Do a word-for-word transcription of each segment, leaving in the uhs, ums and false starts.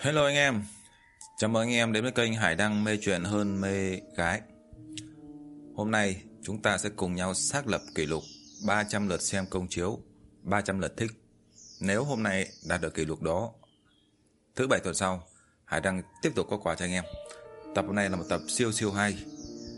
Hello anh em, chào mừng anh em đến với kênh Hải Đăng mê chuyện hơn mê gái. Hôm nay chúng ta sẽ cùng nhau xác lập kỷ lục ba trăm lượt xem công chiếu, ba trăm lượt thích. Nếu hôm nay đạt được kỷ lục đó, thứ bảy tuần sau Hải Đăng tiếp tục có quà cho anh em. Tập hôm nay là một tập siêu siêu hay.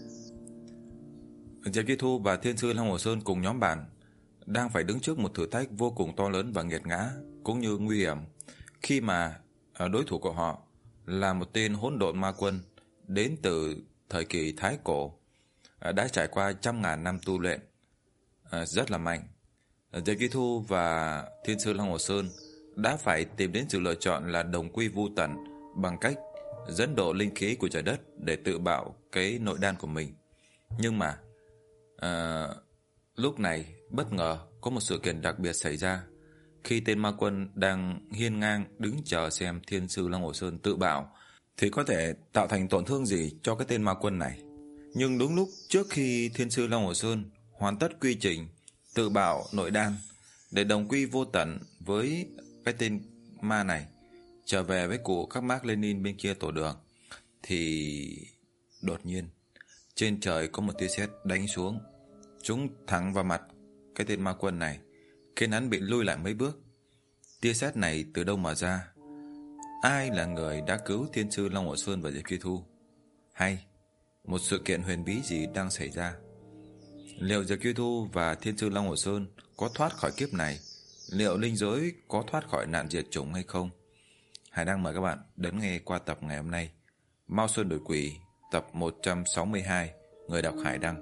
Diệp Chi Thu và Thiên Sư Long Hồ Sơn cùng nhóm bạn đang phải đứng trước một thử thách vô cùng to lớn và nghiệt ngã cũng như nguy hiểm, khi mà đối thủ của họ là một tên hỗn độn ma quân đến từ thời kỳ Thái Cổ, đã trải qua trăm ngàn năm tu luyện, rất là mạnh. Diệp Chi Thu và Thiên Sư Long Hồ Sơn đã phải tìm đến sự lựa chọn là đồng quy vu tận bằng cách dẫn độ linh khí của trời đất để tự bạo cái nội đan của mình. Nhưng mà à, lúc này bất ngờ có một sự kiện đặc biệt xảy ra. Khi tên ma quân đang hiên ngang đứng chờ xem Thiên Sư Long Hồ Sơn tự bạo thì có thể tạo thành tổn thương gì cho cái tên ma quân này. Nhưng đúng lúc trước khi Thiên Sư Long Hồ Sơn hoàn tất quy trình tự bạo nội đan để đồng quy vô tận với cái tên ma này, trở về với cụ các Mác Lênin bên kia tổ đường, thì đột nhiên trên trời có một tia sét đánh xuống, trúng thẳng vào mặt cái tên ma quân này, khiến hắn bị lùi lại mấy bước. Tia sét này từ đâu mà ra? Ai là người đã cứu Thiên Sư Long Hồ Sơn và Diệp Chi Thu? Hay một sự kiện huyền bí gì đang xảy ra? Liệu Diệp Chi Thu và Thiên Sư Long Hồ Sơn có thoát khỏi kiếp này? Liệu linh giới có thoát khỏi nạn diệt chủng hay không? Hải đang mời các bạn đến nghe qua tập ngày hôm nay, Mao Sơn Đổi Quỷ, tập một trăm sáu mươi hai, người đọc Hải Đăng.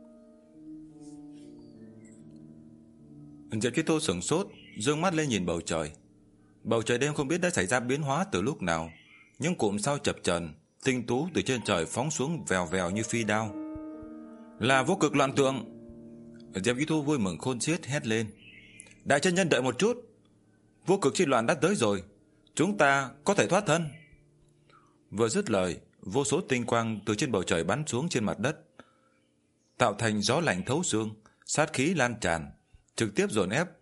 Diệp Chi Thu sửng sốt, dương mắt lên nhìn bầu trời. Bầu trời đêm không biết đã xảy ra biến hóa từ lúc nào. Những cụm sao chập chờn tinh tú từ trên trời phóng xuống vèo vèo như phi đao. Là vô cực loạn tượng! Diệp Chi Thu vui mừng khôn xiết hét lên. Đại chân nhân đợi một chút, vô cực chi loạn đã tới rồi, chúng ta có thể thoát thân. Vừa dứt lời, vô số tinh quang từ trên bầu trời bắn xuống trên mặt đất, tạo thành gió lạnh thấu xương, sát khí lan tràn, trực tiếp dồn ép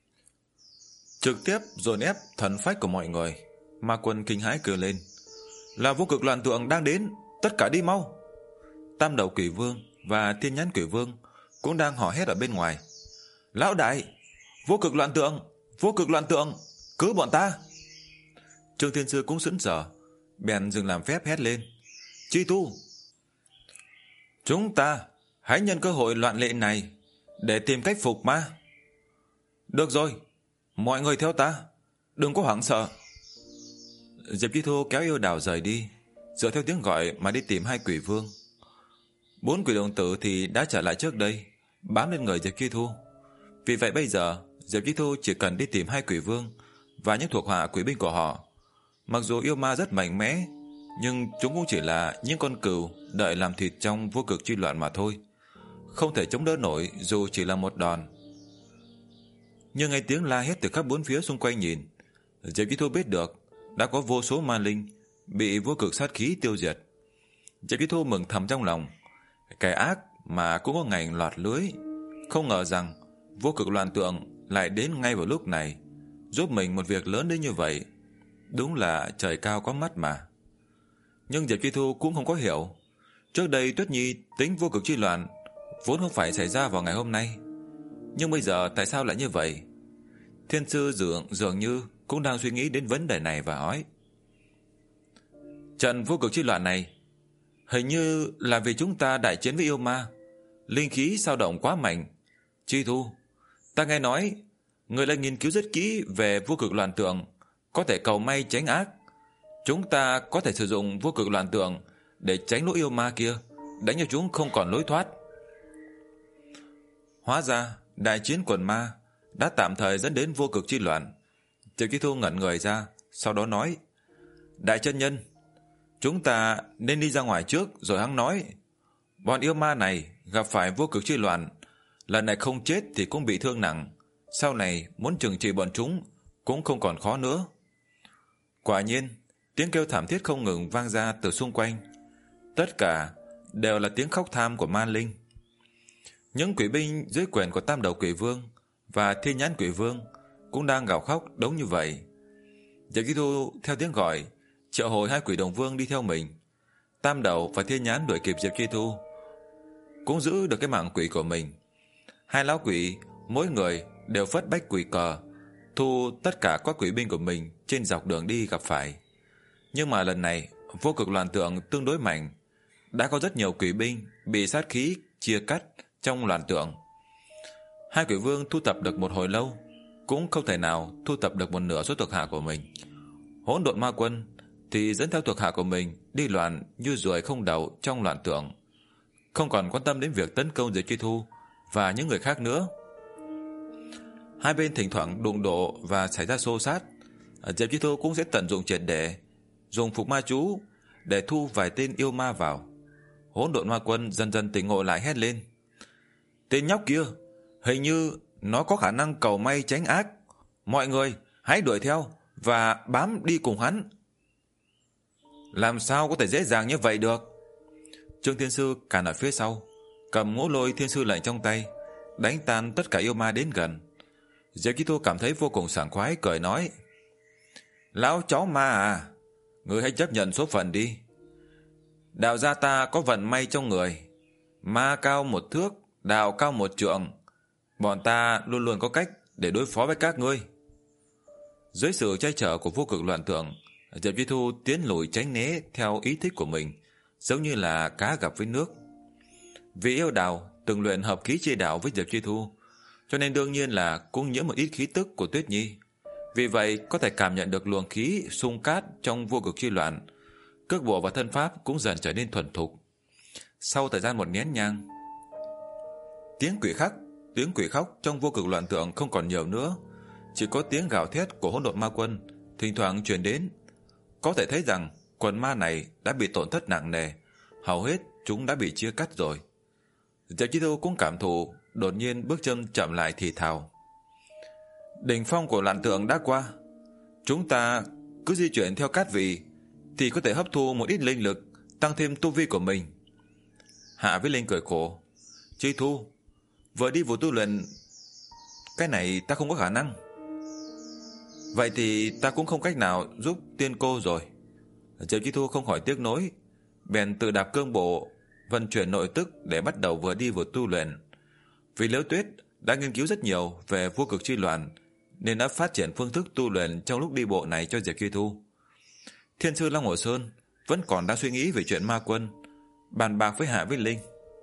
trực tiếp dồn ép thần phách của mọi người. Ma quân kinh hãi kêu lên. Là vô cực loạn tượng đang đến, tất cả đi mau! Tam đầu quỷ vương và thiên nhãn quỷ vương cũng đang hò hét ở bên ngoài. Lão đại, vô cực loạn tượng, vô cực loạn tượng, cứu bọn ta! Trương Thiên Sư cũng sững sờ, bèn dừng làm phép hét lên. Chi Thu, chúng ta hãy nhân cơ hội loạn lệ này để tìm cách phục ma. Được rồi, mọi người theo ta, đừng có hoảng sợ. Diệp Chi Thu kéo yêu đào rời đi, dựa theo tiếng gọi mà đi tìm hai quỷ vương. Bốn quỷ đồng tử thì đã trở lại trước đây, bám lên người Diệp Chi Thu. Vì vậy bây giờ Diệp Chi Thu chỉ cần đi tìm hai quỷ vương và những thuộc hạ quỷ binh của họ. Mặc dù yêu ma rất mạnh mẽ, nhưng chúng cũng chỉ là những con cừu đợi làm thịt trong vô cực chi loạn mà thôi, không thể chống đỡ nổi dù chỉ là một đòn. Nhưng nghe tiếng la hét từ khắp bốn phía xung quanh nhìn, Diệp Chi Thu biết được đã có vô số ma linh bị vô cực sát khí tiêu diệt. Diệp Chi Thu mừng thầm trong lòng, kẻ ác mà cũng có ngành lọt lưới. Không ngờ rằng vô cực loạn tượng lại đến ngay vào lúc này, giúp mình một việc lớn đến như vậy. Đúng là trời cao có mắt mà. Nhưng Diệp Chi Thu cũng không có hiểu, trước đây Tuyết Nhi tính vô cực chi loạn vốn không phải xảy ra vào ngày hôm nay, nhưng bây giờ tại sao lại như vậy? Thiên Sư dường, dường như cũng đang suy nghĩ đến vấn đề này và hỏi. Trận vô cực chi loạn này hình như là vì chúng ta đại chiến với yêu ma, linh khí dao động quá mạnh. Chi Thu, ta nghe nói người đã nghiên cứu rất kỹ về vô cực loạn tượng, có thể cầu may tránh ác. Chúng ta có thể sử dụng vô cực loạn tượng để tránh lũ yêu ma kia, đánh cho chúng không còn lối thoát. Hóa ra đại chiến quần ma đã tạm thời dẫn đến vô cực chi loạn. Diệp Chi Thu ngẩn người ra, sau đó nói. Đại chân nhân, chúng ta nên đi ra ngoài trước rồi hẵng nói. Bọn yêu ma này gặp phải vô cực chi loạn, lần này không chết thì cũng bị thương nặng, sau này muốn trừng trị bọn chúng cũng không còn khó nữa. Quả nhiên, tiếng kêu thảm thiết không ngừng vang ra từ xung quanh. Tất cả đều là tiếng khóc tham của ma linh. Những quỷ binh dưới quyền của Tam đầu quỷ vương và Thiên nhãn quỷ vương cũng đang gào khóc giống như vậy. Diệp Chi Thu theo tiếng gọi triệu hồi hai quỷ đồng vương đi theo mình. Tam Đầu và Thiên Nhãn đuổi kịp Diệp Chi Thu, cũng giữ được cái mạng quỷ của mình. Hai lão quỷ mỗi người đều phất bách quỷ cờ, thu tất cả các quỷ binh của mình trên dọc đường đi gặp phải. Nhưng mà lần này vô cực loạn tượng tương đối mạnh, đã có rất nhiều quỷ binh bị sát khí chia cắt trong loạn tượng. Hai quỷ vương thu tập được một hồi lâu cũng không thể nào thu tập được một nửa số thuộc hạ của mình. Hỗn độn ma quân thì dẫn theo thuộc hạ của mình đi loạn như ruồi không đầu trong loạn tượng, không còn quan tâm đến việc tấn công Diệp Chi Thu và những người khác nữa. Hai bên thỉnh thoảng đụng độ và xảy ra xô xát. Diệp Chi Thu cũng sẽ tận dụng triệt để, dùng phục ma chú để thu vài tên yêu ma vào. Hỗn độn ma quân dần dần tỉnh ngộ lại, hét lên: tên nhóc kia, hình như nó có khả năng cầu may tránh ác. Mọi người hãy đuổi theo và bám đi cùng hắn. Làm sao có thể dễ dàng như vậy được? Trương Thiên Sư cản ở phía sau, cầm Ngũ Lôi Thiên Sư lệnh trong tay, đánh tan tất cả yêu ma đến gần. Diệp Chi Thu cảm thấy vô cùng sảng khoái, cười nói: lão cháu ma à, ngươi hãy chấp nhận số phận đi. Đạo gia ta có vận may trong người, ma cao một thước, đạo cao một trượng, bọn ta luôn luôn có cách để đối phó với các ngươi. Dưới sự che chở của vô cực loạn tượng, Diệp Chi Thu tiến lùi tránh né theo ý thích của mình, giống như là cá gặp với nước. Vì yêu đào từng luyện hợp khí chi đạo với Diệp Chi Thu, cho nên đương nhiên là cũng nhiễm một ít khí tức của Tuyết Nhi. Vì vậy có thể cảm nhận được luồng khí xung cát trong vô cực chi loạn. Cước bộ và thân pháp cũng dần trở nên thuần thục. Sau thời gian một nén nhang, tiếng quỷ khóc, tiếng quỷ khóc trong vô cực loạn tượng không còn nhiều nữa, chỉ có tiếng gào thét của hỗn độn ma quân thỉnh thoảng truyền đến. Có thể thấy rằng quần ma này đã bị tổn thất nặng nề, hầu hết chúng đã bị chia cắt rồi. Diệp Chi Thu cũng cảm thụ, đột nhiên bước chân chậm lại thì thào: đỉnh phong của loạn tượng đã qua, chúng ta cứ di chuyển theo cát vị thì có thể hấp thu một ít linh lực, tăng thêm tu vi của mình. Hạ Vĩ Linh cười khổ: Chi Thu, vừa đi vừa tu luyện, cái này ta không có khả năng. Vậy thì ta cũng không cách nào giúp tiên cô rồi. Diệp Chi Thu không khỏi tiếc nối, bèn tự đạp cương bộ, vận chuyển nội tức để bắt đầu vừa đi vừa tu luyện. Vì Liễu Tuyết đã nghiên cứu rất nhiều về vô cực chi loạn, nên đã phát triển phương thức tu luyện trong lúc đi bộ này cho Diệp Chi Thu. Thiên sư Long Hồ Sơn vẫn còn đang suy nghĩ về chuyện ma quân, bàn bạc với Hạ Vĩ Linh.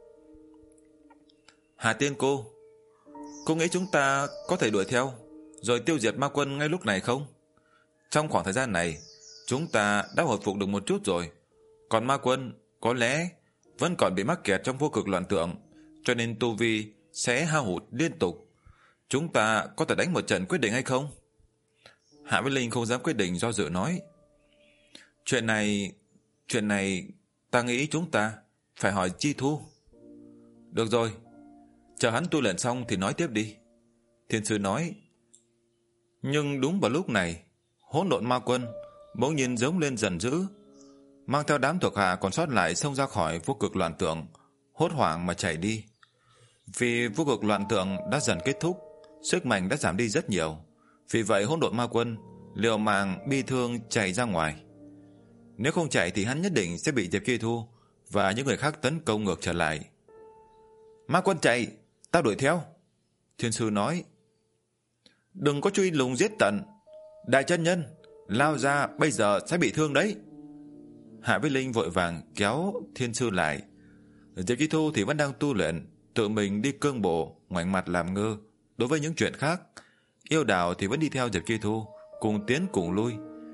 Hạ tiên cô, cô nghĩ chúng ta có thể đuổi theo rồi tiêu diệt ma quân ngay lúc này không? Trong khoảng thời gian này, chúng ta đã hồi phục được một chút rồi, còn ma quân có lẽ vẫn còn bị mắc kẹt trong vô cực loạn tượng, cho nên tu vi sẽ hao hụt liên tục. Chúng ta có thể đánh một trận quyết định hay không? Hạ Vĩ Linh không dám quyết định, do dự nói: Chuyện này, chuyện này ta nghĩ chúng ta phải hỏi Chi Thu. Được rồi, chờ hắn tu luyện xong thì nói tiếp đi. Thiên sư nói. Nhưng đúng vào lúc này, hỗn độn ma quân bỗng nhiên giống lên giận dữ, mang theo đám thuộc hạ còn sót lại xông ra khỏi vô cực loạn tượng, hốt hoảng mà chạy đi. Vì vô cực loạn tượng đã dần kết thúc, sức mạnh đã giảm đi rất nhiều. Vì vậy hỗn độn ma quân liều mạng bi thương chạy ra ngoài. Nếu không chạy thì hắn nhất định sẽ bị Diệp Chi Thu và những người khác tấn công ngược trở lại. Ma quân chạy, ta đuổi theo. Thiên sư nói. Đừng có truy lùng giết tận, đại chân nhân lao ra bây giờ sẽ bị thương đấy. Hạ Vĩ Linh vội vàng kéo thiên sư lại. Diệp Chi Thu thì vẫn đang tu luyện, tự mình đi cương bộ, ngoảnh mặt làm ngơ đối với những chuyện khác. Yêu Đào thì vẫn đi theo Diệp Chi Thu, cùng tiến cùng lui,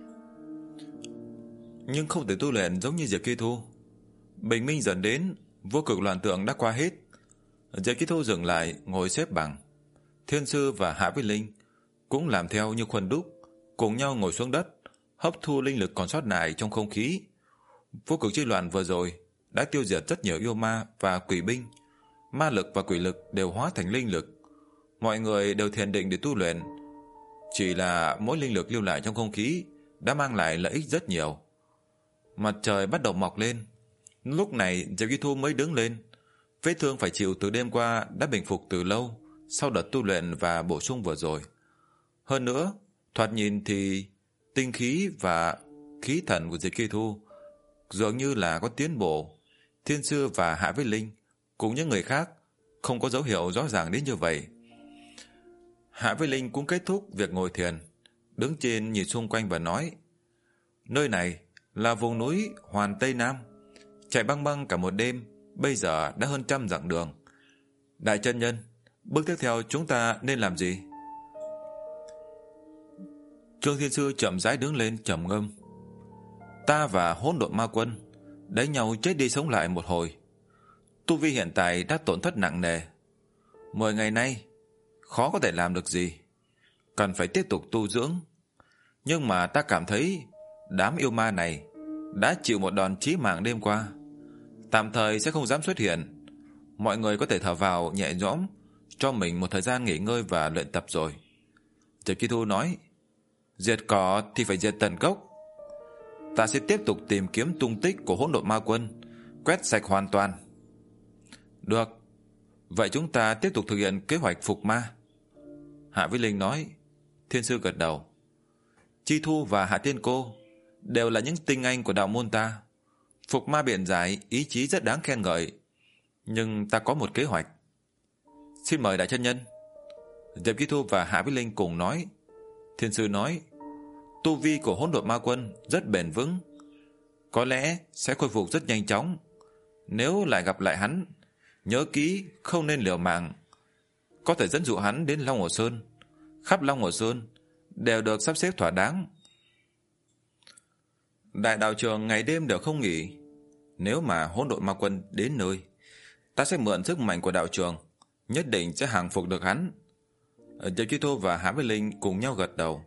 nhưng không thể tu luyện giống như Diệp Chi Thu. Bình minh dần đến, vô cực loạn tượng đã qua hết. Diệp Chi Thu dừng lại, ngồi xếp bằng. Thiên sư và Hạ Vĩ Linh cũng làm theo như khuôn đúc, cùng nhau ngồi xuống đất, hấp thu linh lực còn sót lại trong không khí. Vô cực chi loạn vừa rồi đã tiêu diệt rất nhiều yêu ma và quỷ binh, ma lực và quỷ lực đều hóa thành linh lực. Mọi người đều thiền định để tu luyện. Chỉ là mỗi linh lực lưu lại trong không khí đã mang lại lợi ích rất nhiều. Mặt trời bắt đầu mọc lên. Lúc này Diệp Chi Thu mới đứng lên. Vết thương phải chịu từ đêm qua đã bình phục từ lâu sau đợt tu luyện và bổ sung vừa rồi. Hơn nữa, thoạt nhìn thì tinh khí và khí thần của Diệp Chi Thu dường như là có tiến bộ. Thiên sư và Hạ Vĩ Linh cùng những người khác không có dấu hiệu rõ ràng đến như vậy. Hạ Vĩ Linh cũng kết thúc việc ngồi thiền, đứng trên nhìn xung quanh và nói: nơi này là vùng núi Hoàn Tây Nam, chạy băng băng cả một đêm, bây giờ đã hơn trăm dặm đường. Đại chân nhân, bước tiếp theo chúng ta nên làm gì? Trương Thiên Sư chậm rãi đứng lên trầm ngâm. Ta và hỗn độn ma quân đánh nhau chết đi sống lại một hồi. Tu vi hiện tại đã tổn thất nặng nề. Mười ngày nay khó có thể làm được gì, cần phải tiếp tục tu dưỡng. Nhưng mà ta cảm thấy đám yêu ma này đã chịu một đòn chí mạng đêm qua, tạm thời sẽ không dám xuất hiện. Mọi người có thể thở vào nhẹ nhõm, cho mình một thời gian nghỉ ngơi và luyện tập rồi. Diệp Chi Thu nói: diệt cỏ thì phải diệt tận gốc. Ta sẽ tiếp tục tìm kiếm tung tích của hỗn độn ma quân, quét sạch hoàn toàn. Được, vậy chúng ta tiếp tục thực hiện kế hoạch phục ma. Hạ Vĩ Linh nói. Thiên sư gật đầu. Chi Thu và Hạ Tiên Cô đều là những tinh anh của đạo môn ta. Phục ma biện giải, ý chí rất đáng khen ngợi. Nhưng ta có một kế hoạch. Xin mời đại chân nhân. Diệp Chi Thu và Hạ Vĩ Linh cùng nói. Thiên sư nói: tu vi của hỗn độn ma quân rất bền vững, có lẽ sẽ khôi phục rất nhanh chóng. Nếu lại gặp lại hắn, nhớ kỹ không nên liều mạng. Có thể dẫn dụ hắn đến Long Hồ Sơn. Khắp Long Hồ Sơn đều được sắp xếp thỏa đáng. Đại đạo trường ngày đêm đều không nghỉ. Nếu mà hỗn độn ma quân đến nơi, ta sẽ mượn sức mạnh của đạo trường, nhất định sẽ hàng phục được hắn. Diệp Chi Thu và Hạ Vĩ Linh cùng nhau gật đầu.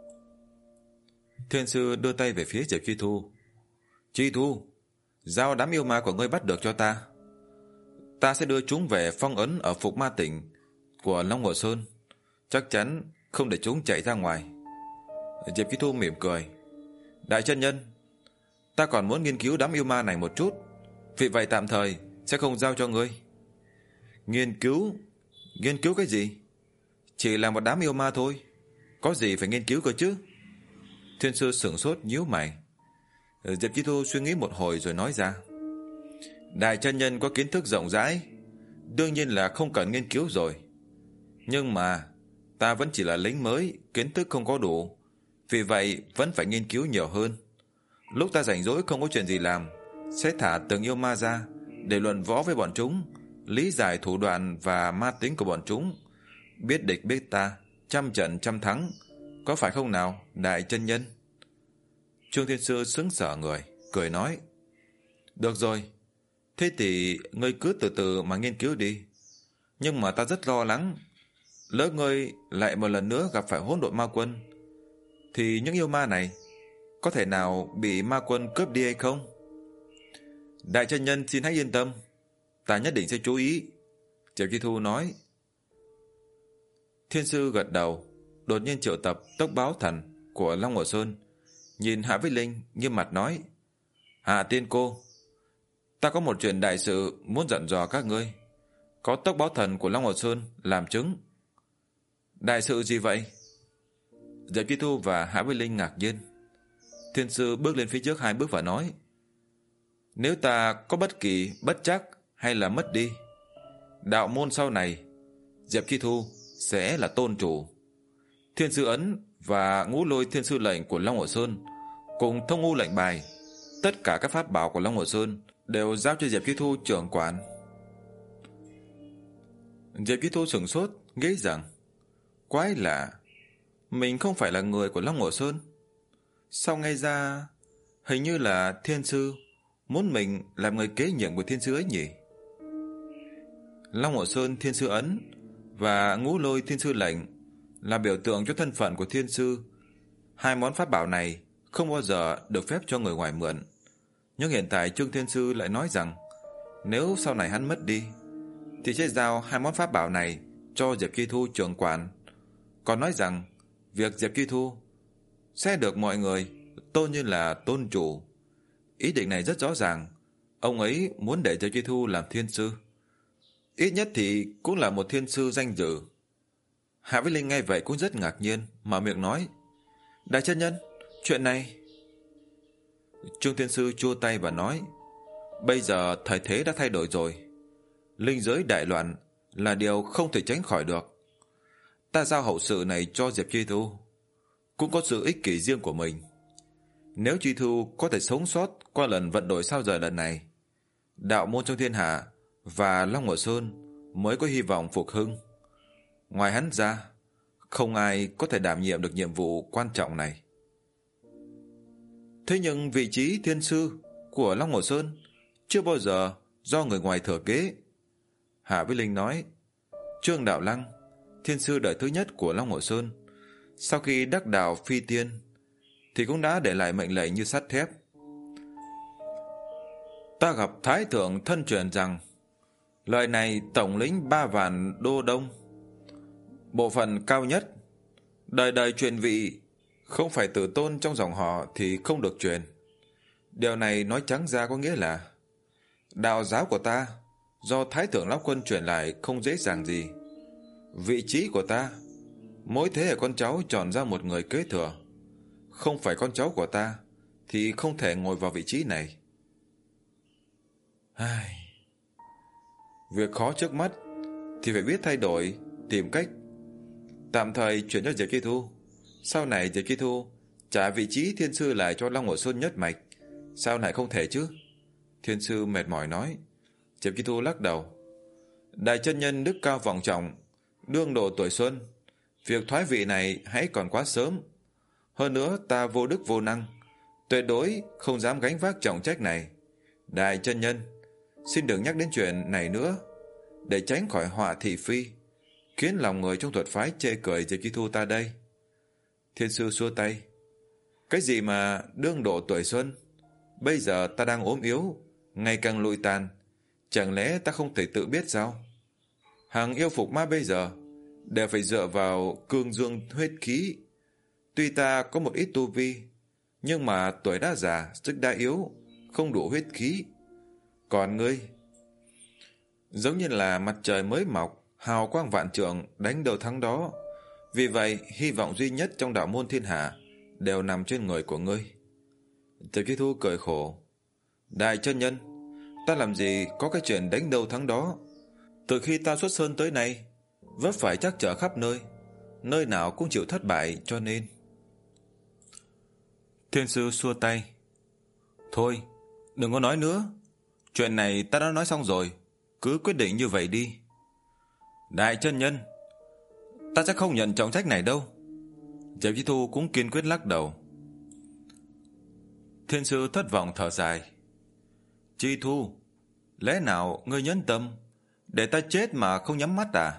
Thiên sư đưa tay về phía Diệp Chi Thu. Chi Thu, giao đám yêu ma của ngươi bắt được cho ta. Ta sẽ đưa chúng về phong ấn ở Phục Ma Tỉnh của Long Hồ Sơn, chắc chắn không để chúng chạy ra ngoài. Diệp Chi Thu mỉm cười. Đại chân nhân, ta còn muốn nghiên cứu đám yêu ma này một chút, vì vậy tạm thời sẽ không giao cho ngươi. Nghiên cứu? Nghiên cứu cái gì? Chỉ là một đám yêu ma thôi, có gì phải nghiên cứu cơ chứ? Thiên sư sửng sốt nhíu mày. Diệp Chi Thu suy nghĩ một hồi rồi nói ra: đại chân nhân có kiến thức rộng rãi, đương nhiên là không cần nghiên cứu rồi. Nhưng mà ta vẫn chỉ là lính mới, kiến thức không có đủ, vì vậy vẫn phải nghiên cứu nhiều hơn. Lúc ta rảnh rỗi không có chuyện gì làm, sẽ thả từng yêu ma ra để luận võ với bọn chúng, lý giải thủ đoạn và ma tính của bọn chúng. Biết địch biết ta, trăm trận trăm thắng, có phải không nào, đại chân nhân? Trương Thiên Sư sững sờ người, cười nói: được rồi, thế thì ngươi cứ từ từ mà nghiên cứu đi. Nhưng mà ta rất lo lắng, lỡ ngươi lại một lần nữa gặp phải hỗn độn ma quân, thì những yêu ma này có thể nào bị ma quân cướp đi hay không? Đại chân nhân xin hãy yên tâm, ta nhất định sẽ chú ý. Diệp Chi Thu nói. Thiên sư gật đầu, đột nhiên triệu tập tốc báo thần của Long Hồ Sơn, nhìn Hạ Vĩ Linh nghiêm mặt nói: Hạ Tiên Cô, ta có một chuyện đại sự muốn dặn dò các ngươi, có tốc báo thần của Long Hồ Sơn làm chứng. Đại sự gì vậy? Diệp Chi Thu và Hạ Vĩ Linh ngạc nhiên. Thiên sư bước lên phía trước hai bước và nói: nếu ta có bất kỳ bất chắc hay là mất đi, đạo môn sau này Diệp Chi Thu sẽ là tôn chủ. Thiên sư ấn và ngũ lôi thiên sư lệnh của Long Hồ Sơn cùng thông ngũ lệnh bài, tất cả các pháp bảo của Long Hồ Sơn đều giao cho Diệp Chi Thu trưởng quản. Diệp Chi Thu sửng sốt, nghĩ rằng quái lạ, mình không phải là người của Long Hồ Sơn. Sao ngay ra hình như là thiên sư muốn mình làm người kế nhiệm của thiên sư ấy nhỉ? Long Hồ Sơn thiên sư ấn và ngũ lôi thiên sư lệnh là biểu tượng cho thân phận của thiên sư. Hai món pháp bảo này không bao giờ được phép cho người ngoài mượn. Nhưng hiện tại Trương Thiên Sư lại nói rằng nếu sau này hắn mất đi thì sẽ giao hai món pháp bảo này cho Diệp Chi Thu trưởng quản. Còn nói rằng việc Diệp Chi Thu sẽ được mọi người tôn như là tôn chủ. Ý định này rất rõ ràng, ông ấy muốn để Diệp Chi Thu làm thiên sư, ít nhất thì cũng là một thiên sư danh dự. Hạ Vĩ Linh nghe vậy cũng rất ngạc nhiên, mở miệng nói: đại chân nhân, chuyện này... Trương Thiên Sư chua tay và nói: Bây giờ thời thế đã thay đổi rồi. Linh giới đại loạn là điều không thể tránh khỏi được. Ta giao hậu sự này cho Diệp Chi Thu cũng có sự ích kỷ riêng của mình. Nếu Chi Thu có thể sống sót qua lần vận đổi sao rời lần này, đạo môn trong thiên hạ và Long Hồ Sơn mới có hy vọng phục hưng. Ngoài hắn ra, không ai có thể đảm nhiệm được nhiệm vụ quan trọng này. Thế nhưng vị trí thiên sư của Long Hồ Sơn chưa bao giờ do người ngoài thừa kế. Hạ Vĩ Linh nói: Trương Đạo Lăng, thiên sư đời thứ nhất của Long Hồ Sơn, sau khi đắc đạo phi tiên thì cũng đã để lại mệnh lệnh như sắt thép. Ta gặp Thái Thượng thân truyền rằng lời này tổng lĩnh ba vạn đô đông, bộ phận cao nhất, đời đời truyền vị, không phải tử tôn trong dòng họ thì không được truyền. Điều này nói trắng ra có nghĩa là đạo giáo của ta do Thái Thượng Lão Quân truyền lại không dễ dàng gì. Vị trí của ta, mỗi thế hệ con cháu chọn ra một người kế thừa. Không phải con cháu của ta thì không thể ngồi vào vị trí này. Ai... Việc khó trước mắt thì phải biết thay đổi, tìm cách. Tạm thời chuyển cho Diệp Chi Thu, sau này Diệp Chi Thu trả vị trí thiên sư lại cho Long Hồ Sơn nhất mạch. Sao lại không thể chứ? Thiên sư mệt mỏi nói. Diệp Chi Thu lắc đầu. Đại chân nhân đức cao vọng trọng, đương độ tuổi xuân, việc thoái vị này hãy còn quá sớm. Hơn nữa ta vô đức vô năng, tuyệt đối không dám gánh vác trọng trách này. Đại chân nhân, xin đừng nhắc đến chuyện này nữa, để tránh khỏi họa thị phi, khiến lòng người trong thuật phái chê cười Diệp Chi Thu ta đây. Thiên sư xua tay. Cái gì mà đương độ tuổi xuân? Bây giờ ta đang ốm yếu, ngày càng lụi tàn, chẳng lẽ ta không thể tự biết sao? Hàng yêu phục ma bây giờ đều phải dựa vào cương dương huyết khí. Tuy ta có một ít tu vi, nhưng mà tuổi đã già, sức đã yếu, không đủ huyết khí. Còn ngươi, giống như là mặt trời mới mọc, hào quang vạn trượng, đánh đầu thắng đó. Vì vậy, hy vọng duy nhất trong đạo môn thiên hạ đều nằm trên người của ngươi. Diệp Chi Thu cười khổ. Đại chân nhân, ta làm gì có cái chuyện đánh đầu thắng đó. Từ khi ta xuất sơn tới nay, vấp phải trắc trở khắp nơi, nơi nào cũng chịu thất bại, cho nên... Thiên sư xua tay. Thôi, đừng có nói nữa. Chuyện này ta đã nói xong rồi, cứ quyết định như vậy đi. Đại chân nhân, ta sẽ không nhận trọng trách này đâu. Diệp Chi Thu cũng kiên quyết lắc đầu. Thiên sư thất vọng thở dài. Chi Thu, lẽ nào ngươi nhẫn tâm để ta chết mà không nhắm mắt à?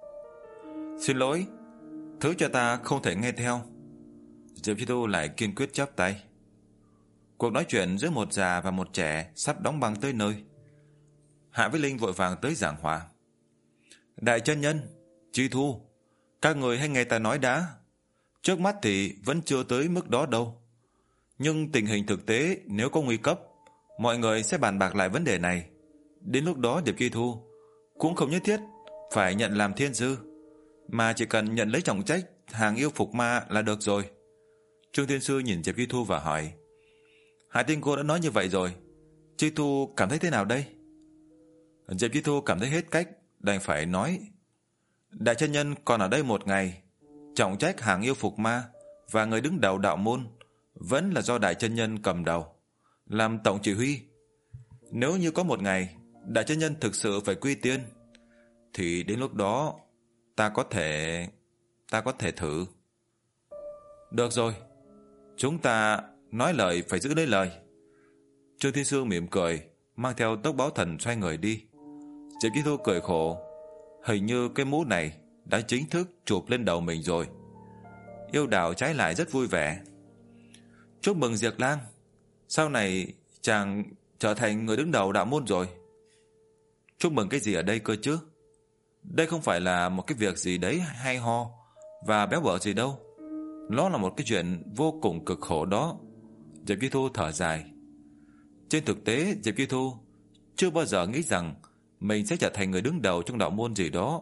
Xin lỗi, thứ cho ta không thể nghe theo. Diệp Chi Thu lại kiên quyết chắp tay. Cuộc nói chuyện giữa một già và một trẻ sắp đóng băng tới nơi. Hạ Vĩ Linh vội vàng tới giảng hòa. Đại chân nhân, Chi Thu, các người hãy nghe ta nói đã. Trước mắt thì vẫn chưa tới mức đó đâu, nhưng tình hình thực tế nếu có nguy cấp, mọi người sẽ bàn bạc lại vấn đề này. Đến lúc đó Diệp Chi Thu cũng không nhất thiết phải nhận làm thiên sư, mà chỉ cần nhận lấy trọng trách hàng yêu phục ma là được rồi. Trương Thiên Sư nhìn Diệp Chi Thu và hỏi. Hải Tinh cô đã nói như vậy rồi, Chi Thu cảm thấy thế nào đây? Diệp Chi Thu cảm thấy hết cách, đành phải nói. Đại chân nhân còn ở đây một ngày, trọng trách hàng yêu phục ma và người đứng đầu đạo môn vẫn là do đại chân nhân cầm đầu, làm tổng chỉ huy. Nếu như có một ngày đại chân nhân thực sự phải quy tiên, thì đến lúc đó ta có thể ta có thể thử. Được rồi, chúng ta nói lời phải giữ lấy lời. Trương Thiên Sư mỉm cười, mang theo tốc báo thần xoay người đi. Diệp Chi Thu cười khổ. Hình như cái mũ này đã chính thức chụp lên đầu mình rồi. Yêu đạo trái lại rất vui vẻ. Chúc mừng Diệp Lang, sau này chàng trở thành người đứng đầu đạo môn rồi. Chúc mừng cái gì ở đây cơ chứ? Đây không phải là một cái việc gì đấy hay ho và béo bở gì đâu. Nó là một cái chuyện vô cùng cực khổ đó. Diệp Chi Thu thở dài. Trên thực tế, Diệp Chi Thu chưa bao giờ nghĩ rằng mình sẽ trở thành người đứng đầu trong đạo môn gì đó.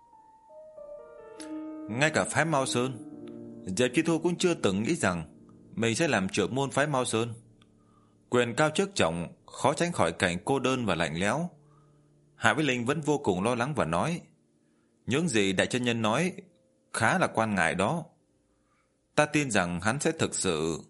Ngay cả phái Mao Sơn, Diệp Chi Thu cũng chưa từng nghĩ rằng mình sẽ làm trưởng môn phái Mao Sơn. Quyền cao chức trọng, khó tránh khỏi cảnh cô đơn và lạnh lẽo. Hạ Vĩ Linh vẫn vô cùng lo lắng và nói, những gì đại chân nhân nói khá là quan ngại đó. Ta tin rằng hắn sẽ thực sự...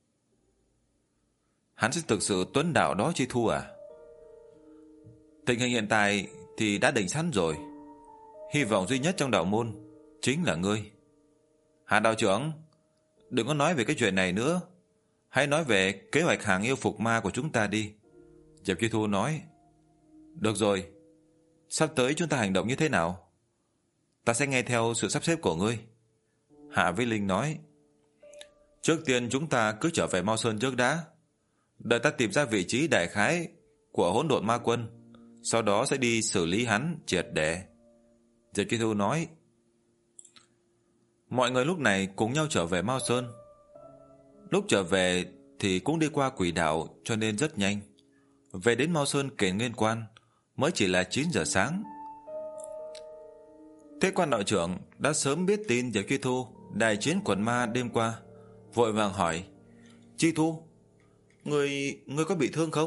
Hắn sẽ thực sự tuấn đạo đó Chi Thu à? Tình hình hiện tại thì đã định sẵn rồi. Hy vọng duy nhất trong đạo môn chính là ngươi. Hạ đạo trưởng, đừng có nói về cái chuyện này nữa. Hãy nói về kế hoạch hàng yêu phục ma của chúng ta đi. Diệp Chi Thu nói. Được rồi, sắp tới chúng ta hành động như thế nào? Ta sẽ nghe theo sự sắp xếp của ngươi. Hạ Vĩ Linh nói. Trước tiên chúng ta cứ trở về Mao Sơn trước đã. Đợi ta tìm ra vị trí đại khái của hỗn độn ma quân, sau đó sẽ đi xử lý hắn triệt để. Diệp Chi Thu nói. Mọi người lúc này cùng nhau trở về Mao Sơn. Lúc trở về thì cũng đi qua quỷ đạo, cho nên rất nhanh. Về đến Mao Sơn Kền Nguyên Quan mới chỉ là chín giờ sáng. Thế quan đạo trưởng đã sớm biết tin Diệp Chi Thu đại chiến quần ma đêm qua, vội vàng hỏi, Chi Thu, Người, người có bị thương không?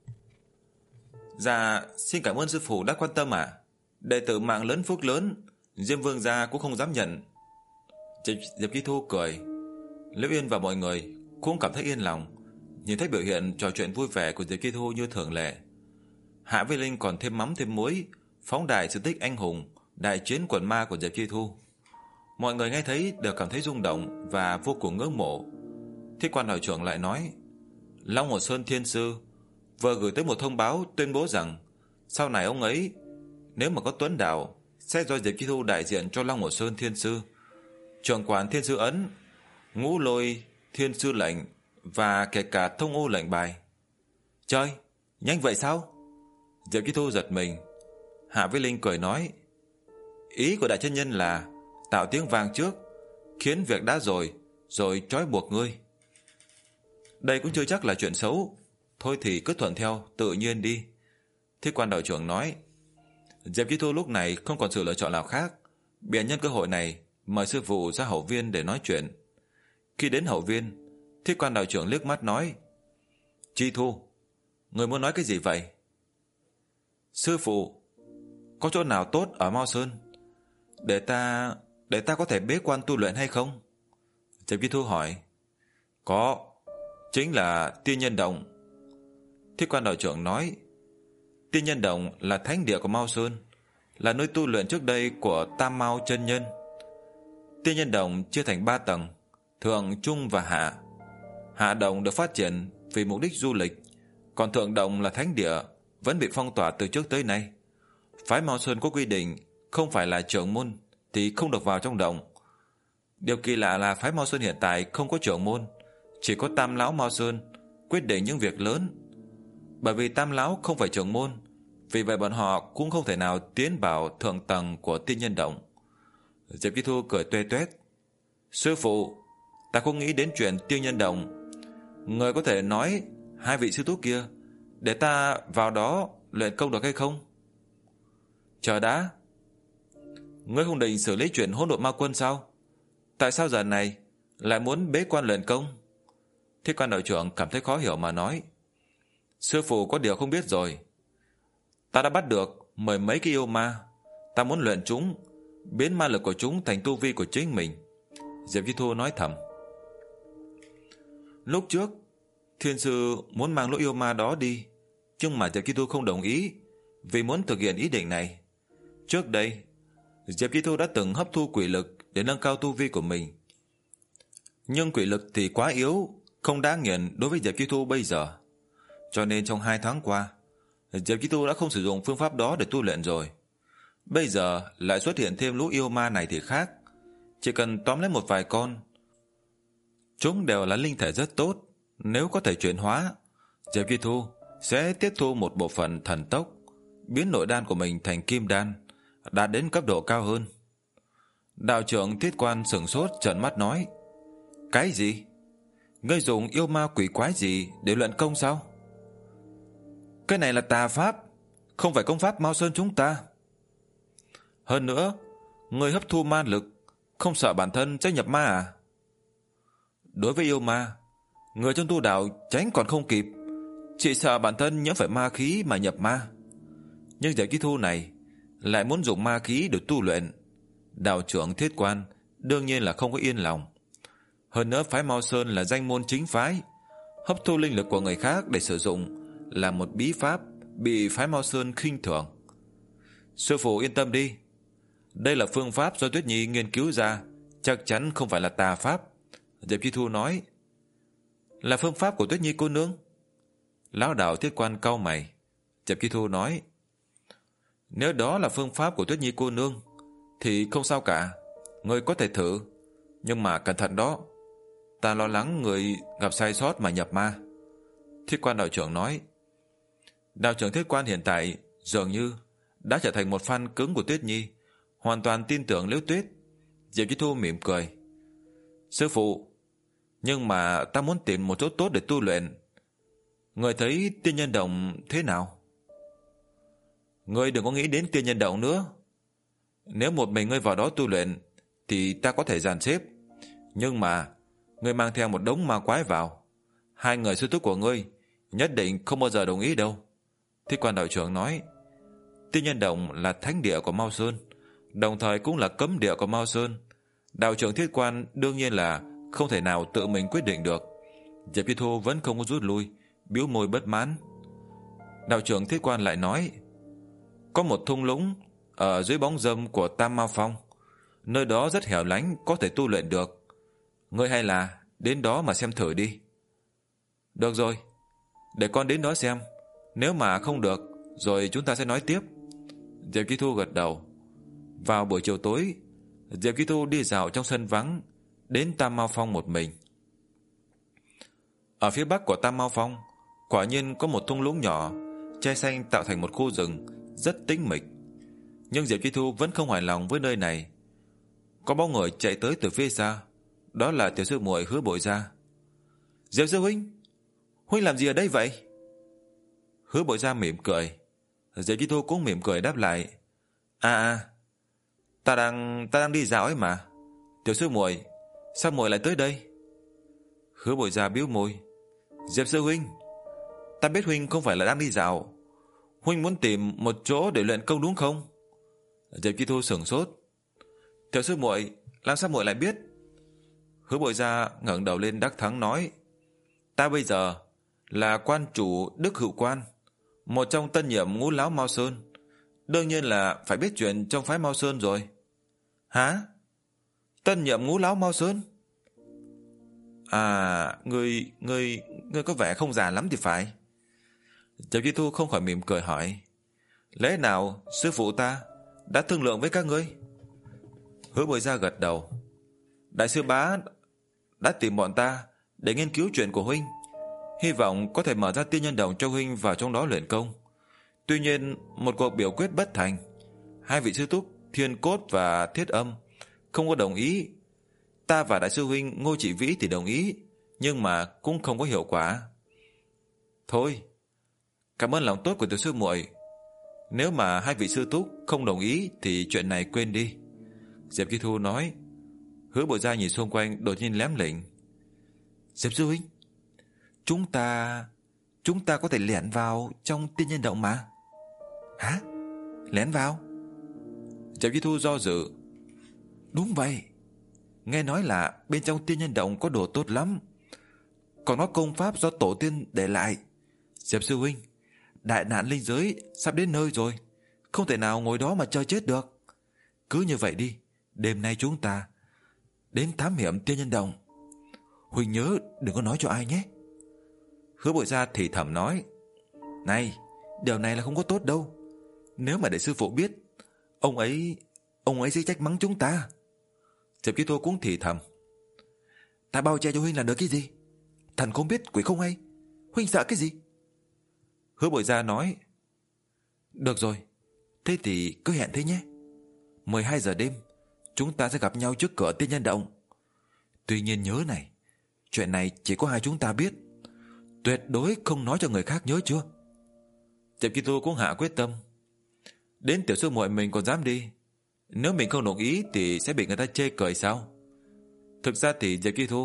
Dạ, xin cảm ơn sư phụ đã quan tâm ạ. Đệ tử mạng lớn phúc lớn, Diêm Vương gia cũng không dám nhận. Diệp, Diệp Chi Thu cười. Liễu Yên và mọi người cũng cảm thấy yên lòng, nhìn thấy biểu hiện trò chuyện vui vẻ của Diệp Chi Thu như thường lệ. Hạ Vĩ Linh còn thêm mắm thêm muối, phóng đại sự tích anh hùng đại chiến quần ma của Diệp Chi Thu. Mọi người nghe thấy đều cảm thấy rung động và vô cùng ngưỡng mộ. Thiết quan đạo trưởng lại nói, Long Hồ Sơn Thiên Sư vừa gửi tới một thông báo tuyên bố rằng sau này ông ấy nếu mà có tuấn đạo sẽ do Diệp Chi Thu đại diện cho Long Hồ Sơn Thiên Sư, trưởng quản Thiên Sư ấn, ngũ lôi Thiên Sư lệnh và kể cả thông ô lệnh bài. Trời, nhanh vậy sao? Diệp Chi Thu giật mình. Hạ Vĩ Linh cười nói, ý của đại chân nhân là tạo tiếng vang trước, khiến việc đã rồi rồi trói buộc ngươi. Đây cũng chưa chắc là chuyện xấu, thôi thì cứ thuận theo tự nhiên đi. Thiết quan đạo trưởng nói. Diệp Chi Thu lúc này không còn sự lựa chọn nào khác, bèn nhân cơ hội này mời sư phụ ra hậu viên để nói chuyện. Khi đến hậu viên, Thiết quan đạo trưởng liếc mắt nói, Chi Thu, người muốn nói cái gì vậy? Sư phụ, có chỗ nào tốt ở Mao Sơn để ta để ta có thể bế quan tu luyện hay không? Diệp Chi Thu hỏi. Có, chính là Tiên Nhân Động. Thiết quan đạo trưởng nói. Tiên Nhân Động là thánh địa của Mao Sơn, là nơi tu luyện trước đây của Tam Mao chân nhân. Tiên Nhân Động chia thành ba tầng, thượng, trung và hạ. Hạ động được phát triển vì mục đích du lịch, còn thượng động là thánh địa vẫn bị phong tỏa từ trước tới nay. Phái Mao Sơn có quy định không phải là trưởng môn thì không được vào trong động. Điều kỳ lạ là phái Mao Sơn hiện tại không có trưởng môn, chỉ có Tam lão Mao Sơn quyết định những việc lớn. Bởi vì Tam lão không phải trưởng môn, vì vậy bọn họ cũng không thể nào tiến vào thượng tầng của Tiên Nhân Động. Diệp Chi Thu cười tuê tuét. Sư phụ, ta không nghĩ đến chuyện Tiên Nhân Động. Người có thể nói hai vị sư thúc kia để ta vào đó luyện công được hay không? Chờ đã, ngươi không định xử lý chuyện hỗn độn ma quân sao? Tại sao giờ này lại muốn bế quan luyện công? Thiết quan đạo trưởng cảm thấy khó hiểu mà nói. Sư phụ có điều không biết rồi. Ta đã bắt được mười mấy cái yêu ma, ta muốn luyện chúng, biến ma lực của chúng thành tu vi của chính mình. Diệp Chi Thu nói thầm. Lúc trước Thiên sư muốn mang lũ yêu ma đó đi, nhưng mà Diệp Chi Thu không đồng ý, vì muốn thực hiện ý định này. Trước đây Diệp Chi Thu đã từng hấp thu quỷ lực để nâng cao tu vi của mình, nhưng quỷ lực thì quá yếu, không đáng nghiền đối với Diệp Chi Thu bây giờ. Cho nên trong hai tháng qua, Diệp Chi Thu đã không sử dụng phương pháp đó để tu luyện rồi. Bây giờ lại xuất hiện thêm lũ yêu ma này thì khác. Chỉ cần tóm lấy một vài con, chúng đều là linh thể rất tốt. Nếu có thể chuyển hóa, Diệp Chi Thu sẽ tiếp thu một bộ phận thần tốc, biến nội đan của mình thành kim đan, đạt đến cấp độ cao hơn. Đạo trưởng Thiết Quan sửng sốt trợn mắt nói, cái gì? Ngươi dùng yêu ma quỷ quái gì để luyện công sao? Cái này là tà pháp, không phải công pháp Mao Sơn chúng ta. Hơn nữa, ngươi hấp thu ma lực, không sợ bản thân sẽ nhập ma à? Đối với yêu ma, Người trong tu đạo tránh còn không kịp, chỉ sợ bản thân nhiễm phải ma khí mà nhập ma. Nhưng Diệp Chi Thu này lại muốn dùng ma khí để tu luyện. Đạo trưởng Thiết Quan đương nhiên là không có yên lòng. Hơn nữa phái Mao Sơn là danh môn chính phái, hấp thu linh lực của người khác để sử dụng là một bí pháp bị phái Mao Sơn khinh thường. Sư phụ yên tâm đi, đây là phương pháp do Tuyết Nhi nghiên cứu ra, chắc chắn không phải là tà pháp. Diệp Chi Thu nói. Là phương pháp của Tuyết Nhi cô nương? Lão đạo Thiết Quan cau mày. Diệp Chi Thu nói, nếu đó là phương pháp của Tuyết Nhi cô nương thì không sao cả, người có thể thử, nhưng mà cẩn thận đó, ta lo lắng người gặp sai sót mà nhập ma. Thiết Quan đạo trưởng nói. Đạo trưởng Thiết Quan hiện tại dường như đã trở thành một fan cứng của Tuyết Nhi, hoàn toàn tin tưởng Liễu Tuyết. Diệp Chi Thu mỉm cười. Sư phụ, nhưng mà ta muốn tìm một chỗ tốt để tu luyện. Người thấy Tiên Nhân Động thế nào? Ngươi đừng có nghĩ đến Tiên Nhân Động nữa. Nếu một mình ngươi vào đó tu luyện thì ta có thể dàn xếp, nhưng mà ngươi mang theo một đống ma quái vào, hai người sư thúc của ngươi nhất định không bao giờ đồng ý đâu. Thiết Quan đạo trưởng nói. Tiên Nhân Động là thánh địa của Mao Sơn, đồng thời cũng là cấm địa của Mao Sơn. Đạo trưởng Thiết Quan đương nhiên là không thể nào tự mình quyết định được. Diệp Chi Thu vẫn không có rút lui, bĩu môi bất mãn. Đạo trưởng Thiết Quan lại nói, có một thung lũng ở dưới bóng râm của Tam Mao Phong, nơi đó rất hẻo lánh, có thể tu luyện được. Ngươi hay là đến đó mà xem thử đi. Được rồi, để con đến đó xem, nếu mà không được rồi chúng ta sẽ nói tiếp. Diệp Chi Thu gật đầu. Vào buổi chiều tối, Diệp Chi Thu đi dạo trong sân vắng, đến Tam Mao Phong một mình. Ở phía bắc của Tam Mao Phong quả nhiên có một thung lũng nhỏ, che xanh tạo thành một khu rừng rất tĩnh mịch. Nhưng Diệp Chi Thu vẫn không hài lòng với nơi này. Có bóng người chạy tới từ phía xa, đó là tiểu sư muội Hứa Bội Gia. Diệp sư huynh, huynh làm gì ở đây vậy? Hứa Bội Gia mỉm cười. Diệp Chi Thu cũng mỉm cười đáp lại. À à, ta đang ta đang đi dạo ấy mà. Tiểu sư muội, sao muội lại tới đây? Hứa Bội Gia bĩu môi. Diệp sư huynh, ta biết huynh không phải là đang đi dạo, huynh muốn tìm một chỗ để luyện công đúng không? Diệp Chi Thu sửng sốt. Tiểu sư muội, làm sao muội lại biết? Hứa Bội Gia ngẩng đầu lên đắc thắng nói, ta bây giờ là quan chủ Đức Hữu Quan, một trong tân nhiệm ngũ lão Mao Sơn, đương nhiên là phải biết chuyện trong phái Mao Sơn rồi. Hả? Tân nhiệm ngũ lão Mao Sơn? À, ngươi ngươi ngươi có vẻ không già lắm thì phải. Diệp Chi Thu không khỏi mỉm cười hỏi, lẽ nào sư phụ ta đã thương lượng với các ngươi? Hứa Bội Gia gật đầu. Đại sư bá đã tìm bọn ta để nghiên cứu chuyện của huynh, hy vọng có thể mở ra Tiên Nhân Động cho huynh vào trong đó luyện công. Tuy nhiên một cuộc biểu quyết bất thành, hai vị sư thúc Thiên Cốt và Thiết Âm không có đồng ý. Ta và đại sư huynh Ngô Chỉ Vĩ thì đồng ý, nhưng mà cũng không có hiệu quả. Thôi, cảm ơn lòng tốt của tiểu sư muội. Nếu mà hai vị sư thúc không đồng ý thì chuyện này quên đi. Diệp Chi Thu nói. Hứa Bội Gia nhìn xung quanh đột nhiên lém lỉnh. Diệp sư huynh, Chúng ta Chúng ta có thể lẻn vào trong Tiên Nhân Động mà. Hả? Lẻn vào? Diệp Chi Thu do dự. Đúng vậy, nghe nói là bên trong Tiên Nhân Động có đồ tốt lắm, còn có công pháp do tổ tiên để lại. Diệp sư huynh, đại nạn linh giới sắp đến nơi rồi, không thể nào ngồi đó mà chờ chết được. Cứ như vậy đi, đêm nay chúng ta đến thám hiểm Tiên Nhân Động. Huynh nhớ đừng có nói cho ai nhé. Hứa Bội Gia thì thầm nói, này, điều này là không có tốt đâu. Nếu mà để sư phụ biết, Ông ấy Ông ấy sẽ trách mắng chúng ta. Diệp Chi Thu cũng thì thầm, ta bao che cho huynh là được cái gì? Thần không biết quỷ không hay, huynh sợ cái gì? Hứa Bội Gia nói, được rồi, thế thì cứ hẹn thế nhé. mười hai giờ đêm chúng ta sẽ gặp nhau trước cửa Tiên Nhân Động. Tuy nhiên nhớ này, chuyện này chỉ có hai chúng ta biết, tuyệt đối không nói cho người khác, nhớ chưa? Diệp Chi Thu cũng hạ quyết tâm. Đến tiểu sư muội mình còn dám đi, nếu mình không đồng ý thì sẽ bị người ta chê cười sao? Thực ra thì Diệp Chi Thu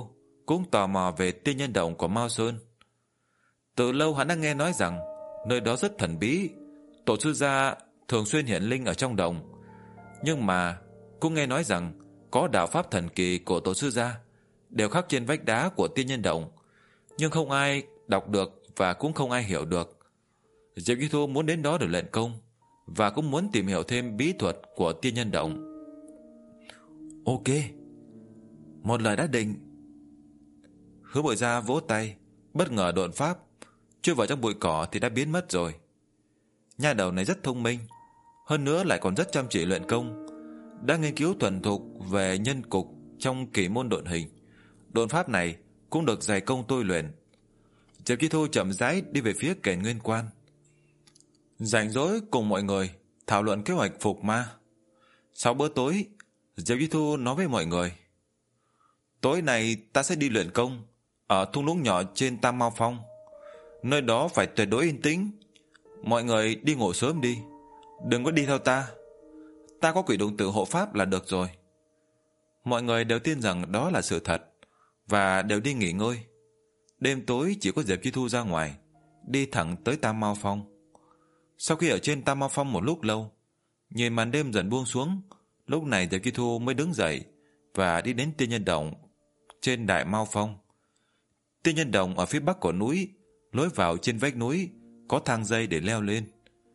cũng tò mò về tiên nhân động của Mao Sơn. Từ lâu hắn đã nghe nói rằng nơi đó rất thần bí, tổ sư gia thường xuyên hiện linh ở trong động. Nhưng mà cũng nghe nói rằng có đạo pháp thần kỳ của tổ sư gia đều khắc trên vách đá của tiên nhân động, nhưng không ai đọc được và cũng không ai hiểu được. Diệp Duy Thu muốn đến đó để luyện công, và cũng muốn tìm hiểu thêm bí thuật của tiên nhân động. Ok, một lời đã định. Hứa Bội Gia vỗ tay, bất ngờ độn pháp, chui vào trong bụi cỏ thì đã biến mất rồi. Nha đầu này rất thông minh, hơn nữa lại còn rất chăm chỉ luyện công, đã nghiên cứu thuần thục về nhân cục trong kỳ môn độn hình. Độn pháp này cũng được dày công tôi luyện. Diệp Duy Thu chậm rãi đi về phía Kền Nguyên Quan, rảnh rỗi cùng mọi người thảo luận kế hoạch phục ma. Sau bữa tối, Diệp Duy Thu nói với mọi người: tối nay ta sẽ đi luyện công ở thung lũng nhỏ trên Tam Mao Phong. Nơi đó phải tuyệt đối yên tĩnh. Mọi người đi ngủ sớm đi, đừng có đi theo ta. Ta có quỷ đồng tử hộ pháp là được rồi. Mọi người đều tin rằng đó là sự thật, và đều đi nghỉ ngơi. Đêm tối chỉ có Diệp Duy Thu ra ngoài, đi thẳng tới Tam Mao Phong. Sau khi ở trên Tam Mao Phong một lúc lâu, nhìn màn đêm dần buông xuống, lúc này Diệp Duy Thu mới đứng dậy và đi đến tiên nhân động trên Đại Mao Phong. Tiên nhân động ở phía bắc của núi, lối vào trên vách núi có thang dây để leo lên,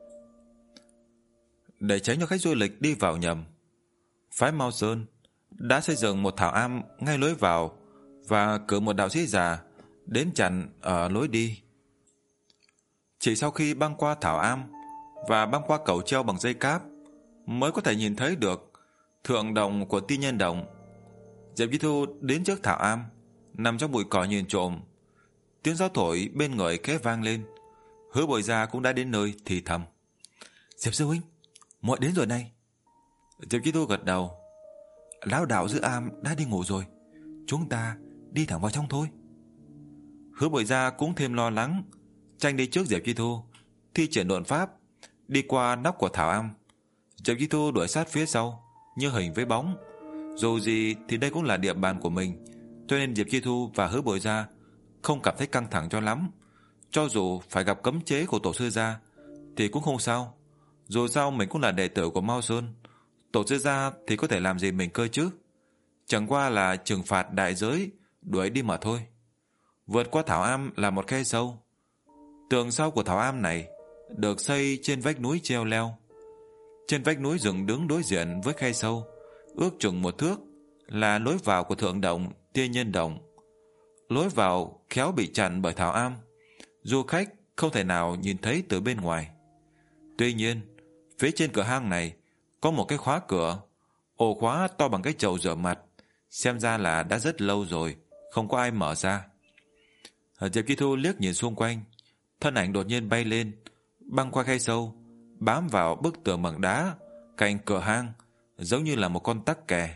để tránh cho khách du lịch đi vào nhầm. Phái Mao Sơn đã xây dựng một thảo am ngay lối vào và cử một đạo sĩ già đến chặn ở lối đi. Chỉ sau khi băng qua thảo am và băng qua cầu treo bằng dây cáp mới có thể nhìn thấy được thượng động của tiên nhân động. Diệp Duy Thu đến trước thảo am, nằm trong bụi cỏ nhìn trộm. Tiếng gió thổi bên người khẽ vang lên. Hứa Bội Gia cũng đã đến nơi thì thầm: Diệp sư huynh, muội đến rồi này. Diệp Duy Thu gật đầu. Lão đạo giữ am đã đi ngủ rồi, chúng ta đi thẳng vào trong thôi. Hứa Bội Gia cũng thêm lo lắng, tranh đi trước Diệp Duy Thu, thi triển độn pháp, đi qua nóc của thảo am. Diệp Duy Thu đuổi sát phía sau, như hình với bóng. Dù gì thì đây cũng là địa bàn của mình, cho nên Diệp Duy Thu và Hứa Bội Gia không cảm thấy căng thẳng cho lắm. Cho dù phải gặp cấm chế của tổ sư gia thì cũng không sao. Dù sao mình cũng là đệ tử của Mao Sơn, tổ sư gia thì có thể làm gì mình cơ chứ. Chẳng qua là trừng phạt đại giới, đuổi đi mà thôi. Vượt qua thảo am là một khe sâu. Tường sau của thảo am này được xây trên vách núi treo leo. Trên vách núi dựng đứng đối diện với khe sâu, ước chừng một thước, là lối vào của thượng động tiên nhân động. Lối vào khéo bị chặn bởi thảo am, du khách không thể nào nhìn thấy từ bên ngoài. Tuy nhiên, phía trên cửa hang này có một cái khóa cửa, ổ khóa to bằng cái chậu rửa mặt, xem ra là đã rất lâu rồi không có ai mở ra. Diệp Duy Thu liếc nhìn xung quanh, thân ảnh đột nhiên bay lên, băng qua khe sâu, bám vào bức tường bằng đá cạnh cửa hang, giống như là một con tắc kè.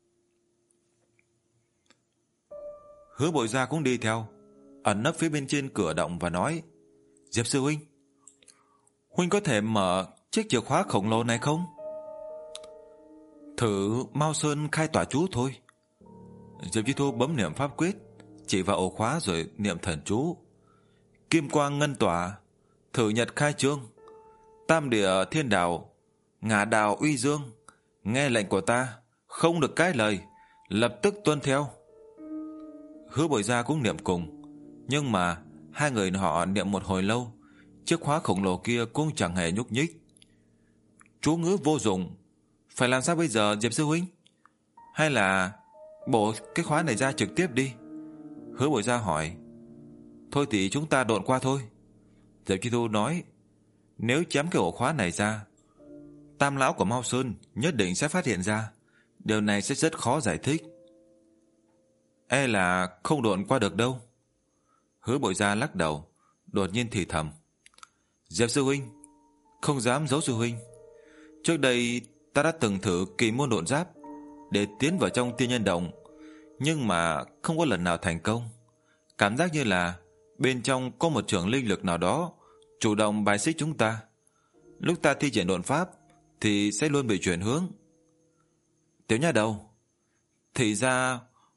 Hứa Bội Gia cũng đi theo, ẩn nấp phía bên trên cửa động và nói: Diệp sư huynh, huynh có thể mở chiếc chìa khóa khổng lồ này không? Thử Mao Sơn khai tỏa chú thôi. Diệp Duy Thu bấm niệm pháp quyết, chỉ vào ổ khóa rồi niệm thần chú: Kim quang ngân tỏa, thử nhật khai trương, tam địa thiên đạo, ngã đạo uy dương, nghe lệnh của ta, không được cãi lời, lập tức tuân theo. Hứa Bội Gia cũng niệm cùng, nhưng mà hai người họ niệm một hồi lâu, chiếc khóa khổng lồ kia cũng chẳng hề nhúc nhích. Chú ngữ vô dụng, phải làm sao bây giờ Diệp sư huynh? Hay là bổ cái khóa này ra trực tiếp đi? Hứa Bội Gia hỏi. Thôi thì chúng ta độn qua thôi. Diệp Duy Thu nói, nếu chém cái ổ khóa này ra, tam lão của Mao Sơn nhất định sẽ phát hiện ra. Điều này sẽ rất khó giải thích. E là không độn qua được đâu. Hứa Bội Gia lắc đầu, đột nhiên thì thầm: Diệp sư huynh, không dám giấu sư huynh, trước đây ta đã từng thử kỳ môn độn giáp để tiến vào trong tiên nhân động, nhưng mà không có lần nào thành công. Cảm giác như là bên trong có một trường linh lực nào đó chủ động bài xích chúng ta. Lúc ta thi triển độn pháp thì sẽ luôn bị chuyển hướng. Tiểu nha đầu, thì ra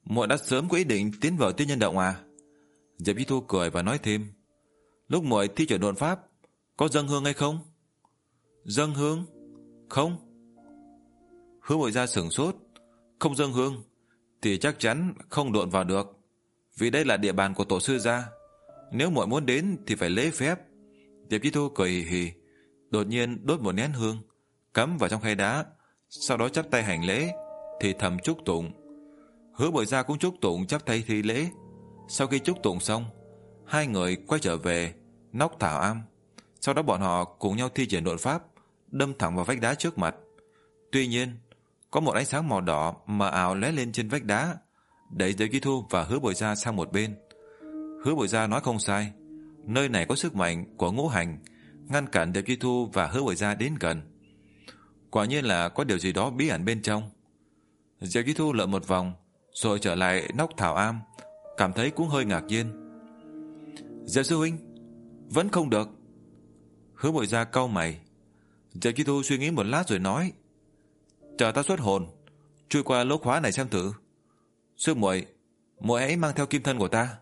Muội đã sớm có ý định tiến vào tiên nhân động à? Diệp Chi Thu cười và nói thêm, lúc muội thi chuyển độn pháp có dâng hương hay không? Dâng hương? Không. Hứa Bội Gia sửng sốt. Không dâng hương thì chắc chắn không độn vào được, vì đây là địa bàn của tổ sư gia. Nếu muội muốn đến thì phải lễ phép. Diệp Chi Thu cười hì hì, đột nhiên đốt một nén hương cắm vào trong khay đá, sau đó chắp tay hành lễ thì thầm chúc tụng. Hứa Bội Gia cũng chúc tụng chắp tay thi lễ. Sau khi chúc tụng xong, hai người quay trở về nóc thảo am. Sau đó bọn họ cùng nhau thi triển độn pháp, đâm thẳng vào vách đá trước mặt. Tuy nhiên, có một ánh sáng màu đỏ mờ ảo lóe lên trên vách đá, đẩy Diệp Chi Thu và Hứa Bội Gia sang một bên. Hứa Bội Gia nói không sai, nơi này có sức mạnh của ngũ hành ngăn cản Diệp Chi Thu và Hứa Bội Gia đến gần. Quả nhiên là có điều gì đó bí ẩn bên trong. Diệp Chi Thu lượn một vòng rồi trở lại nóc thảo am, cảm thấy cũng hơi ngạc nhiên. Diệp sư huynh, vẫn không được. Hứa Bội Gia cau mày. Diệp Chi Thu suy nghĩ một lát rồi nói, chờ ta xuất hồn chui qua lỗ khóa này xem thử. Sư muội, muội hãy mang theo kim thân của ta.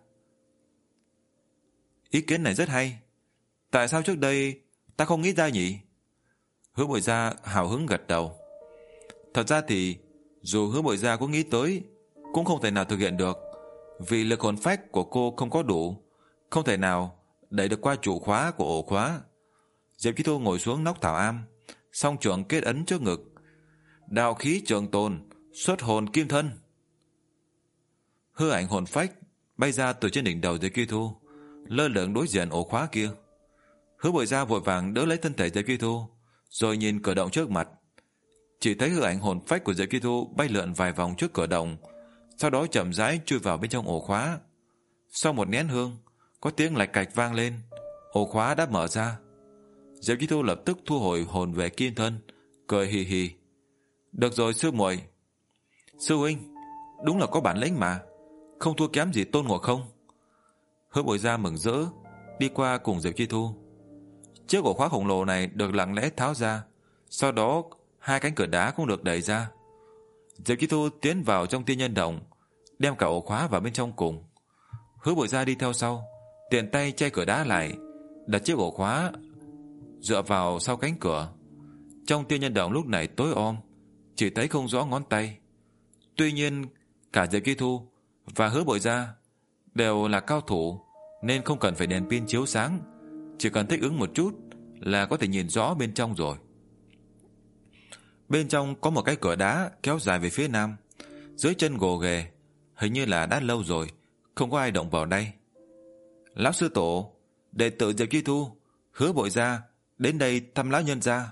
Ý kiến này rất hay. Tại sao trước đây ta không nghĩ ra nhỉ? Hứa Bội Gia hào hứng gật đầu. Thật ra thì dù Hứa Bội Gia có nghĩ tới cũng không thể nào thực hiện được, vì lực hồn phách của cô không có đủ, không thể nào đẩy được qua trụ khóa của ổ khóa. Diệp Chi Thu ngồi xuống nóc thảo am, song trường kết ấn trước ngực. Đạo khí trường tồn, xuất hồn kim thân. Hư ảnh hồn phách bay ra từ trên đỉnh đầu Diệp Chi Thu, lơ lửng đối diện ổ khóa kia. Hứa Bội Gia vội vàng đỡ lấy thân thể Diệp Chi Thu, rồi nhìn cửa động trước mặt. Chỉ thấy hư ảnh hồn phách của Diệp Chi Thu bay lượn vài vòng trước cửa động, sau đó chậm rãi chui vào bên trong ổ khóa. Sau một nén hương, có tiếng lạch cạch vang lên, ổ khóa đã mở ra. Diệp Chi Thu lập tức thu hồi hồn về kim thân, cười hì hì. Được rồi sư muội. Sư huynh, đúng là có bản lĩnh mà, không thua kém gì Tôn Ngộ Không. Hứa Bội Gia mừng rỡ đi qua cùng Diệp Chi Thu. Chiếc ổ khóa khổng lồ này được lặng lẽ tháo ra, sau đó hai cánh cửa đá cũng được đẩy ra. Diệp Chi Thu tiến vào trong tiên nhân động, đem cả ổ khóa vào bên trong cùng. Hứa Bội Gia đi theo sau, tiện tay che cửa đá lại, đặt chiếc ổ khóa dựa vào sau cánh cửa. Trong tiên nhân động lúc này tối om, chỉ thấy không rõ ngón tay. Tuy nhiên cả Diệp Chi Thu và Hứa Bội Gia đều là cao thủ, nên không cần phải đèn pin chiếu sáng, chỉ cần thích ứng một chút là có thể nhìn rõ bên trong rồi. Bên trong có một cái cửa đá kéo dài về phía nam, dưới chân gồ ghề, hình như là đã lâu rồi không có ai động vào đây. Lão sư tổ, đệ tử Diệp Chi Thu, Hứa Bội Gia đến đây thăm lão nhân gia.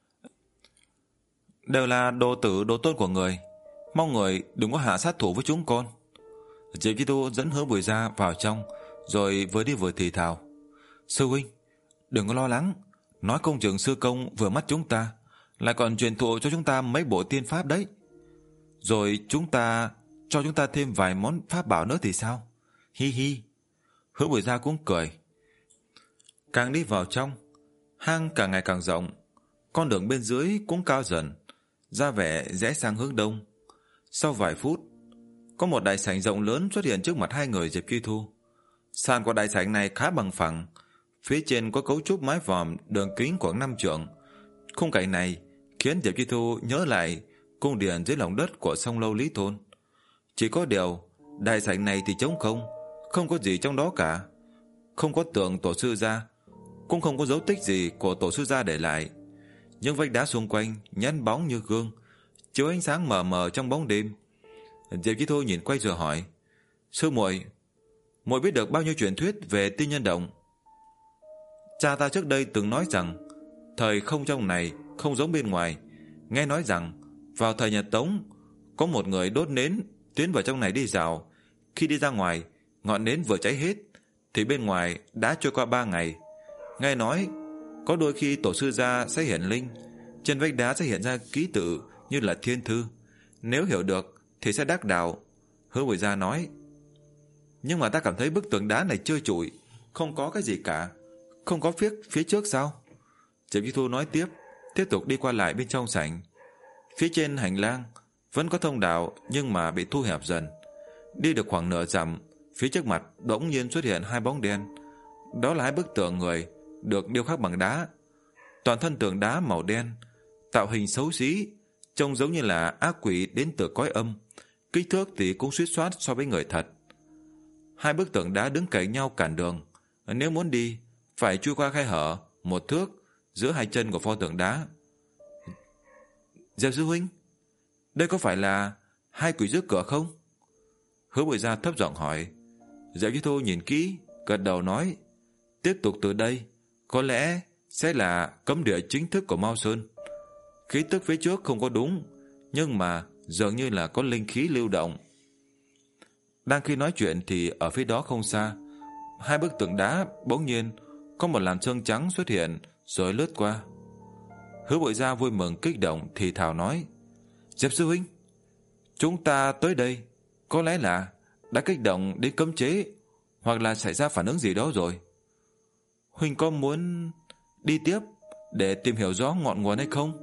Đều là đồ tử đồ tôn của người, mong người đừng có hạ sát thủ với chúng con. Diệp Chi Thu dẫn Hứa Bội Gia vào trong, rồi vừa đi vừa thì thào. Sư huynh, đừng có lo lắng, nói công trường sư công vừa mắt chúng ta, lại còn truyền thụ cho chúng ta mấy bộ tiên pháp đấy. Rồi chúng ta cho chúng ta thêm vài món pháp bảo nữa thì sao? Hi hi. Hứa Bội Gia cũng cười. Càng đi vào trong, hang càng ngày càng rộng, con đường bên dưới cũng cao dần, ra vẻ rẽ sang hướng đông. Sau vài phút, có một đại sảnh rộng lớn xuất hiện trước mặt hai người Diệp Chi Thu. Sàn của đại sảnh này khá bằng phẳng, phía trên có cấu trúc mái vòm đường kính khoảng năm trượng. Khung cảnh này khiến Diệp Chi Thu nhớ lại cung điện dưới lòng đất của Sông Lâu Lý Thôn. Chỉ có điều, đại sảnh này thì trống không, không có gì trong đó cả. Không có tượng tổ sư gia, cũng không có dấu tích gì của tổ sư gia để lại. Những vách đá xung quanh nhẵn bóng như gương, chiếu ánh sáng mờ mờ trong bóng đêm. Diệp Chi Thu nhìn quay rồi hỏi, sư muội, muội biết được bao nhiêu truyền thuyết về tiên nhân động? Cha ta trước đây từng nói rằng thời không trong này không giống bên ngoài. Nghe nói rằng vào thời Nhật Tống, có một người đốt nến tiến vào trong này đi dạo. Khi đi ra ngoài, ngọn nến vừa cháy hết thì bên ngoài đã trôi qua ba ngày. Nghe nói có đôi khi tổ sư gia sẽ hiển linh, trên vách đá sẽ hiện ra ký tự như là thiên thư, nếu hiểu được thì sẽ đắc đạo. Hứa Bội Gia nói, nhưng mà ta cảm thấy bức tường đá này trơ trụi, không có cái gì cả, không có phía, phía trước sao? Diệp Chi Thu nói tiếp, tiếp tục đi qua lại bên trong sảnh. Phía trên hành lang vẫn có thông đạo, nhưng mà bị thu hẹp dần. Đi được khoảng nửa dặm, phía trước mặt bỗng nhiên xuất hiện hai bóng đen. Đó là hai bức tượng người được điêu khắc bằng đá. Toàn thân tượng đá màu đen, tạo hình xấu xí, trông giống như là ác quỷ đến từ cõi âm. Kích thước thì cũng suýt soát so với người thật. Hai bức tượng đá đứng cạnh nhau cản đường. Nếu muốn đi, phải chui qua khe hở một thước giữa hai chân của pho tượng đá. Diệp sư huynh, đây có phải là hai quỷ trước cửa không? Hứa Bùi Gia thấp giọng hỏi. Diệp Chi Thu nhìn kỹ, gật đầu nói, tiếp tục từ đây, có lẽ sẽ là cấm địa chính thức của Mao Sơn. Khí tức phía trước không có đúng, nhưng mà dường như là có linh khí lưu động. Đang khi nói chuyện thì ở phía đó không xa, hai bức tượng đá bỗng nhiên có một làn sương trắng xuất hiện rồi lướt qua. Hứa Bội Gia vui mừng kích động thì thào nói, Diệp sư huynh, chúng ta tới đây có lẽ là đã kích động đến cấm chế, hoặc là xảy ra phản ứng gì đó rồi. Huynh có muốn đi tiếp để tìm hiểu rõ ngọn nguồn hay không?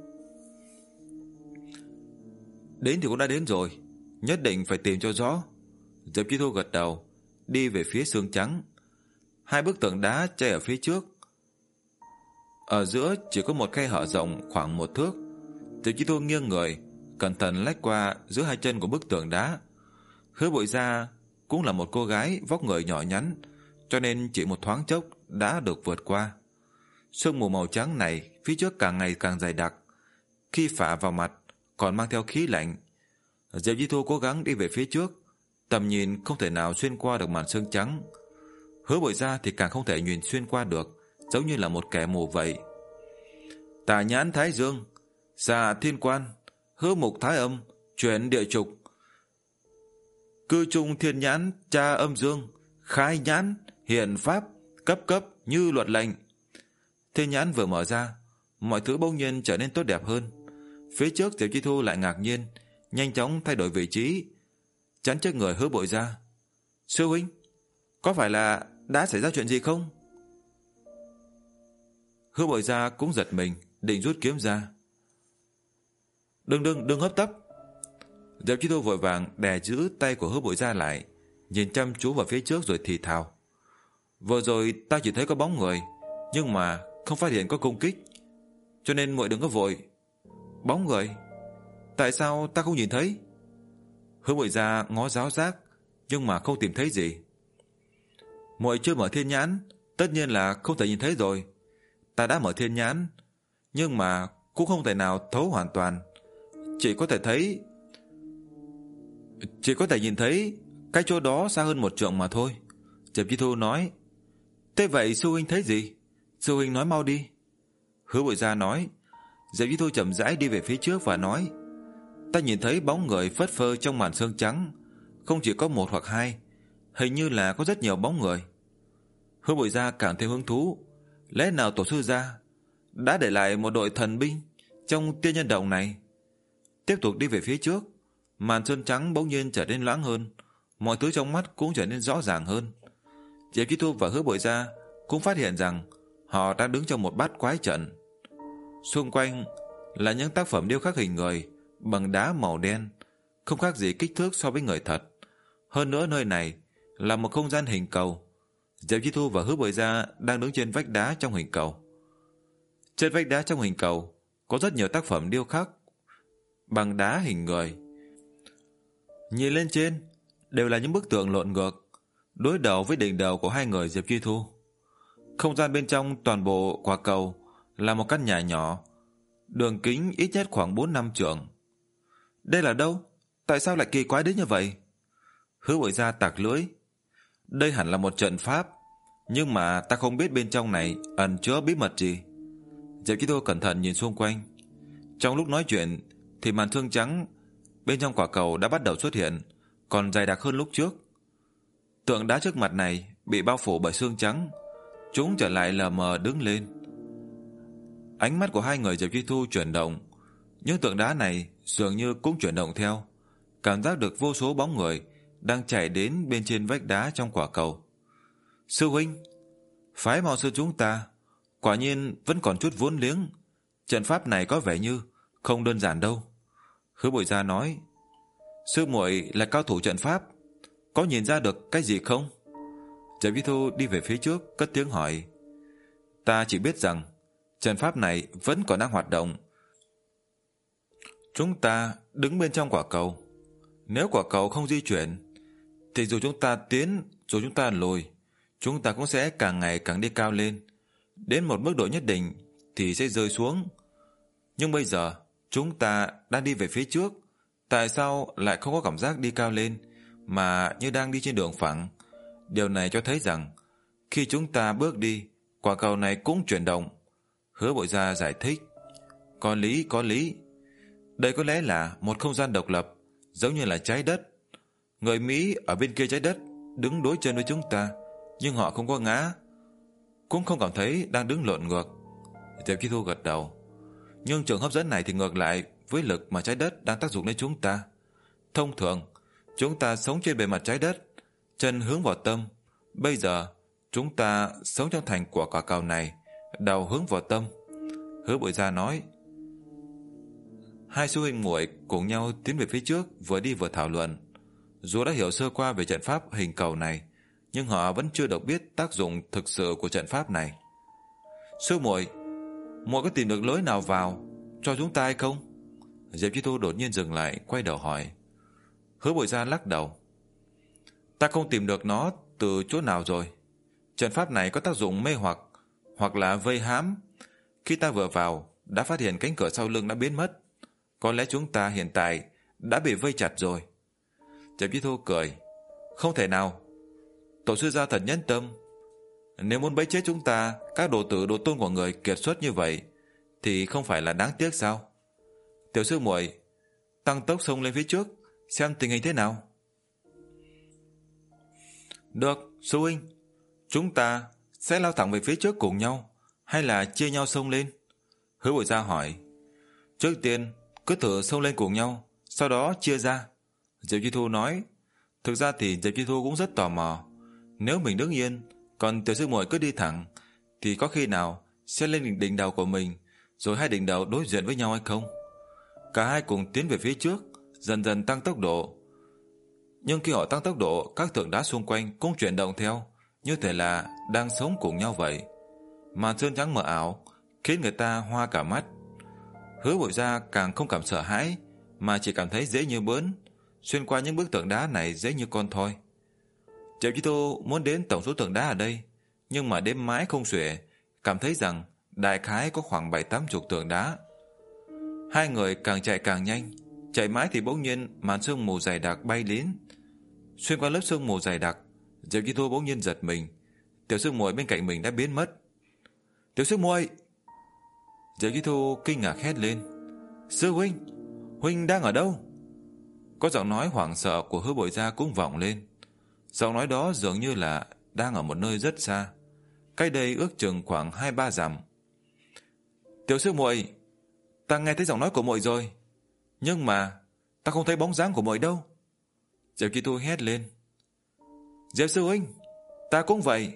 Đến thì cũng đã đến rồi, nhất định phải tìm cho rõ. Diệp Chi Thu gật đầu, đi về phía sương trắng. Hai bức tượng đá che ở phía trước. Ở giữa chỉ có một khe hở rộng khoảng một thước. Diệp Chi Thu nghiêng người, cẩn thận lách qua giữa hai chân của bức tượng đá. Hứa Bội Gia cũng là một cô gái vóc người nhỏ nhắn, cho nên chỉ một thoáng chốc đã được vượt qua. Sương mù màu trắng này phía trước càng ngày càng dày đặc, khi phả vào mặt còn mang theo khí lạnh. Diệp Chi Thu cố gắng đi về phía trước, tầm nhìn không thể nào xuyên qua được màn sương trắng. Hứa Bội Gia thì càng không thể nhìn xuyên qua được, giống như là một kẻ mù vậy. Tà nhãn thái dương, xà thiên quan, hứa mục thái âm, chuyển địa trục, cư trung thiên nhãn, tra âm dương, khai nhãn, hiện pháp, cấp cấp như luật lệnh. Thiên nhãn vừa mở ra, mọi thứ bỗng nhiên trở nên tốt đẹp hơn. Phía trước Diệp Chi Thu lại ngạc nhiên, nhanh chóng thay đổi vị trí, chắn trước người Hứa Bội Gia. Sư huynh, có phải là đã xảy ra chuyện gì không? Hứa Bội Gia cũng giật mình, định rút kiếm ra. Đừng đừng đừng hấp tấp. Diệp Chi Thu vội vàng đè giữ tay của Hứa Bội Gia lại, nhìn chăm chú vào phía trước rồi thì thào. Vừa rồi ta chỉ thấy có bóng người, nhưng mà không phát hiện có công kích, cho nên muội đừng có vội. Bóng người? Tại sao ta không nhìn thấy? Hứa Bội Gia ngó giáo giác, nhưng mà không tìm thấy gì. Muội chưa mở thiên nhãn, tất nhiên là không thể nhìn thấy rồi. Ta đã mở thiên nhãn, nhưng mà cũng không thể nào thấu hoàn toàn, chỉ có thể thấy Chỉ có thể nhìn thấy cái chỗ đó xa hơn một trượng mà thôi. Diệp Chi Thu nói. Thế vậy sư huynh thấy gì? Sư huynh nói mau đi. Hứa Bội Gia nói. Diệp Chi Thu chậm rãi đi về phía trước và nói, ta nhìn thấy bóng người phất phơ trong màn sương trắng, không chỉ có một hoặc hai, hình như là có rất nhiều bóng người. Hứa Bội Gia càng thêm hứng thú. Lẽ nào tổ sư gia đã để lại một đội thần binh trong tiên nhân động này? Tiếp tục đi về phía trước, màn sương trắng bỗng nhiên trở nên loãng hơn, mọi thứ trong mắt cũng trở nên rõ ràng hơn. Diệp Chi Thu và Hứa Bội Gia cũng phát hiện rằng họ đang đứng trong một bát quái trận. Xung quanh là những tác phẩm điêu khắc hình người bằng đá màu đen, không khác gì kích thước so với người thật. Hơn nữa nơi này là một không gian hình cầu. Diệp Chi Thu và Hứa Bội Gia đang đứng trên vách đá trong hình cầu. Trên vách đá trong hình cầu có rất nhiều tác phẩm điêu khắc bằng đá hình người. Nhìn lên trên đều là những bức tượng lộn ngược, đối đầu với đỉnh đầu của hai người Diệp Chi Thu. Không gian bên trong toàn bộ quả cầu là một căn nhà nhỏ, đường kính ít nhất khoảng bốn năm trượng. Đây là đâu? Tại sao lại kỳ quái đến như vậy? Hứa Bội Gia tặc lưỡi. Đây hẳn là một trận pháp, nhưng mà ta không biết bên trong này ẩn chứa bí mật gì. Diệp Chi Thu cẩn thận nhìn xung quanh. Trong lúc nói chuyện thì màn sương trắng bên trong quả cầu đã bắt đầu xuất hiện, còn dày đặc hơn lúc trước. Tượng đá trước mặt này bị bao phủ bởi sương trắng, chúng trở lại lờ mờ đứng lên. Ánh mắt của hai người Diệp Chi Thu chuyển động, những tượng đá này dường như cũng chuyển động theo, cảm giác được vô số bóng người đang chạy đến bên trên vách đá trong quả cầu. Sư huynh, phái Mao Sư chúng ta quả nhiên vẫn còn chút vốn liếng, trận pháp này có vẻ như không đơn giản đâu. Hứa Bội Gia nói. Sư muội là cao thủ trận pháp, có nhìn ra được cái gì không? Diệp Chi Thu đi về phía trước, cất tiếng hỏi. Ta chỉ biết rằng trận pháp này vẫn còn đang hoạt động. Chúng ta đứng bên trong quả cầu. Nếu quả cầu không di chuyển, thì dù chúng ta tiến, dù chúng ta lùi, chúng ta cũng sẽ càng ngày càng đi cao lên. Đến một mức độ nhất định thì sẽ rơi xuống. Nhưng bây giờ chúng ta đang đi về phía trước, tại sao lại không có cảm giác đi cao lên, mà như đang đi trên đường phẳng? Điều này cho thấy rằng khi chúng ta bước đi, quả cầu này cũng chuyển động. Hứa Bội Gia giải thích. Có lý, có lý. Đây có lẽ là một không gian độc lập, giống như là trái đất. Người Mỹ ở bên kia trái đất đứng đối chân với chúng ta, nhưng họ không có ngã, cũng không cảm thấy đang đứng lộn ngược. Diệp Chi Thu gật đầu. Nhưng trường hấp dẫn này thì ngược lại với lực mà trái đất đang tác dụng lên chúng ta. Thông thường, chúng ta sống trên bề mặt trái đất, chân hướng vào tâm. Bây giờ, chúng ta sống trong thành của quả cầu này, đầu hướng vào tâm. Hứa Bội Gia nói. Hai sư huynh muội cùng nhau tiến về phía trước, vừa đi vừa thảo luận. Dù đã hiểu sơ qua về trận pháp hình cầu này, nhưng họ vẫn chưa được biết tác dụng thực sự của trận pháp này. Sư muội, muội có tìm được lối nào vào cho chúng ta hay không? Diệp Chi Thu đột nhiên dừng lại, quay đầu hỏi. Hứa Bội Gia lắc đầu. Ta không tìm được nó từ chỗ nào rồi. Trận pháp này có tác dụng mê hoặc, hoặc là vây hãm. Khi ta vừa vào, đã phát hiện cánh cửa sau lưng đã biến mất. Có lẽ chúng ta hiện tại đã bị vây chặt rồi. Diệp Chi Thu cười. Không thể nào. Tổ sư gia thật nhẫn tâm. Nếu muốn bẫy chết chúng ta, các đồ tử đồ tôn của người kiệt xuất như vậy, thì không phải là đáng tiếc sao? Tiểu sư muội, tăng tốc xông lên phía trước, xem tình hình thế nào. Được, sư huynh. Chúng ta sẽ lao thẳng về phía trước cùng nhau, hay là chia nhau xông lên? Hứa Bội Gia hỏi. Trước tiên cứ thử xông lên cùng nhau, sau đó chia ra. Diệp Chi Thu nói. Thực ra thì Diệp Chi Thu cũng rất tò mò. Nếu mình đứng yên, còn tiểu sư muội cứ đi thẳng, thì có khi nào sẽ lên đỉnh, đỉnh đầu của mình, rồi hai đỉnh đầu đối diện với nhau hay không? Cả hai cùng tiến về phía trước, dần dần tăng tốc độ. Nhưng khi họ tăng tốc độ, các tượng đá xung quanh cũng chuyển động theo, như thể là đang sống cùng nhau vậy. Màn sơn trắng mờ ảo khiến người ta hoa cả mắt. Hứa Bội Gia càng không cảm sợ hãi, mà chỉ cảm thấy dễ như bỡn. Xuyên qua những bức tượng đá này dễ như con thoi. Diệp Chi Thu muốn đến tổng số tượng đá ở đây, nhưng mà đếm mãi không xuể, cảm thấy rằng đại khái có khoảng bảy tám chục tượng đá. Hai người càng chạy càng nhanh, chạy mãi thì bỗng nhiên màn sương mù dày đặc bay đến. Xuyên qua lớp sương mù dày đặc, Diệp Chi Thu bỗng nhiên giật mình. Tiểu sư muội bên cạnh mình đã biến mất. Tiểu sư muội! Diệp Chi Thu kinh ngạc hét lên. Sư huynh, huynh đang ở đâu? Có giọng nói hoảng sợ của Hứa Bội Gia cũng vọng lên. Giọng nói đó dường như là đang ở một nơi rất xa, cách đây ước chừng khoảng hai ba dặm. Tiểu sư muội, ta nghe thấy giọng nói của muội rồi, nhưng mà ta không thấy bóng dáng của muội đâu. Diệp Chi Thu hét lên. Diệp sư huynh, ta cũng vậy.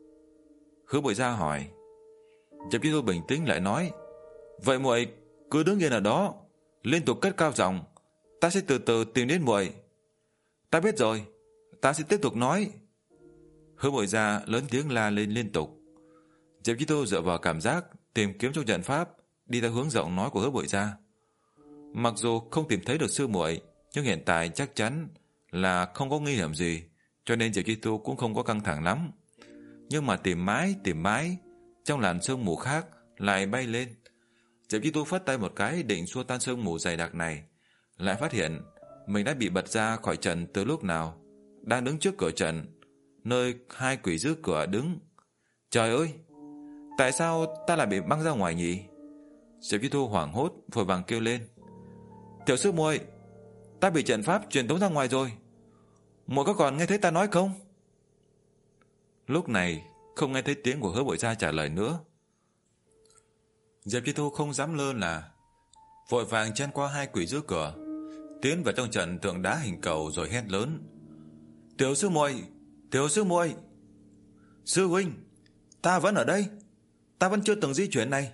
Hứa Bội Gia hỏi. Diệp Chi Thu bình tĩnh lại nói. Vậy muội cứ đứng yên ở đó, liên tục cất cao giọng, ta sẽ từ từ tìm đến muội. Ta biết rồi, ta sẽ tiếp tục nói. Hứa Bội Gia lớn tiếng la lên liên tục. Diệp Chi Thu dựa vào cảm giác tìm kiếm trong trận pháp, đi theo hướng giọng nói của Hứa Bội Gia. Mặc dù không tìm thấy được sư muội, nhưng hiện tại chắc chắn là không có nguy hiểm gì, cho nên Diệp Chi Thu cũng không có căng thẳng lắm. Nhưng mà tìm mãi tìm mãi, trong làn sương mù khác lại bay lên. Diệp Chi Thu phất tay một cái định xua tan sương mù dày đặc này, lại phát hiện mình đã bị bật ra khỏi trận từ lúc nào. Đang đứng trước cửa trận, nơi hai quỷ giữ cửa đứng. Trời ơi, tại sao ta lại bị băng ra ngoài nhỉ? Diệp Chi Thu hoảng hốt vội vàng kêu lên. Tiểu sư muội, ta bị trận pháp truyền tống ra ngoài rồi. Muội có còn nghe thấy ta nói không? Lúc này không nghe thấy tiếng của Hứa Bội Gia trả lời nữa. Diệp Chi Thu không dám lơ là, vội vàng chen qua hai quỷ giữ cửa, tiến vào trong trận tượng đá hình cầu rồi hét lớn. Tiểu sư muội, tiểu sư muội, sư huynh, ta vẫn ở đây, ta vẫn chưa từng di chuyển này.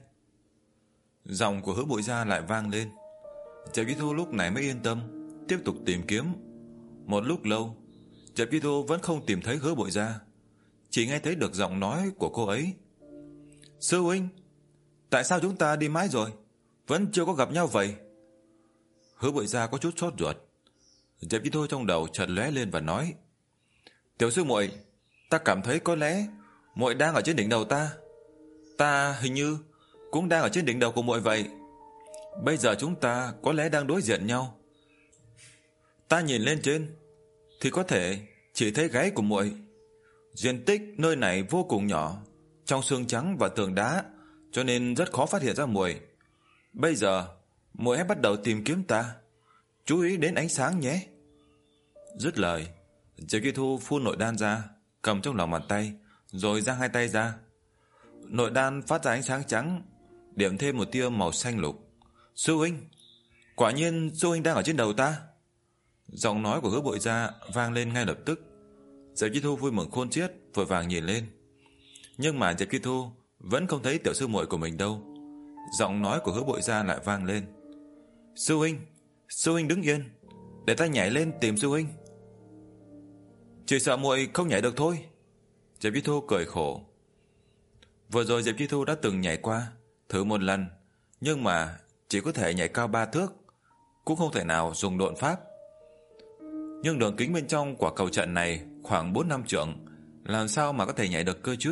Giọng của Hứa Bội Gia lại vang lên. Diệp Chi Thu lúc này mới yên tâm tiếp tục tìm kiếm. Một lúc lâu, Diệp Chi Thu vẫn không tìm thấy Hứa Bội Gia, chỉ nghe thấy được giọng nói của cô ấy. Sư huynh, tại sao chúng ta đi mãi rồi vẫn chưa có gặp nhau vậy? Hứa Bội Gia có chút sốt ruột. Diệp Chi Thu trong đầu chợt lóe lên và nói: Tiểu sư muội, ta cảm thấy có lẽ muội đang ở trên đỉnh đầu ta. Ta hình như cũng đang ở trên đỉnh đầu của muội vậy. Bây giờ chúng ta có lẽ đang đối diện nhau. Ta nhìn lên trên thì có thể chỉ thấy gáy của muội. Diện tích nơi này vô cùng nhỏ, trong xương trắng và tường đá, cho nên rất khó phát hiện ra muội. Bây giờ muội hãy bắt đầu tìm kiếm ta, chú ý đến ánh sáng nhé. Dứt lời, Diệp Chi Thu phun nội đan ra, cầm trong lòng bàn tay, rồi giang hai tay ra. Nội đan phát ra ánh sáng trắng, điểm thêm một tia màu xanh lục. Sư huynh, quả nhiên sư huynh đang ở trên đầu ta. Giọng nói của Hứa Bội Gia vang lên ngay lập tức. Diệp Chi Thu vui mừng khôn xiết, vội vàng nhìn lên. Nhưng mà Diệp Chi Thu vẫn không thấy tiểu sư muội của mình đâu. Giọng nói của Hứa Bội Gia lại vang lên. Sư huynh, sư huynh đứng yên, để ta nhảy lên tìm sư huynh. Chỉ sợ muội không nhảy được thôi. Diệp Chi Thu cười khổ. Vừa rồi Diệp Chi Thu đã từng nhảy qua, thử một lần, nhưng mà chỉ có thể nhảy cao ba thước, cũng không thể nào dùng độn pháp. Nhưng đường kính bên trong quả cầu trận này khoảng bốn năm trượng, làm sao mà có thể nhảy được cơ chứ?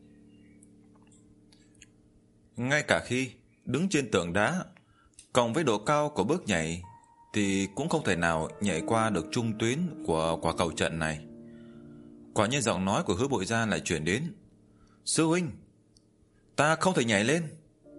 Ngay cả khi đứng trên tường đá, cộng với độ cao của bước nhảy, thì cũng không thể nào nhảy qua được trung tuyến của quả cầu trận này. Quả nhiên giọng nói của Hứa Bội Gia lại chuyển đến. Sư huynh, ta không thể nhảy lên.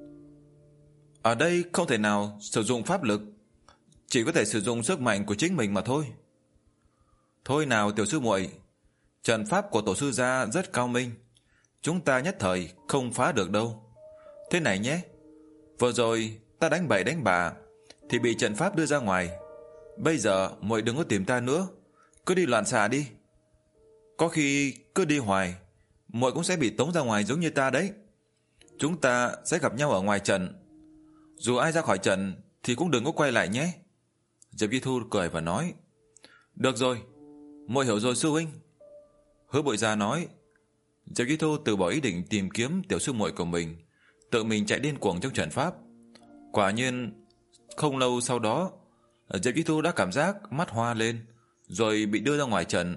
Ở đây không thể nào sử dụng pháp lực, chỉ có thể sử dụng sức mạnh của chính mình mà thôi. Thôi nào tiểu sư muội, trận pháp của tổ sư gia rất cao minh, chúng ta nhất thời không phá được đâu. Thế này nhé, vừa rồi ta đánh bậy đánh bạ thì bị trận pháp đưa ra ngoài. Bây giờ muội đừng có tìm ta nữa, cứ đi loạn xạ đi. Có khi cứ đi hoài, muội cũng sẽ bị tống ra ngoài giống như ta đấy. Chúng ta sẽ gặp nhau ở ngoài trận. Dù ai ra khỏi trận thì cũng đừng có quay lại nhé. Diệp Chi Thu cười và nói. Được rồi, muội hiểu rồi sư huynh. Hứa Bội Gia nói. Diệp Chi Thu từ bỏ ý định tìm kiếm tiểu sư muội của mình, tự mình chạy điên cuồng trong trận pháp. Quả nhiên không lâu sau đó, Diệp Chi Thu đã cảm giác mắt hoa lên, rồi bị đưa ra ngoài trận.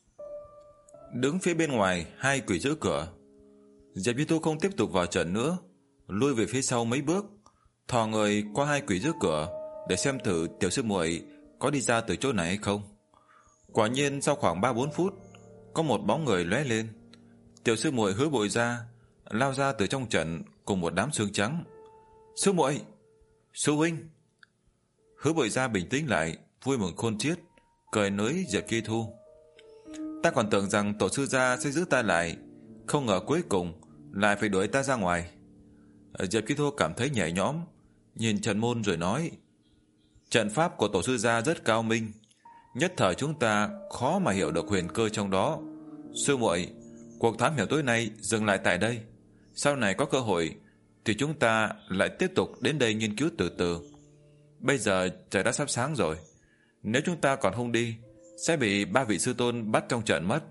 Đứng phía bên ngoài hai quỷ giữ cửa. Diệp Chi Thu không tiếp tục vào trận nữa, lui về phía sau mấy bước, thò người qua hai quỷ giữ cửa để xem thử tiểu sư muội có đi ra từ chỗ này hay không. Quả nhiên sau khoảng ba bốn phút, có một bóng người lóe lên. Tiểu sư muội Hứa Bội Gia lao ra từ trong trận cùng một đám xương trắng. Sư muội, sư huynh. Hứa Bội Gia bình tĩnh lại, vui mừng khôn xiết, cười nới Diệp Chi Thu. Ta còn tưởng rằng tổ sư gia sẽ giữ ta lại, không ngờ cuối cùng lại phải đuổi ta ra ngoài. Diệp Chi Thu cảm thấy nhẹ nhõm, nhìn trận môn rồi nói. Trận pháp của tổ sư gia rất cao minh, nhất thời chúng ta khó mà hiểu được huyền cơ trong đó. Sư muội, cuộc thám hiểm tối nay dừng lại tại đây. Sau này có cơ hội thì chúng ta lại tiếp tục đến đây nghiên cứu từ từ. Bây giờ trời đã sắp sáng rồi, nếu chúng ta còn không đi sẽ bị ba vị sư tôn bắt trong trận mất.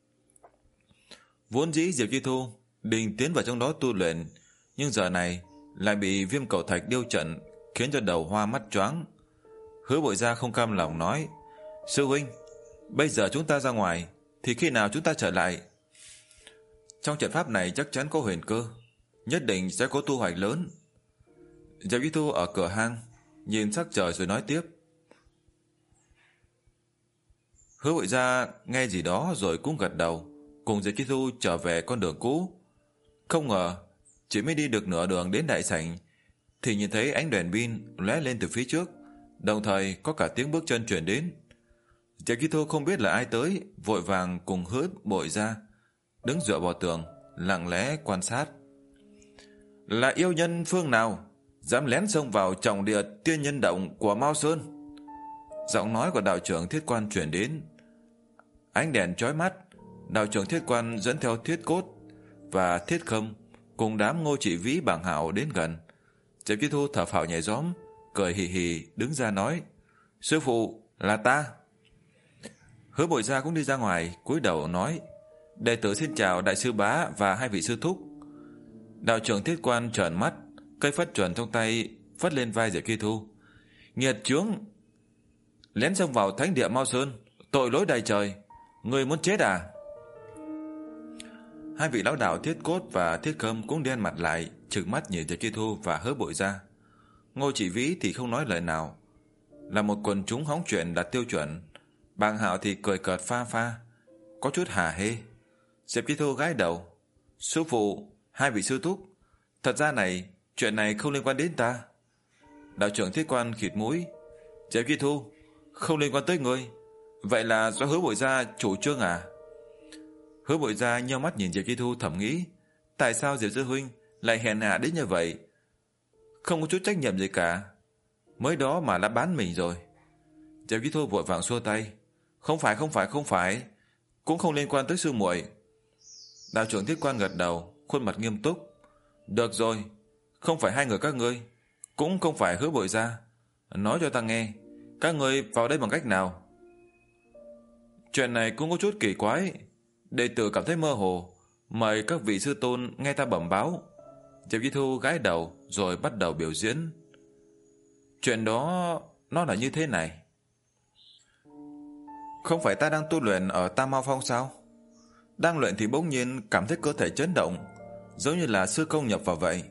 Vốn dĩ Diệp Chi Thu định tiến vào trong đó tu luyện, nhưng giờ này lại bị viêm cầu thạch điêu trận khiến cho đầu hoa mắt choáng. Hứa Bội Gia không cam lòng nói. Sư huynh, bây giờ chúng ta ra ngoài thì khi nào chúng ta trở lại? Trong trận pháp này chắc chắn có huyền cơ, nhất định sẽ có thu hoạch lớn. Diệp Chi Thu ở cửa hang nhìn sắc trời rồi nói tiếp. Hứa Bội Gia nghe gì đó rồi cũng gật đầu, cùng Diệp Chi Thu trở về con đường cũ. Không ngờ chỉ mới đi được nửa đường đến đại sảnh thì nhìn thấy ánh đèn pin lóe lên từ phía trước, đồng thời có cả tiếng bước chân truyền đến. Diệp Chi Thu không biết là ai tới, vội vàng cùng Hứa Bội Gia đứng dựa vào tường, lặng lẽ quan sát. Là yêu nhân phương nào dám lén xông vào trọng địa tiên nhân động của Mao Sơn? Giọng nói của đạo trưởng Thiết Quan truyền đến. Ánh đèn chói mắt, đạo trưởng Thiết Quan dẫn theo Thiết Cốt và Thiết Khâm cùng đám Ngô Trị Vĩ Bảng Hạo đến gần. Diệp Chi Thu thở phào nhẹ nhõm, cười hì hì đứng ra nói. Sư phụ, là ta. Hứa Bội Gia cũng đi ra ngoài, cúi đầu nói: "Đệ tử xin chào đại sư bá và hai vị sư thúc." Đạo trưởng Thiết Quan trợn mắt, cây phất chuẩn trong tay phất lên vai Diệp Chi Thu. "Nghiệt chướng, lén xông vào thánh địa Mao Sơn, tội lỗi đầy trời, người muốn chết à?" Hai vị lão đạo Thiết Cốt và Thiết Khâm cũng đen mặt lại, trừng mắt nhìn Diệp Chi Thu và Hứa Bội Gia. Ngô Chỉ Vĩ thì không nói lời nào, là một quần chúng hóng chuyện đạt tiêu chuẩn. Bàng Hạo thì cười cợt pha pha, có chút hả hê. Diệp Chi Thu gãi đầu: "Sư phụ, hai vị sư thúc, thật ra này, chuyện này không liên quan đến ta." Đạo trưởng Thiết Quan khịt mũi: "Diệp Chi Thu, không liên quan tới ngươi, vậy là do Hứa Bội Gia chủ trương à?" Hứa Bội Gia nheo mắt nhìn Diệp Chi Thu, thầm nghĩ: tại sao Diệp sư huynh lại hèn hạ đến như vậy, không có chút trách nhiệm gì cả, mới đó mà đã bán mình rồi. Diệp Chi Thu vội vàng xua tay: "Không phải, không phải, không phải, cũng không liên quan tới sư muội." Đạo trưởng Thiết Quan gật đầu, khuôn mặt nghiêm túc: "Được rồi, không phải hai người các ngươi, cũng không phải Hứa Bội Gia, nói cho ta nghe, các ngươi vào đây bằng cách nào?" "Chuyện này cũng có chút kỳ quái, đệ tử cảm thấy mơ hồ, mời các vị sư tôn nghe ta bẩm báo." Diệp Chi Thu gãi đầu rồi bắt đầu biểu diễn. "Chuyện đó nó là như thế này. Không phải ta đang tu luyện ở Tam Mao Phong sao? Đang luyện thì bỗng nhiên cảm thấy cơ thể chấn động, giống như là sư công nhập vào vậy."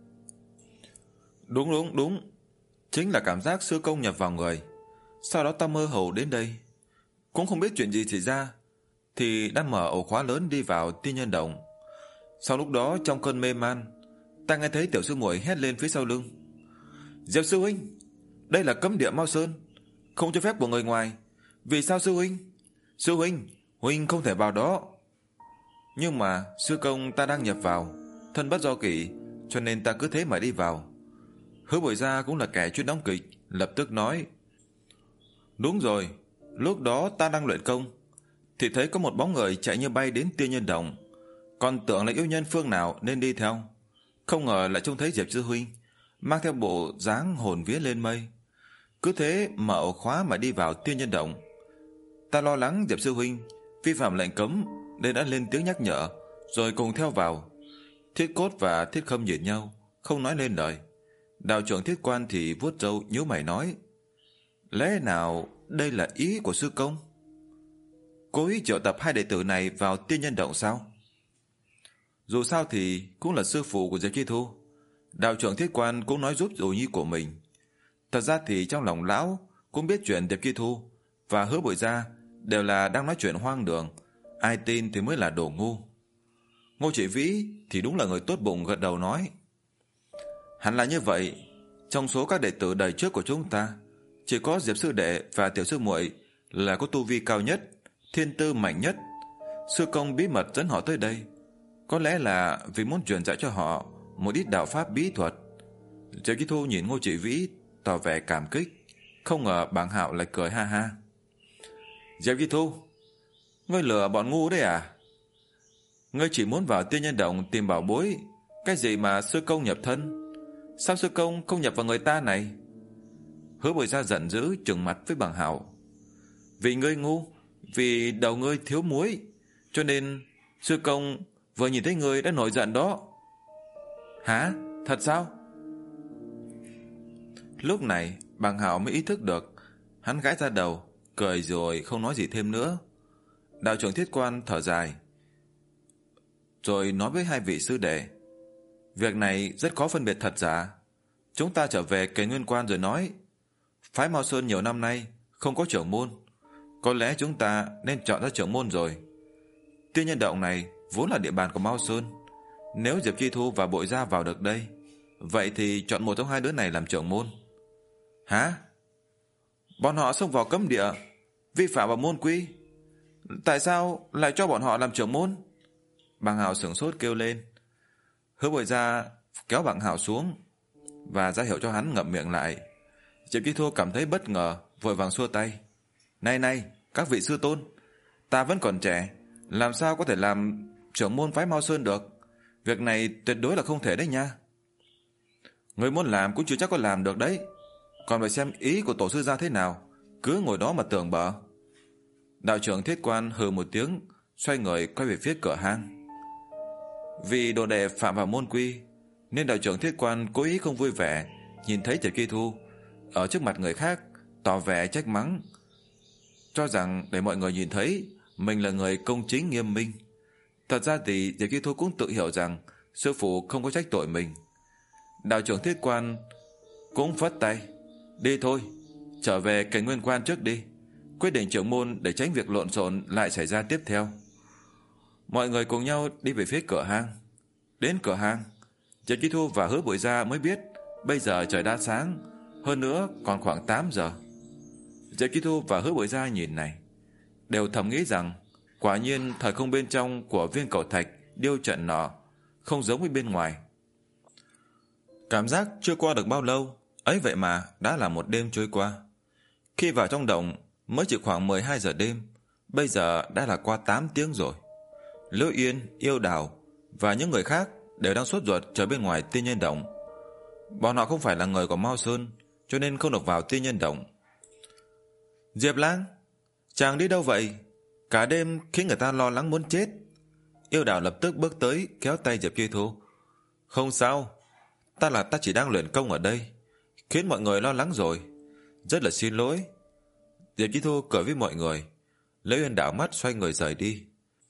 "Đúng đúng đúng, chính là cảm giác sư công nhập vào người. Sau đó ta mơ hồ đến đây, cũng không biết chuyện gì xảy ra, thì đã mở ổ khóa lớn đi vào Tiên Nhân Động. Sau lúc đó trong cơn mê man, ta nghe thấy tiểu sư muội hét lên phía sau lưng: Diệp sư huynh, đây là cấm địa Mao Sơn, không cho phép của người ngoài. Vì sao sư huynh? Sư huynh, huynh không thể vào đó. Nhưng mà sư công ta đang nhập vào, thân bất do kỷ, cho nên ta cứ thế mà đi vào." Hứa Bội Gia cũng là kẻ chuyên đóng kịch, lập tức nói: "Đúng rồi, lúc đó ta đang luyện công, thì thấy có một bóng người chạy như bay đến Tiên Nhân Động, còn tưởng là yêu nhân phương nào nên đi theo, không ngờ lại trông thấy Diệp sư huynh mang theo bộ dáng hồn vía lên mây, cứ thế mở ổ khóa mà đi vào Tiên Nhân Động. Ta lo lắng Diệp sư huynh vi phạm lệnh cấm nên đã lên tiếng nhắc nhở, rồi cùng theo vào." Thiết Cốt và Thiết Khâm nhìn nhau, không nói lên lời. Đạo trưởng Thiết Quan thì vuốt râu nhíu mày nói: "Lẽ nào đây là ý của sư công? Cố ý triệu tập hai đệ tử này vào Tiên Nhân Động sao?" Dù sao thì cũng là sư phụ của Diệp Chi Thu, đạo trưởng Thiết Quan cũng nói giúp dù nhi của mình. Thật ra thì trong lòng lão cũng biết chuyện Diệp Chi Thu và Hứa Bội Gia đều là đang nói chuyện hoang đường, ai tin thì mới là đồ ngu. Ngô Chỉ Vĩ thì đúng là người tốt bụng, gật đầu nói: "Hẳn là như vậy. Trong số các đệ tử đời trước của chúng ta, chỉ có Diệp sư đệ và tiểu sư muội là có tu vi cao nhất, thiên tư mạnh nhất. Sư công bí mật dẫn họ tới đây, có lẽ là vì muốn truyền dạy cho họ một ít đạo pháp bí thuật." Diệp Chi Thu nhìn Ngô Chỉ Vĩ tỏ vẻ cảm kích, không ngờ Bàng Hạo lại cười ha ha: "Diệp Chi Thu, ngươi lừa bọn ngu đấy à? Ngươi chỉ muốn vào Tiên Nhân Động tìm bảo bối, cái gì mà sư công nhập thân? Sao sư công không nhập vào người ta này?" Hứa Bội Gia giận dữ trừng mặt với Bàng Hạo: "Vì ngươi ngu, vì đầu ngươi thiếu muối, cho nên sư công vừa nhìn thấy ngươi đã nổi giận đó." "Hả? Thật sao?" Lúc này Bàng Hạo mới ý thức được, hắn gãi ra đầu, cười rồi không nói gì thêm nữa. Đạo trưởng Thiết Quan thở dài, rồi nói với hai vị sư đệ: "Việc này rất khó phân biệt thật giả. Chúng ta trở về Kền Nguyên Quan rồi nói. Phái Mao Sơn nhiều năm nay không có trưởng môn, có lẽ chúng ta nên chọn ra trưởng môn rồi. Tiên Nhân Động này vốn là địa bàn của Mao Sơn, nếu Diệp Chi Thu và Bội Gia vào được đây, vậy thì chọn một trong hai đứa này làm trưởng môn." "Hả? Bọn họ xông vào cấm địa, vi phạm vào môn quy, tại sao lại cho bọn họ làm trưởng môn?" Bàng Hạo sửng sốt kêu lên. Hứa Bội Gia kéo Bàng Hạo xuống và ra hiệu cho hắn ngậm miệng lại. Diệp Chi Thu cảm thấy bất ngờ, vội vàng xua tay: "Này này, các vị sư tôn, ta vẫn còn trẻ, làm sao có thể làm trưởng môn phái Mao Sơn được? Việc này tuyệt đối là không thể đấy nha." "Người muốn làm cũng chưa chắc có làm được đấy, còn phải xem ý của tổ sư gia thế nào, cứ ngồi đó mà tưởng bở." Đạo trưởng Thiết Quan hừ một tiếng, xoay người quay về phía cửa hang. Vì đồ đệ phạm vào môn quy, nên đạo trưởng Thiết Quan cố ý không vui vẻ nhìn thấy Diệp Chi Thu ở trước mặt người khác, tỏ vẻ trách mắng, cho rằng để mọi người nhìn thấy mình là người công chính nghiêm minh. Thật ra thì Diệp Chi Thu cũng tự hiểu rằng sư phụ không có trách tội mình. Đạo trưởng Thiết Quan cũng phất tay, đi thôi, trở về Cảnh Nguyên Quan trước đi, quyết định trưởng môn để tránh việc lộn xộn lại xảy ra tiếp theo. Mọi người cùng nhau đi về phía cửa hang. Đến cửa hang, Diệp Chi Thu và Hứa Bội Gia mới biết bây giờ trời đã sáng, hơn nữa còn khoảng tám giờ. Diệp Chi Thu và Hứa Bội Gia nhìn này, đều thầm nghĩ rằng quả nhiên thời không bên trong của viên cầu thạch điêu trận nọ không giống với bên ngoài. Cảm giác chưa qua được bao lâu, ấy vậy mà đã là một đêm trôi qua. Khi vào trong động mới chỉ khoảng mười hai giờ đêm, bây giờ đã là qua tám tiếng rồi. Liễu Yên, Yêu Đào và những người khác đều đang sốt ruột chờ bên ngoài Tiên Nhân Động. Bọn họ không phải là người của Mao Sơn, cho nên không được vào Tiên Nhân Động. Diệp Lang, chàng đi đâu vậy? Cả đêm khiến người ta lo lắng muốn chết. Yêu Đào lập tức bước tới kéo tay Diệp Chi Thu. Không sao, ta là ta chỉ đang luyện công ở đây, khiến mọi người lo lắng rồi. Rất là xin lỗi. Diệp Chi Thu cười với mọi người. Liễu Yên đảo mắt xoay người rời đi.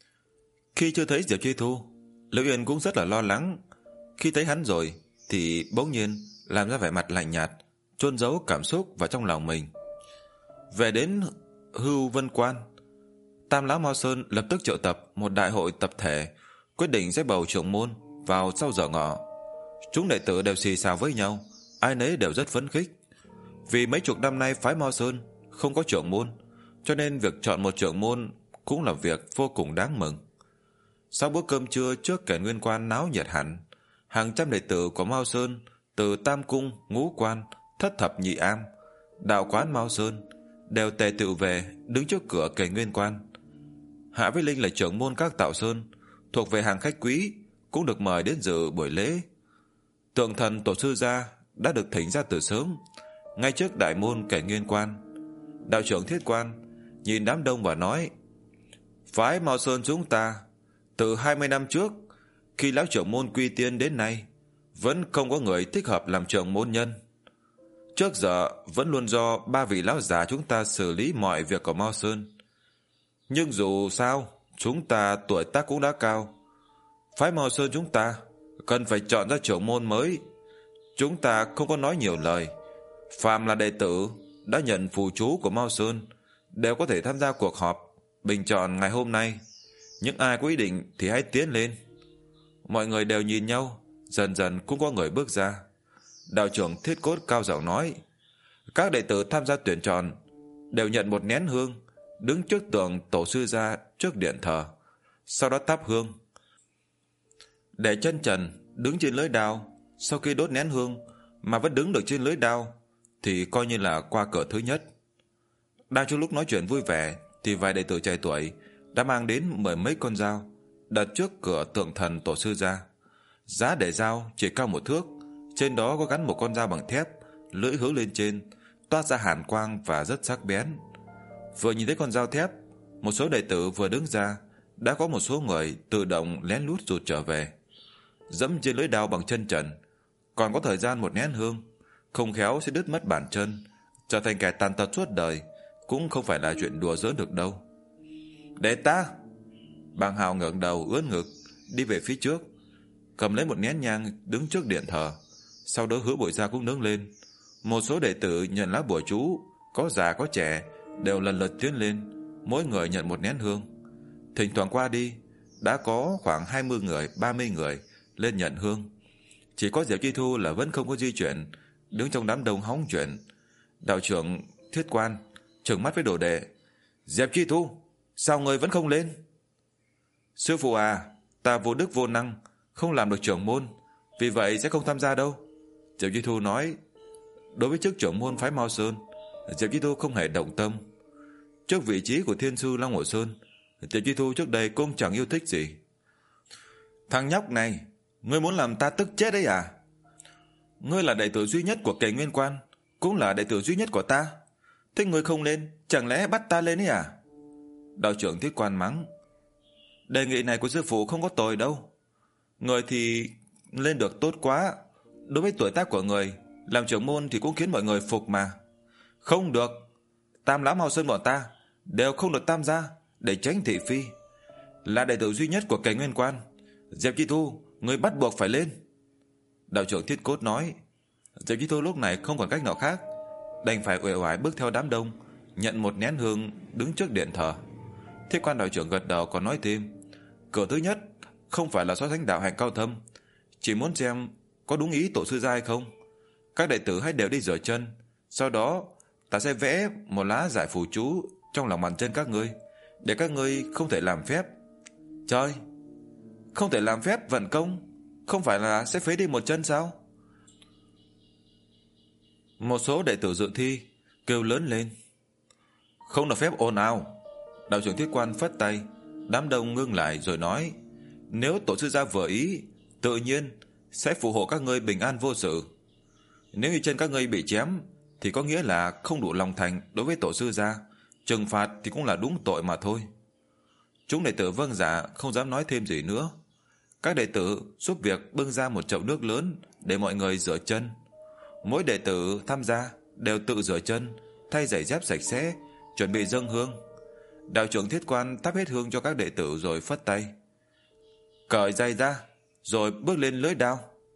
Khi chưa thấy Diệp Chi Thu, Liễu Yên cũng rất là lo lắng. Khi thấy hắn rồi thì bỗng nhiên làm ra vẻ mặt lạnh nhạt, chôn giấu cảm xúc vào trong lòng mình. Về đến Hưu Vân Quan, Tam lão Mao Sơn lập tức triệu tập một đại hội tập thể, quyết định sẽ bầu trưởng môn vào sau giờ ngọ. Chúng đệ tử đều xì xào với nhau, ai nấy đều rất phấn khích. Vì mấy chục năm nay phái Mao Sơn không có trưởng môn, cho nên việc chọn một trưởng môn cũng là việc vô cùng đáng mừng. Sau bữa cơm trưa trước Cảnh Nguyên Quan náo nhiệt hẳn, hàng trăm đệ tử của Mao Sơn từ Tam Cung, Ngũ Quan, Thất Thập Nhị Am, đạo quán Mao Sơn đều tề tựu về đứng trước cửa Cảnh Nguyên Quan. Hạ Vĩ Linh là trưởng môn các Tạo Sơn, thuộc về hàng khách quý, cũng được mời đến dự buổi lễ. Tượng thần tổ sư gia đã được thỉnh ra từ sớm, ngay trước đại môn Cảnh Nguyên Quan. Đạo trưởng Thiết Quan nhìn đám đông và nói: phái Mao Sơn chúng ta từ hai mươi năm trước, khi lão trưởng môn quy tiên đến nay, vẫn không có người thích hợp làm trưởng môn nhân. Trước giờ vẫn luôn do ba vị lão già chúng ta xử lý mọi việc của Mao Sơn. Nhưng dù sao, chúng ta tuổi tác cũng đã cao. Phái Mao Sơn chúng ta cần phải chọn ra trưởng môn mới. Chúng ta không có nói nhiều lời. Phàm là đệ tử đã nhận phù chú của Mao Sơn đều có thể tham gia cuộc họp bình chọn ngày hôm nay. Những ai có ý định thì hãy tiến lên. Mọi người đều nhìn nhau, dần dần cũng có người bước ra. Đạo trưởng Thiết Cốt cao giọng nói: các đệ tử tham gia tuyển chọn đều nhận một nén hương, đứng trước tượng tổ sư gia trước điện thờ, sau đó thắp hương. Để chân trần đứng trên lưới đao, sau khi đốt nén hương mà vẫn đứng được trên lưới đao thì coi như là qua cửa thứ nhất. Đang trong lúc nói chuyện vui vẻ thì vài đệ tử trẻ tuổi đã mang đến mười mấy con dao đặt trước cửa tượng thần tổ sư gia. Giá để dao chỉ cao một thước, trên đó có gắn một con dao bằng thép, lưỡi hướng lên trên, toát ra hàn quang và rất sắc bén. Vừa nhìn thấy con dao thép, một số đệ tử vừa đứng ra, đã có một số người tự động lén lút rụt trở về, dẫm trên lưỡi đao bằng chân trần. Còn có thời gian một nén hương, không khéo sẽ đứt mất bàn chân, trở thành kẻ tàn tật suốt đời, cũng không phải là chuyện đùa giỡn được đâu. Để ta! Bàng Hào ngẩng đầu ưỡn ngực đi về phía trước, cầm lấy một nén nhang đứng trước điện thờ. Sau đó Hứa Bội Gia cũng đứng lên. Một số đệ tử nhận lá bùa chú, có già có trẻ, đều lần lượt tiến lên, mỗi người nhận một nén hương. Thỉnh thoảng qua đi, đã có khoảng hai mươi người, ba mươi người lên nhận hương. Chỉ có Diệp Chi Thu là vẫn không có di chuyển, đứng trong đám đông hóng chuyện. Đạo trưởng Thiết Quan trừng mắt với đồ đệ: Diệp Chi Thu, sao người vẫn không lên? Sư phụ à, ta vô đức vô năng, không làm được trưởng môn, vì vậy sẽ không tham gia đâu. Diệp Chi Thu nói. Đối với chức trưởng môn phái Mao Sơn, Diệp Chi Thu không hề động tâm. Trước vị trí của thiên sư Long Hồ Sơn, Diệp Chi Thu trước đây cũng chẳng yêu thích gì. Thằng nhóc này, ngươi muốn làm ta tức chết đấy à? Ngươi là đệ tử duy nhất của Cảnh Nguyên Quan, cũng là đệ tử duy nhất của ta. Thế ngươi không lên, chẳng lẽ bắt ta lên ấy à? Đạo trưởng Thiết Quan mắng: "Đề nghị này của sư phụ không có tồi đâu. Người thì lên được tốt quá. Đối với tuổi tác của người, làm trưởng môn thì cũng khiến mọi người phục mà. Không được. Tam lão Mao Sơn bọn ta đều không được tham gia để tránh thị phi. Là đệ tử duy nhất của Cảnh Nguyên Quan. Diệp Chi Thu, người bắt buộc phải lên." Đạo trưởng Thiết Cốt nói. Diệp Chi Thu lúc này không còn cách nào khác, đành phải uể oải bước theo đám đông, nhận một nén hương, đứng trước điện thờ. Thiết Quan đạo trưởng gật đầu còn nói thêm: "Cửa thứ nhất không phải là so sánh đạo hạnh cao thâm, chỉ muốn xem có đúng ý tổ sư gia hay không. Các đệ tử hãy đều đi rửa chân, sau đó ta sẽ vẽ một lá giải phù chú trong lòng bàn chân các ngươi, để các ngươi không thể làm phép." Trời, không thể làm phép vận công, không phải là sẽ phế đi một chân sao? Một số đệ tử dự thi kêu lớn lên: "Không được phép ồn ào." Đạo trưởng Thiết Quan phất tay, đám đông ngưng lại rồi nói: "Nếu tổ sư gia vừa ý, tự nhiên sẽ phù hộ các ngươi bình an vô sự. Nếu như chân các ngươi bị chém thì có nghĩa là không đủ lòng thành đối với tổ sư gia, trừng phạt thì cũng là đúng tội mà thôi." Chúng đệ tử vâng dạ, không dám nói thêm gì nữa. Các đệ tử giúp việc bưng ra một chậu nước lớn để mọi người rửa chân. Mỗi đệ tử tham gia đều tự rửa chân, thay giày dép sạch sẽ, chuẩn bị dâng hương. Đạo trưởng Thiết Quan thắp hết hương cho các đệ tử rồi phất tay: "Cởi giày ra, rồi bước lên lưới đao."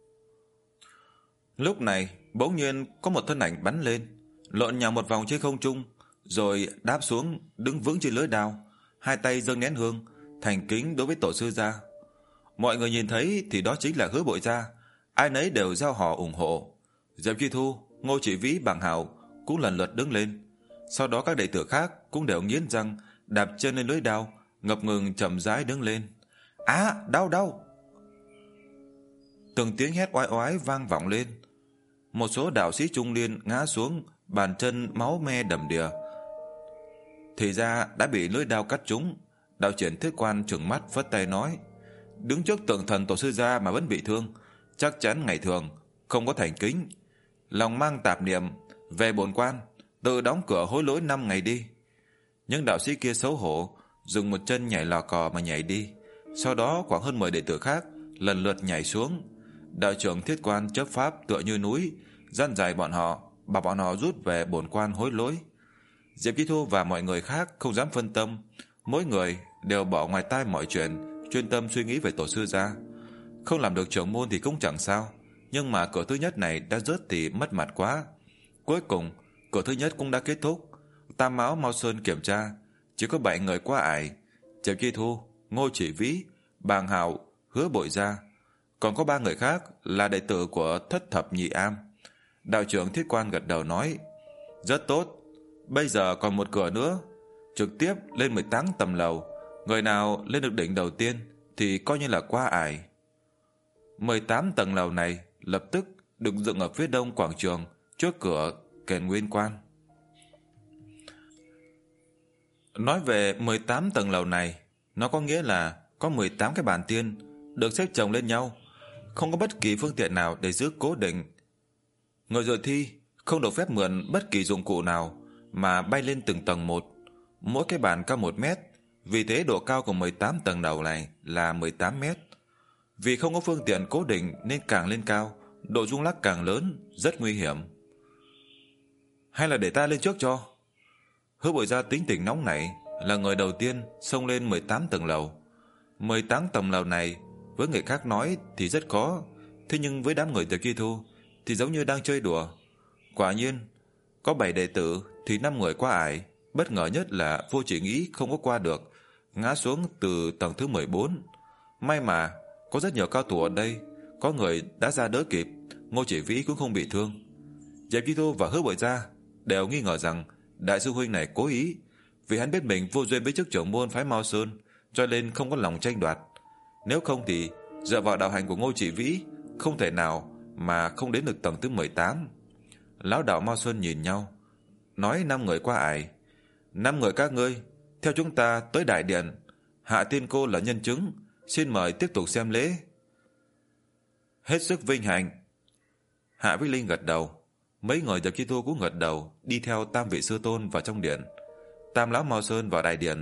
Lúc này bỗng nhiên có một thân ảnh bắn lên, lộn nhào một vòng trên không trung, rồi đáp xuống đứng vững trên lưới đao, hai tay dâng nén hương, thành kính đối với tổ sư gia. Mọi người nhìn thấy thì đó chính là Hứa Bội Gia, ai nấy đều reo hò ủng hộ. Diệp Chi Thu, Ngô Chỉ Vĩ, Bàng Hạo cũng lần lượt đứng lên. Sau đó các đệ tử khác cũng đều nghiến răng, đạp chân lên lưới đao, ngập ngừng chậm rãi đứng lên. "Á, đau đau!" Từng tiếng hét oái oái vang vọng lên. Một số đạo sĩ trung niên ngã xuống, bàn chân máu me đầm đìa. Thì ra đã bị lưỡi đao cắt trúng. Đạo trưởng Thiết Quan trừng mắt phất tay nói: "Đứng trước tượng thần tổ sư gia mà vẫn bị thương, chắc chắn ngày thường không có thành kính. Lòng mang tạp niệm, về bổn quan, tự đóng cửa hối lỗi năm ngày đi." Nhưng đạo sĩ kia xấu hổ, dùng một chân nhảy lò cò mà nhảy đi. Sau đó khoảng hơn mười đệ tử khác lần lượt nhảy xuống. Đạo trưởng Thiết Quan chấp pháp tựa như núi, dặn dạy bọn họ, bảo bọn họ rút về bổn quan hối lỗi. Diệp Chi Thu và mọi người khác không dám phân tâm, mỗi người đều bỏ ngoài tai mọi chuyện, chuyên tâm suy nghĩ về tổ sư gia. Không làm được trưởng môn thì cũng chẳng sao, nhưng mà cửa thứ nhất này đã rớt thì mất mặt quá. Cuối cùng cửa thứ nhất cũng đã kết thúc. Tam Mão Mao Sơn kiểm tra, chỉ có bảy người qua ải: Diệp Chi Thu, Ngô Chỉ Vĩ, Bàng Hạo, Hứa Bội Gia. Còn có ba người khác là đệ tử của Thất Thập Nhị Am. Đạo trưởng Thiết Quan gật đầu nói: "Rất tốt, bây giờ còn một cửa nữa, trực tiếp lên mười tám tầng lầu. Người nào lên được đỉnh đầu tiên thì coi như là qua ải." mười tám tầng lầu này lập tức được dựng ở phía đông quảng trường, trước cửa Cảnh Nguyên Quan. Nói về mười tám tầng lầu này, nó có nghĩa là có mười tám cái bàn tiên được xếp chồng lên nhau, không có bất kỳ phương tiện nào để giữ cố định. Người dự thi không được phép mượn bất kỳ dụng cụ nào mà bay lên từng tầng một. Mỗi cái bàn cao một mét, vì thế độ cao của mười tám tầng lầu này là mười tám mét. Vì không có phương tiện cố định nên càng lên cao, độ rung lắc càng lớn, rất nguy hiểm. "Hay là để ta lên trước cho?" Hứa Bội Gia tính tình nóng nảy, là người đầu tiên xông lên mười tám tầng lầu. mười tám tầng lầu này với người khác nói thì rất khó, thế nhưng với đám người Diệp Chi Thu thì giống như đang chơi đùa. Quả nhiên, có bảy đệ tử thì năm người qua ải, bất ngờ nhất là Vô Chỉ Nghĩ không có qua được, ngã xuống từ tầng thứ mười bốn. May mà có rất nhiều cao thủ ở đây, có người đã ra đỡ kịp, Ngô Chỉ Vĩ cũng không bị thương. Diệp Chi Thu và Hứa Bội Gia đều nghi ngờ rằng đại sư huynh này cố ý, vì hắn biết mình vô duyên với chức trưởng môn phái Mao Sơn, cho nên không có lòng tranh đoạt. Nếu không thì dựa vào đạo hành của Ngô Chỉ Vĩ, không thể nào mà không đến được tầng thứ mười tám. Lão đạo Mao Sơn nhìn nhau, nói năm người qua ải: "Năm người các ngươi theo chúng ta tới đại điện, Hạ Tiên Cô là nhân chứng, xin mời tiếp tục xem lễ." "Hết sức vinh hạnh." Hạ Vích Linh gật đầu, mấy người Diệp Chi Thu cũng gật đầu, đi theo tam vị sư tôn vào trong điện. Tam lão Mao Sơn vào đại điện,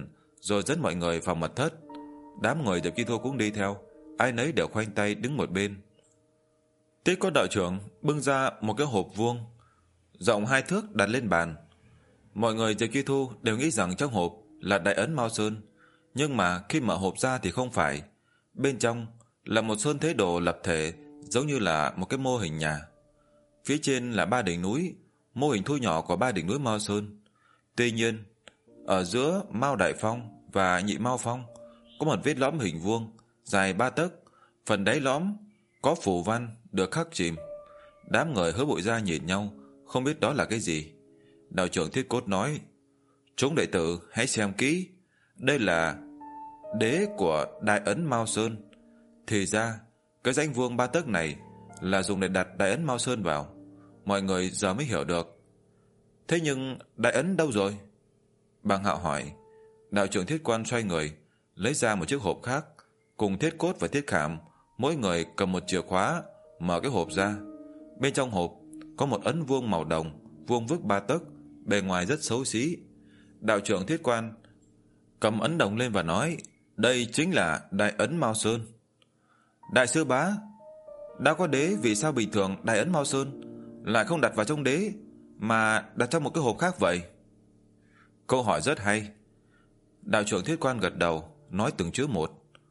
rồi dẫn mọi người vào mật thất. Đám người Diệp Chi Thu cũng đi theo, ai nấy đều khoanh tay đứng một bên. Tiết Cốt đạo trưởng bưng ra một cái hộp vuông rộng hai thước đặt lên bàn. Mọi người Diệp Chi Thu đều nghĩ rằng trong hộp là đại ấn Mao Sơn, nhưng mà khi mở hộp ra thì không phải. Bên trong là một sơn thế đồ lập thể, giống như là một cái mô hình nhà. Phía trên là ba đỉnh núi, mô hình thu nhỏ của ba đỉnh núi Mao Sơn. Tuy nhiên, ở giữa Mao Đại Phong và Nhị Mao Phong có một vết lõm hình vuông dài ba tấc, phần đáy lõm có phù văn được khắc chìm. Đám người hớp bụi ra nhìn nhau, không biết đó là cái gì. Đạo trưởng Thiết Cốt nói: "Chúng đệ tử hãy xem kỹ, đây là đế của đại ấn Mao Sơn." Thì ra cái danh vuông ba tấc này là dùng để đặt đại ấn Mao Sơn vào. Mọi người giờ mới hiểu được. Thế nhưng đại ấn đâu rồi? Bàng Hạo hỏi. Đạo trưởng Thiết Quan xoay người, lấy ra một chiếc hộp khác, cùng Thiết Cốt và Thiết Khảm mỗi người cầm một chìa khóa, mở cái hộp ra. Bên trong hộp có một ấn vuông màu đồng, vuông vức ba tấc, bề ngoài rất xấu xí. Đạo trưởng Thiết Quan cầm ấn đồng lên và nói: "Đây chính là đại ấn Mao Sơn." Đại sư bá, đã có đế, vì sao bình thường đại ấn Mao Sơn lại không đặt vào trong đế mà đặt trong một cái hộp khác vậy? Câu hỏi rất hay. Đạo trưởng Thiết Quan gật đầu, nói từng chữ một.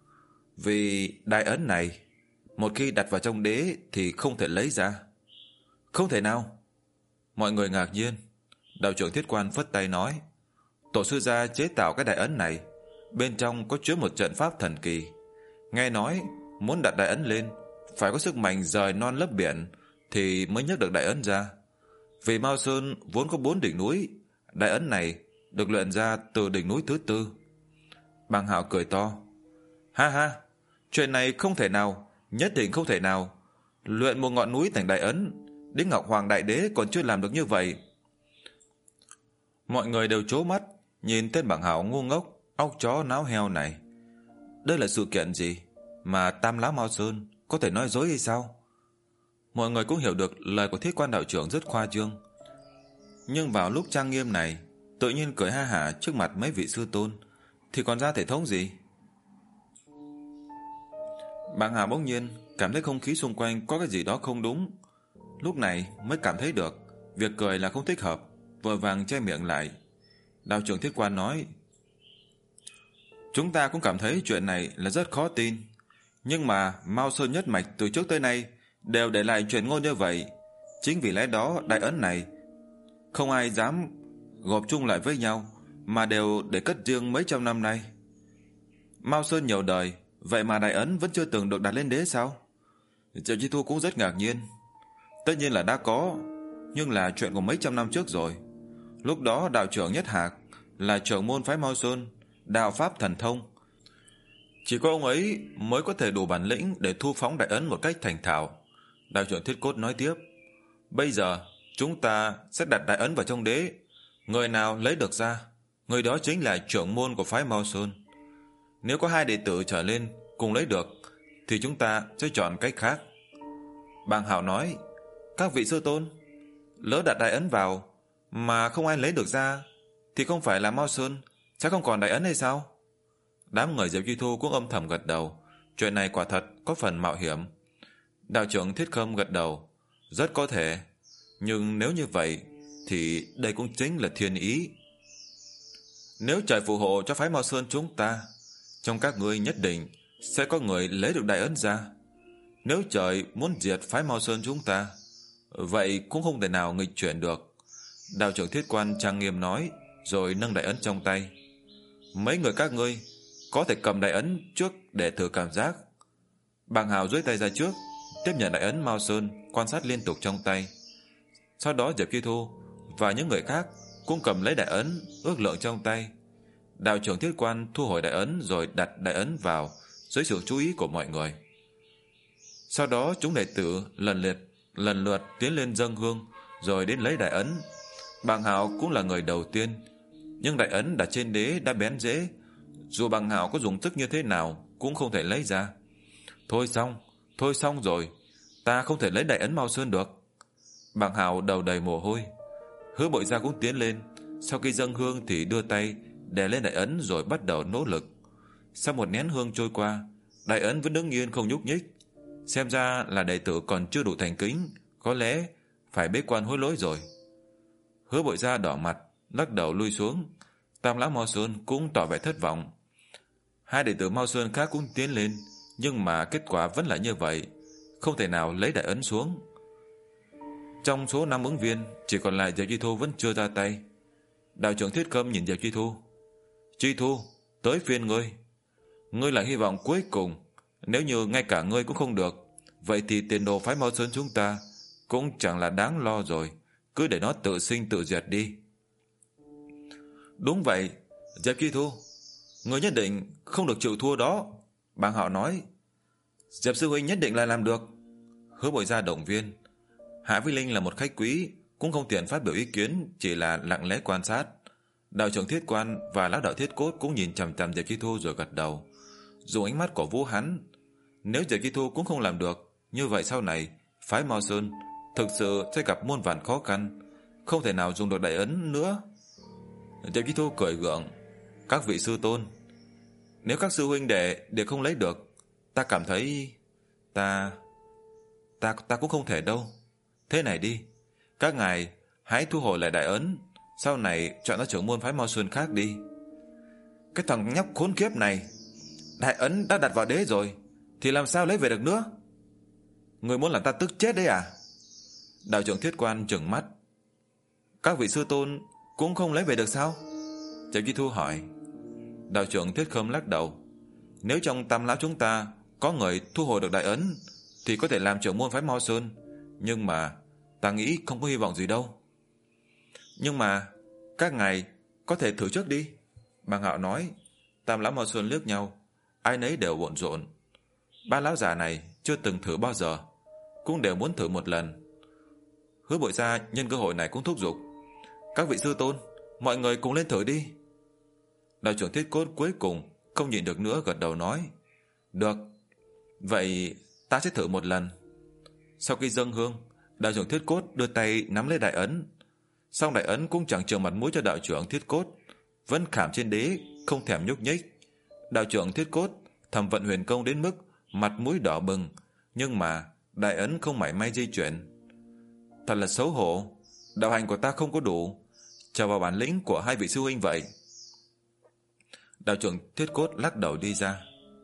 Vì đại ấn này một khi đặt vào trong đế thì không thể lấy ra. Không thể nào? Mọi người ngạc nhiên. Đạo trưởng Thiết Quan phất tay nói: "Tổ sư gia chế tạo cái đại ấn này, bên trong có chứa một trận pháp thần kỳ. Nghe nói muốn đặt đại ấn lên phải có sức mạnh rời non lấp biển thì mới nhấc được đại ấn ra. Vì Mao Sơn vốn có bốn đỉnh núi, đại ấn này được luyện ra từ đỉnh núi thứ tư." Bàng Hạo cười to: "Ha ha, chuyện này không thể nào, nhất định không thể nào. Luyện một ngọn núi thành đại ấn, đến Ngọc Hoàng Đại Đế còn chưa làm được như vậy." Mọi người đều trố mắt nhìn tên Bàng Hạo ngu ngốc, óc chó náo heo này. Đây là sự kiện gì mà Tam Lão Mao Sơn có thể nói dối hay sao? Mọi người cũng hiểu được lời của Thiết Quan đạo trưởng rất khoa trương, nhưng vào lúc trang nghiêm này tự nhiên cười ha hả trước mặt mấy vị sư tôn thì còn ra thể thống gì? Bàng Hạo bỗng nhiên cảm thấy không khí xung quanh có cái gì đó không đúng. Lúc này mới cảm thấy được việc cười là không thích hợp, vội vàng che miệng lại. Đạo trưởng Thiết Quan nói: "Chúng ta cũng cảm thấy chuyện này là rất khó tin, nhưng mà Mao Sơn nhất mạch từ trước tới nay đều để lại truyền ngôn như vậy. Chính vì lẽ đó đại ấn này không ai dám gộp chung lại với nhau, mà đều để cất riêng mấy trăm năm nay. Mao Sơn nhiều đời, vậy mà đại ấn vẫn chưa từng được đặt lên đế sao?" Diệp Chi Thu cũng rất ngạc nhiên. Tất nhiên là đã có, nhưng là chuyện của mấy trăm năm trước rồi. Lúc đó đạo trưởng Nhất Hạc là trưởng môn phái Mao Sơn, đạo pháp thần thông. Chỉ có ông ấy mới có thể đủ bản lĩnh để thu phóng đại ấn một cách thành thạo. Đạo trưởng Thiết Cốt nói tiếp: "Bây giờ chúng ta sẽ đặt đại ấn vào trong đế. Người nào lấy được ra, người đó chính là trưởng môn của phái Mao Sơn. Nếu có hai đệ tử trở lên cùng lấy được thì chúng ta sẽ chọn cách khác." Bàng Hạo nói: "Các vị sư tôn, lỡ đặt đại ấn vào mà không ai lấy được ra thì không phải là Mao Sơn sẽ không còn đại ấn hay sao?" Đám người Diệp Chi Thu cũng âm thầm gật đầu. Chuyện này quả thật có phần mạo hiểm. Đạo trưởng Thiết Khâm gật đầu: "Rất có thể, nhưng nếu như vậy thì đây cũng chính là thiên ý. Nếu trời phù hộ cho phái Mao Sơn chúng ta, trong các ngươi nhất định sẽ có người lấy được đại ấn ra. Nếu trời muốn diệt phái Mao Sơn chúng ta, vậy cũng không thể nào nghịch chuyển được." Đạo trưởng Thiết Quan trang nghiêm nói, rồi nâng đại ấn trong tay. "Mấy người các ngươi có thể cầm đại ấn trước để thử cảm giác." Bàng Hạo duỗi tay ra trước, tiếp nhận đại ấn Mao Sơn, quan sát liên tục trong tay. Sau đó Diệp Chi Thu và những người khác cũng cầm lấy đại ấn, ước lượng trong tay. Đạo trưởng Thiết Quan thu hồi đại ấn rồi đặt đại ấn vào dưới sự chú ý của mọi người. Sau đó chúng đệ tử lần lượt lần lượt tiến lên dâng hương, rồi đến lấy đại ấn. Bàng Hạo cũng là người đầu tiên, nhưng đại ấn đặt trên đế đã bén rễ, dù Bàng Hạo có dùng sức như thế nào cũng không thể lấy ra. "Thôi xong, thôi xong rồi, ta không thể lấy đại ấn Mao Sơn được." Bàng Hạo đầu đầy mồ hôi. Hứa Bội Gia cũng tiến lên, sau khi dâng hương thì đưa tay đè lên đại ấn rồi bắt đầu nỗ lực. Sau một nén hương trôi qua, đại ấn vẫn đứng yên không nhúc nhích. Xem ra là đệ tử còn chưa đủ thành kính, có lẽ phải bế quan hối lỗi rồi. Hứa Bội Gia đỏ mặt, lắc đầu lui xuống. Tam lão Mao Sơn cũng tỏ vẻ thất vọng. Hai đệ tử Mao Sơn khác cũng tiến lên, nhưng mà kết quả vẫn là như vậy, không thể nào lấy đại ấn xuống. Trong số năm ứng viên, chỉ còn lại Diệp Chi Thu vẫn chưa ra tay. Đạo trưởng Thiết Khâm nhìn Diệp Chi Thu. Chi Thu, tới phiên ngươi. Ngươi là hy vọng cuối cùng. Nếu như ngay cả ngươi cũng không được, vậy thì tiền đồ phái Mao Sơn chúng ta cũng chẳng là đáng lo rồi. Cứ để nó tự sinh tự diệt đi. Đúng vậy, Diệp Chi Thu, ngươi nhất định không được chịu thua đó. Bàng Hạo nói. Diệp sư huynh nhất định là làm được. Hứa Bội Gia động viên. Hạ Vĩ Linh là một khách quý, cũng không tiện phát biểu ý kiến, chỉ là lặng lẽ quan sát. Đạo trưởng Thiết Quan và lão đạo Thiết Cốt cũng nhìn chằm chằm Diệp Chi Thu rồi gật đầu, dùng ánh mắt cổ vũ hắn. Nếu Diệp Chi Thu cũng không làm được, như vậy sau này phái Mao Sơn thực sự sẽ gặp muôn vàn khó khăn, không thể nào dùng được đại ấn nữa. Diệp Chi Thu cười gượng. Các vị sư tôn, nếu các sư huynh đệ đều không lấy được, ta cảm thấy ta ta ta cũng không thể đâu. Thế này đi, các ngài hãy thu hồi lại đại ấn, sau này chọn ra trưởng môn phái Mao Sơn khác đi. Cái thằng nhóc khốn kiếp này, đại ấn đã đặt vào đế rồi thì làm sao lấy về được nữa? Người muốn làm ta tức chết đấy à? Đạo trưởng Thiết Quan trừng mắt. Các vị sư tôn cũng không lấy về được sao? Diệp Chi Thu hỏi. Đạo trưởng Thiết Khâm lắc đầu. Nếu trong tam lão chúng ta có người thu hồi được đại ấn thì có thể làm trưởng môn phái Mao Sơn, nhưng mà ta nghĩ không có hy vọng gì đâu. Nhưng mà các ngài có thể thử trước đi, Bàng Hạo nói. Tam lão Mao Sơn liếc nhau, ai nấy đều bộn rộn. Ba lão già này chưa từng thử bao giờ, cũng đều muốn thử một lần. Hứa Bội Gia nhân cơ hội này cũng thúc giục. Các vị sư tôn, mọi người cùng lên thử đi. Đạo trưởng Thiết Cốt cuối cùng không nhịn được nữa, gật đầu nói. Được, vậy ta sẽ thử một lần. Sau khi dâng hương, đạo trưởng Thiết Cốt đưa tay nắm lấy đại ấn. Song đại ấn cũng chẳng chừa mặt mũi cho đạo trưởng Thiết Cốt, vẫn khảm trên đế, không thèm nhúc nhích. Đạo trưởng Thiết Cốt thầm vận huyền công đến mức mặt mũi đỏ bừng, nhưng mà đại ấn không mảy may di chuyển. Thật là xấu hổ, đạo hành của ta không có đủ, chờ vào bản lĩnh của hai vị sư huynh vậy. Đạo trưởng Thiết Cốt lắc đầu đi ra.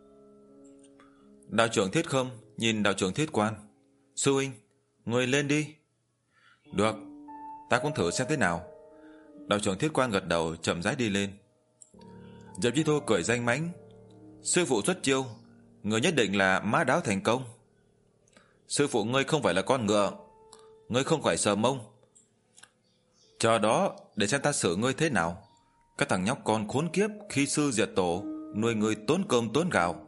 Đạo trưởng Thiết Khâm nhìn đạo trưởng Thiết Quan. Sư huynh, người lên đi. Được, ta cũng thử xem thế nào. Đạo trưởng Thiết Quan gật đầu, chậm rãi đi lên. Diệp Chi Thu cười danh mãnh. Sư phụ xuất chiêu, người nhất định là mã đáo thành công. Sư phụ ngươi không phải là con ngựa, ngươi không phải sờ mông. Chờ đó để xem ta xử ngươi thế nào. Các thằng nhóc con khốn kiếp, khi sư diệt tổ, nuôi ngươi tốn cơm tốn gạo.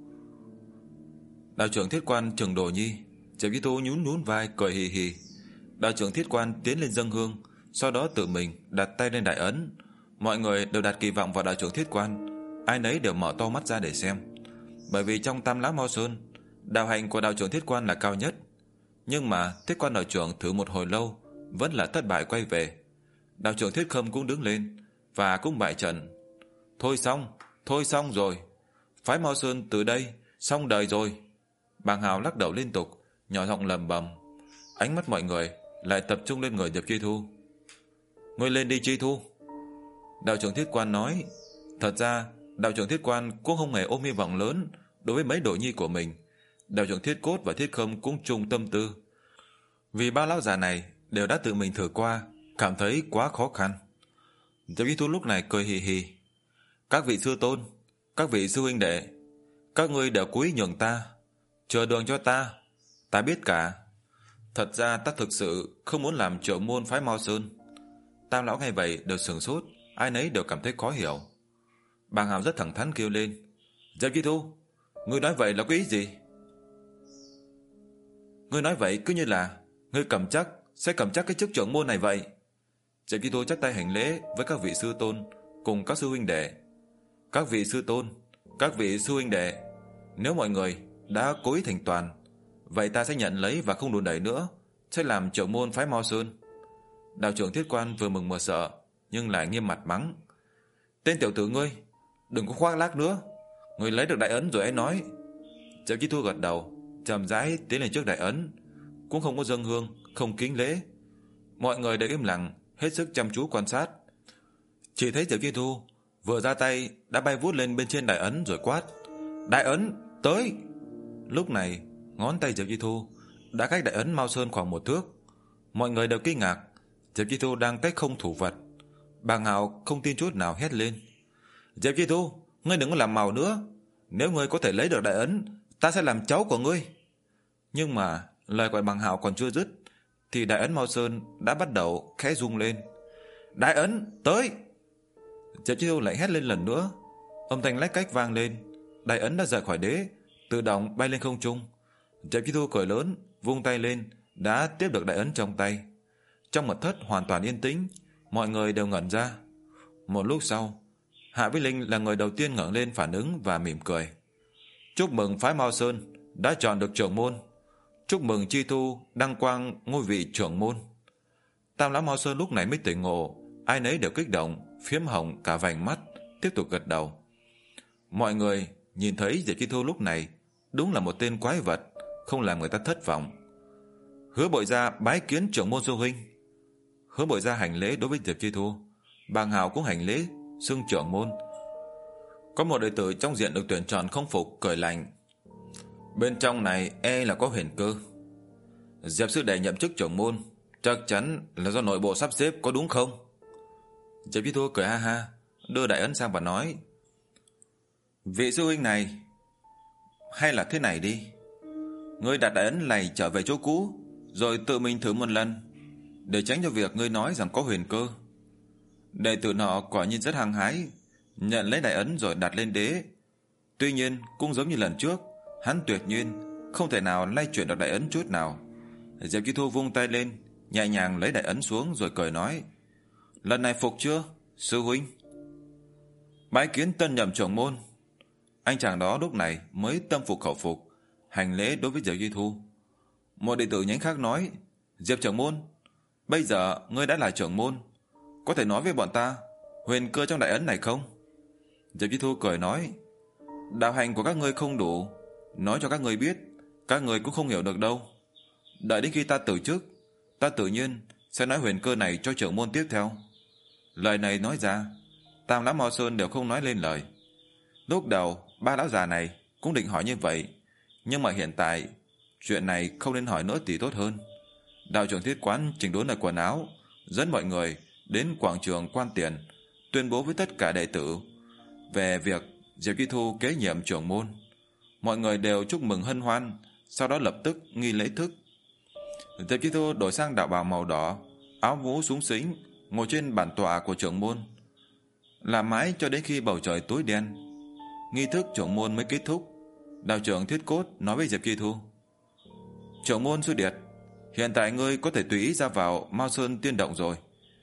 Đạo trưởng Thiết Quan trừng Đồ Nhi. Diệp Chi Thu nhún nhún vai cười hì hì. Đạo trưởng Thiết Quan tiến lên dâng hương, sau đó tự mình đặt tay lên đại ấn. Mọi người đều đặt kỳ vọng vào đạo trưởng Thiết Quan, ai nấy đều mở to mắt ra để xem. Bởi vì trong tam lão Mao Sơn, đạo hành của đạo trưởng Thiết Quan là cao nhất. Nhưng mà Thiết Quan đạo trưởng thử một hồi lâu vẫn là thất bại quay về. Đạo trưởng Thiết Khâm cũng đứng lên và cũng bại trận. Thôi xong, thôi xong rồi, phái Mao Sơn từ đây xong đời rồi. Bàng Hào lắc đầu liên tục, nhỏ giọng lầm bầm. Ánh mắt mọi người lại tập trung lên người Diệp Chi Thu. Ngươi lên đi Chi Thu. Đạo trưởng Thiết Quan nói. Thật ra đạo trưởng Thiết Quan cũng không hề ôm hy vọng lớn đối với mấy đồ nhi của mình. Đạo trưởng Thiết Cốt và Thiết Khâm cũng chung tâm tư, vì ba lão già này đều đã tự mình thử qua, cảm thấy quá khó khăn. Diệp Chi Thu lúc này cười hì hì. Các vị sư tôn, các vị sư huynh đệ, các ngươi đều cúi nhường ta, chờ đường cho ta, ta biết cả. Thật ra ta thực sự không muốn làm trưởng môn phái Mao Sơn. Tam lão nghe vậy đều sửng sốt, ai nấy đều cảm thấy khó hiểu. Bàng Hào rất thẳng thắn kêu lên. Diệp Chi Thu, ngươi nói vậy là có ý gì? Ngươi nói vậy cứ như là ngươi cầm chắc sẽ cầm chắc cái chức trưởng môn này vậy. Diệp Chi Thu chắp tay hành lễ với các vị sư tôn cùng các sư huynh đệ. Các vị sư tôn, các vị sư huynh đệ, nếu mọi người đã cố ý thành toàn, vậy ta sẽ nhận lấy và không đùn đẩy nữa, sẽ làm trưởng môn phái Mao Sơn. Đạo trưởng Thiết Quan vừa mừng vừa sợ, nhưng lại nghiêm mặt mắng. Tên tiểu tử ngươi, đừng có khoác lác nữa. Ngươi lấy được đại ấn rồi hãy nói. Diệp Chi Thu gật đầu, chậm rãi tiến lên trước đại ấn, cũng không có dâng hương, không kính lễ. Mọi người đều im lặng, hết sức chăm chú quan sát. Chỉ thấy Diệp Chi Thu vừa ra tay đã bay vút lên bên trên đại ấn rồi quát: "Đại ấn, tới!" Lúc này, ngón tay Diệp Chi Thu đã cách đại ấn Mao Sơn khoảng một thước. Mọi người đều kinh ngạc, Diệp Chi Thu đang cách không thủ vật. Bàng Hạo không tin chút nào hét lên: "Diệp Chi Thu, ngươi đừng có làm màu nữa. Nếu ngươi có thể lấy được đại ấn, ta sẽ làm cháu của ngươi." Nhưng mà lời của Bàng Hạo còn chưa dứt thì đại ấn Mao Sơn đã bắt đầu khẽ rung lên. "Đại ấn, tới!" Diệp Chi Thu lại hét lên lần nữa. Âm thanh lách cách vang lên, đại ấn đã rời khỏi đế, tự động bay lên không trung. Diệp Chi Thu cười lớn, vung tay lên, đã tiếp được đại ấn trong tay. Trong mật thất hoàn toàn yên tĩnh, mọi người đều ngẩn ra. Một lúc sau, Hạ Vĩ Linh là người đầu tiên ngẩng lên phản ứng và mỉm cười. "Chúc mừng phái Mao Sơn đã chọn được trưởng môn. Chúc mừng Chi Thu đăng quang ngôi vị trưởng môn." Tam lão Mao Sơn lúc này mới tỉnh ngộ, ai nấy đều kích động, phiếm hồng cả vành mắt, tiếp tục gật đầu. Mọi người nhìn thấy Diệp Chi Thu lúc này đúng là một tên quái vật, không làm người ta thất vọng. Hứa Bội Gia bái kiến trưởng môn sư huynh. Hứa Bội Gia hành lễ đối với Diệp Chi Thu, Bàng Hạo cũng hành lễ xưng trưởng môn. Có một đệ tử trong diện được tuyển chọn không phục, cười lạnh: "Bên trong này e là có huyền cơ. Diệp sư đệ nhậm chức trưởng môn chắc chắn là do nội bộ sắp xếp, có đúng không?" Diệp Chi Thu cười ha ha, đưa đại ấn sang và nói: "Vị sư huynh này, hay là thế này đi, ngươi đặt đại ấn này trở về chỗ cũ, rồi tự mình thử một lần, để tránh cho việc ngươi nói rằng có huyền cơ." Đệ tử nọ quả nhiên rất hăng hái, nhận lấy đại ấn rồi đặt lên đế. Tuy nhiên cũng giống như lần trước, hắn tuyệt nhiên không thể nào lay chuyển được đại ấn chút nào. Diệp Chi Thu vung tay lên, nhẹ nhàng lấy đại ấn xuống rồi cười nói: "Lần này phục chưa, sư huynh?" "Bái kiến tân nhậm trưởng môn." Anh chàng đó lúc này mới tâm phục khẩu phục, hành lễ đối với Diệp Chi Thu. Một đệ tử nhánh khác nói: "Diệp trưởng môn, bây giờ ngươi đã là trưởng môn, có thể nói với bọn ta huyền cơ trong đại ấn này không?" Diệp Chi Thu cười nói: "Đạo hành của các ngươi không đủ, nói cho các ngươi biết, các ngươi cũng không hiểu được đâu. Đợi đến khi ta từ chức, ta tự nhiên sẽ nói huyền cơ này cho trưởng môn tiếp theo." Lời này nói ra, Tam lão Mao Sơn đều không nói lên lời. Lúc đầu ba lão già này cũng định hỏi như vậy, nhưng mà hiện tại chuyện này không nên hỏi nữa thì tốt hơn. Đạo trưởng Thiết Quán chỉnh đốn lại quần áo, dẫn mọi người đến quảng trường Quan Tiền, tuyên bố với tất cả đệ tử về việc Diệp Chi Thu kế nhiệm trưởng môn. Mọi người đều chúc mừng hân hoan, sau đó lập tức nghi lễ thức. Diệp Chi Thu đổi sang đạo bào màu đỏ, áo mũ xúng xính, ngồi trên bản tọa của trưởng môn, làm mãi cho đến khi bầu trời tối đen. Nghi thức trưởng môn mới kết thúc. Đạo trưởng Thiết Cốt nói với Diệp Chi Thu: "Trưởng môn sư điệt, hiện tại ngươi có thể tùy ý ra vào Mao Sơn Tiên Động rồi."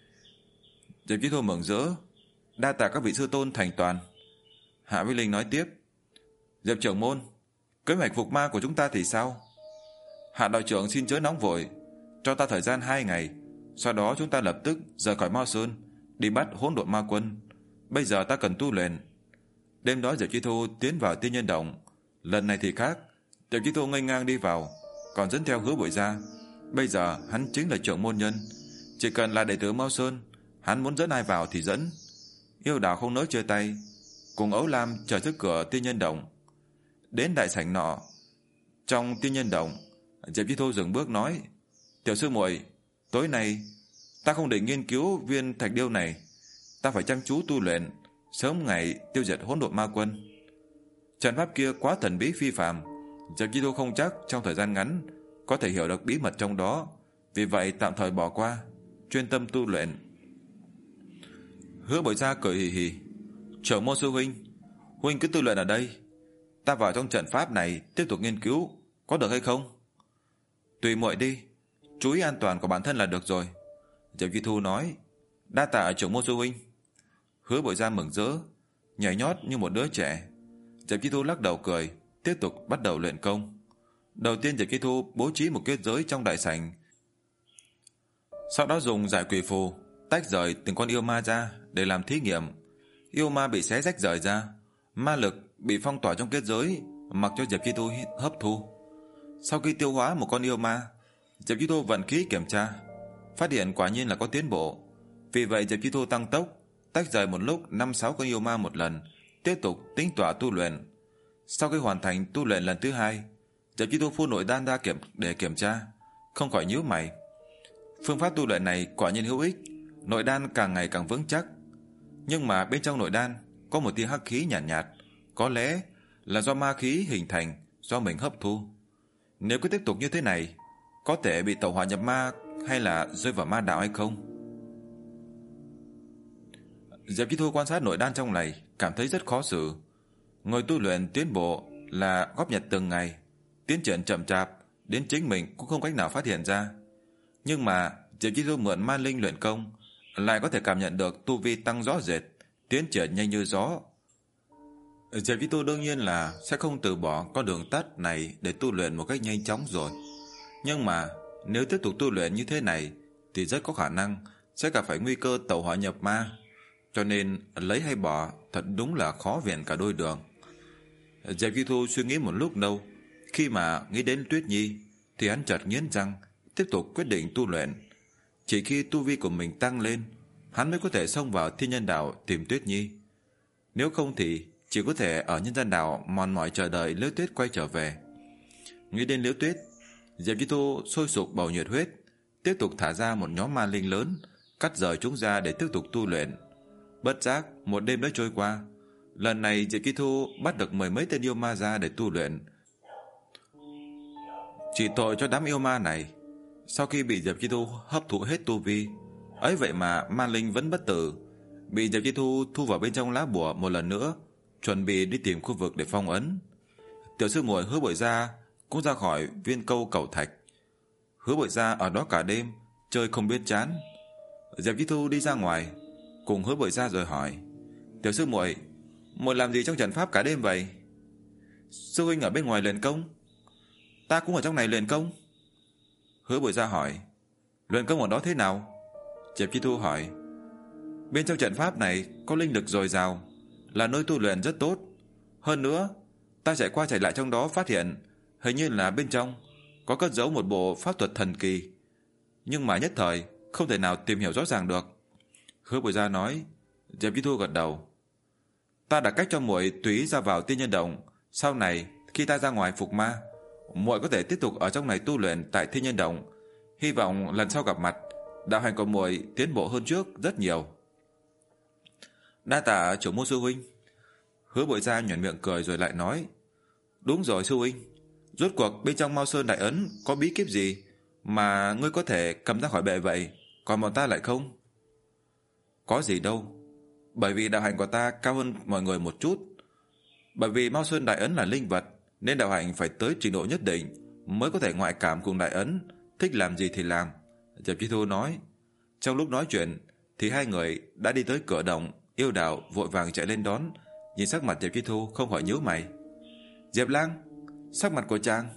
Diệp Chi Thu mừng rỡ: "Đa tạ các vị sư tôn thành toàn." Hạ Vĩ Linh nói tiếp: "Diệp trưởng môn, kế hoạch phục ma của chúng ta thì sao?" "Hạ đạo trưởng xin chớ nóng vội, cho ta thời gian hai ngày, sau đó chúng ta lập tức rời khỏi Mao Sơn, đi bắt hỗn độn ma quân. Bây giờ ta cần tu luyện." Đêm đó Diệp Chi Thu tiến vào Tiên Nhân Động. Lần này thì khác, Diệp Chi Thu nghênh ngang đi vào, còn dẫn theo Hứa Bội Gia. Bây giờ hắn chính là trưởng môn nhân, chỉ cần là đệ tử Mao Sơn, hắn muốn dẫn ai vào thì dẫn. Yêu Đào không nỡ chơi tay, cùng Ấu Lam chờ trước cửa Tiên Nhân Động. Đến đại sảnh nọ, trong Tiên Nhân Động, Diệp Chi Thu dừng bước nói: "Tiểu sư muội, tối nay ta không định nghiên cứu viên thạch điêu này, ta phải chăm chú tu luyện, sớm ngày tiêu diệt hỗn độn ma quân." Trận pháp kia quá thần bí phi phàm, Diệp Chi Thu không chắc trong thời gian ngắn có thể hiểu được bí mật trong đó, vì vậy tạm thời bỏ qua, chuyên tâm tu luyện. Hứa Bội Gia cười hì hì: "Trưởng môn sư huynh, huynh cứ tu luyện ở đây, ta vào trong trận pháp này tiếp tục nghiên cứu, có được hay không?" "Tùy muội đi, chú ý an toàn của bản thân là được rồi." Diệp Chi Thu nói: "Đa tạ trưởng môn sư huynh." Hứa Bội Gia mừng rỡ, nhảy nhót như một đứa trẻ. Diệp Chi Thu lắc đầu cười, tiếp tục bắt đầu luyện công. Đầu tiên Diệp Chi Thu bố trí một kết giới trong đại sảnh, sau đó dùng giải quỷ phù tách rời từng con yêu ma ra để làm thí nghiệm. Yêu ma bị xé rách rời ra, ma lực bị phong tỏa trong kết giới, mặc cho Diệp Chi Thu hấp thu. Sau khi tiêu hóa một con yêu ma, Diệp Chi Thu vận khí kiểm tra, phát hiện quả nhiên là có tiến bộ. Vì vậy Diệp Chi Thu tăng tốc, tách rời một lúc năm sáu con yêu ma một lần, tiếp tục tính tỏa tu luyện. Sau khi hoàn thành tu luyện lần thứ hai, Diệp Chi Thu phun nội đan ra kiểm để kiểm tra, không khỏi nhíu mày. Phương pháp tu luyện này quả nhiên hữu ích, nội đan càng ngày càng vững chắc. Nhưng mà bên trong nội đan có một tia hắc khí nhàn nhạt, nhạt, có lẽ là do ma khí hình thành do mình hấp thu. Nếu cứ tiếp tục như thế này, có thể bị tẩu hỏa nhập ma hay là rơi vào ma đạo hay không? Diệp Chi Thu quan sát nội đan trong này, cảm thấy rất khó xử. Người tu luyện tiến bộ là góp nhặt từng ngày, tiến triển chậm chạp đến chính mình cũng không cách nào phát hiện ra. Nhưng mà Diệp Chi Thu mượn ma linh luyện công lại có thể cảm nhận được tu vi tăng rõ rệt, tiến triển nhanh như gió. Diệp Chi Thu đương nhiên là sẽ không từ bỏ con đường tắt này để tu luyện một cách nhanh chóng rồi. Nhưng mà nếu tiếp tục tu luyện như thế này thì rất có khả năng sẽ gặp phải nguy cơ tẩu hỏa nhập ma. Cho nên lấy hay bỏ thật đúng là khó viện cả đôi đường. Diệp Chi Thu suy nghĩ một lúc lâu, khi mà nghĩ đến Tuyết Nhi thì hắn chợt nghiến răng, tiếp tục quyết định tu luyện. Chỉ khi tu vi của mình tăng lên, hắn mới có thể xông vào Thiên Nhân Đảo tìm Tuyết Nhi. Nếu không thì chỉ có thể ở Nhân Gian Đảo mòn mỏi chờ đợi Liễu Tuyết quay trở về. Nghĩ đến Liễu Tuyết, Diệp Chi Thu sôi sục bầu nhiệt huyết, tiếp tục thả ra một nhóm ma linh lớn, cắt rời chúng ra để tiếp tục tu luyện. Bất giác một đêm đã trôi qua. Lần này Diệp Chi Thu bắt được mười mấy tên yêu ma ra để tu luyện. Chỉ tội cho đám yêu ma này, sau khi bị Diệp Chi Thu hấp thụ hết tu vi, ấy vậy mà ma linh vẫn bất tử, bị Diệp Chi Thu thu vào bên trong lá bùa một lần nữa, chuẩn bị đi tìm khu vực để phong ấn. Tiểu sư muội Hứa Bội Gia cũng ra khỏi viên câu cẩu thạch. Hứa Bội Gia ở đó cả đêm, chơi không biết chán. Diệp Chi Thu đi ra ngoài cùng Hứa Bội Gia rồi hỏi: "Tiểu sư muội, muội làm gì trong trận pháp cả đêm vậy?" "Sư huynh ở bên ngoài luyện công." "Ta cũng ở trong này luyện công." Hứa Bội Gia hỏi: "Luyện công ở đó thế nào?" Diệp Chi Thu hỏi: "Bên trong trận pháp này có linh lực dồi dào, là nơi tu luyện rất tốt. Hơn nữa, ta chạy qua chạy lại trong đó phát hiện hình như là bên trong có cất giấu một bộ pháp thuật thần kỳ, nhưng mà nhất thời không thể nào tìm hiểu rõ ràng được." Hứa Bội Gia nói. Diệp Chi Thu gật đầu: "Ta đặt cách cho muội tùy ý ra vào Tiên Nhân Động, sau này khi ta ra ngoài phục ma, muội có thể tiếp tục ở trong này tu luyện tại Thiên Nhân Động. Hy vọng lần sau gặp mặt, đạo hành của muội tiến bộ hơn trước rất nhiều." "Đa tạ trưởng môn sư huynh." Hứa Bội Gia nhoẻn miệng cười rồi lại nói: "Đúng rồi sư huynh, rốt cuộc bên trong Mao Sơn Đại Ấn có bí kíp gì mà ngươi có thể cầm ra khỏi bệ vậy, còn bọn ta lại không?" "Có gì đâu, bởi vì đạo hạnh của ta cao hơn mọi người một chút. Bởi vì Mao Sơn Đại Ấn là linh vật, nên đạo hạnh phải tới trình độ nhất định mới có thể ngoại cảm cùng Đại Ấn, thích làm gì thì làm." Diệp Chi Thu nói. Trong lúc nói chuyện thì hai người đã đi tới cửa động. Yêu Đào vội vàng chạy lên đón, nhìn sắc mặt Diệp Chi Thu không khỏi nhíu mày. "Diệp Lang, sắc mặt của chàng..."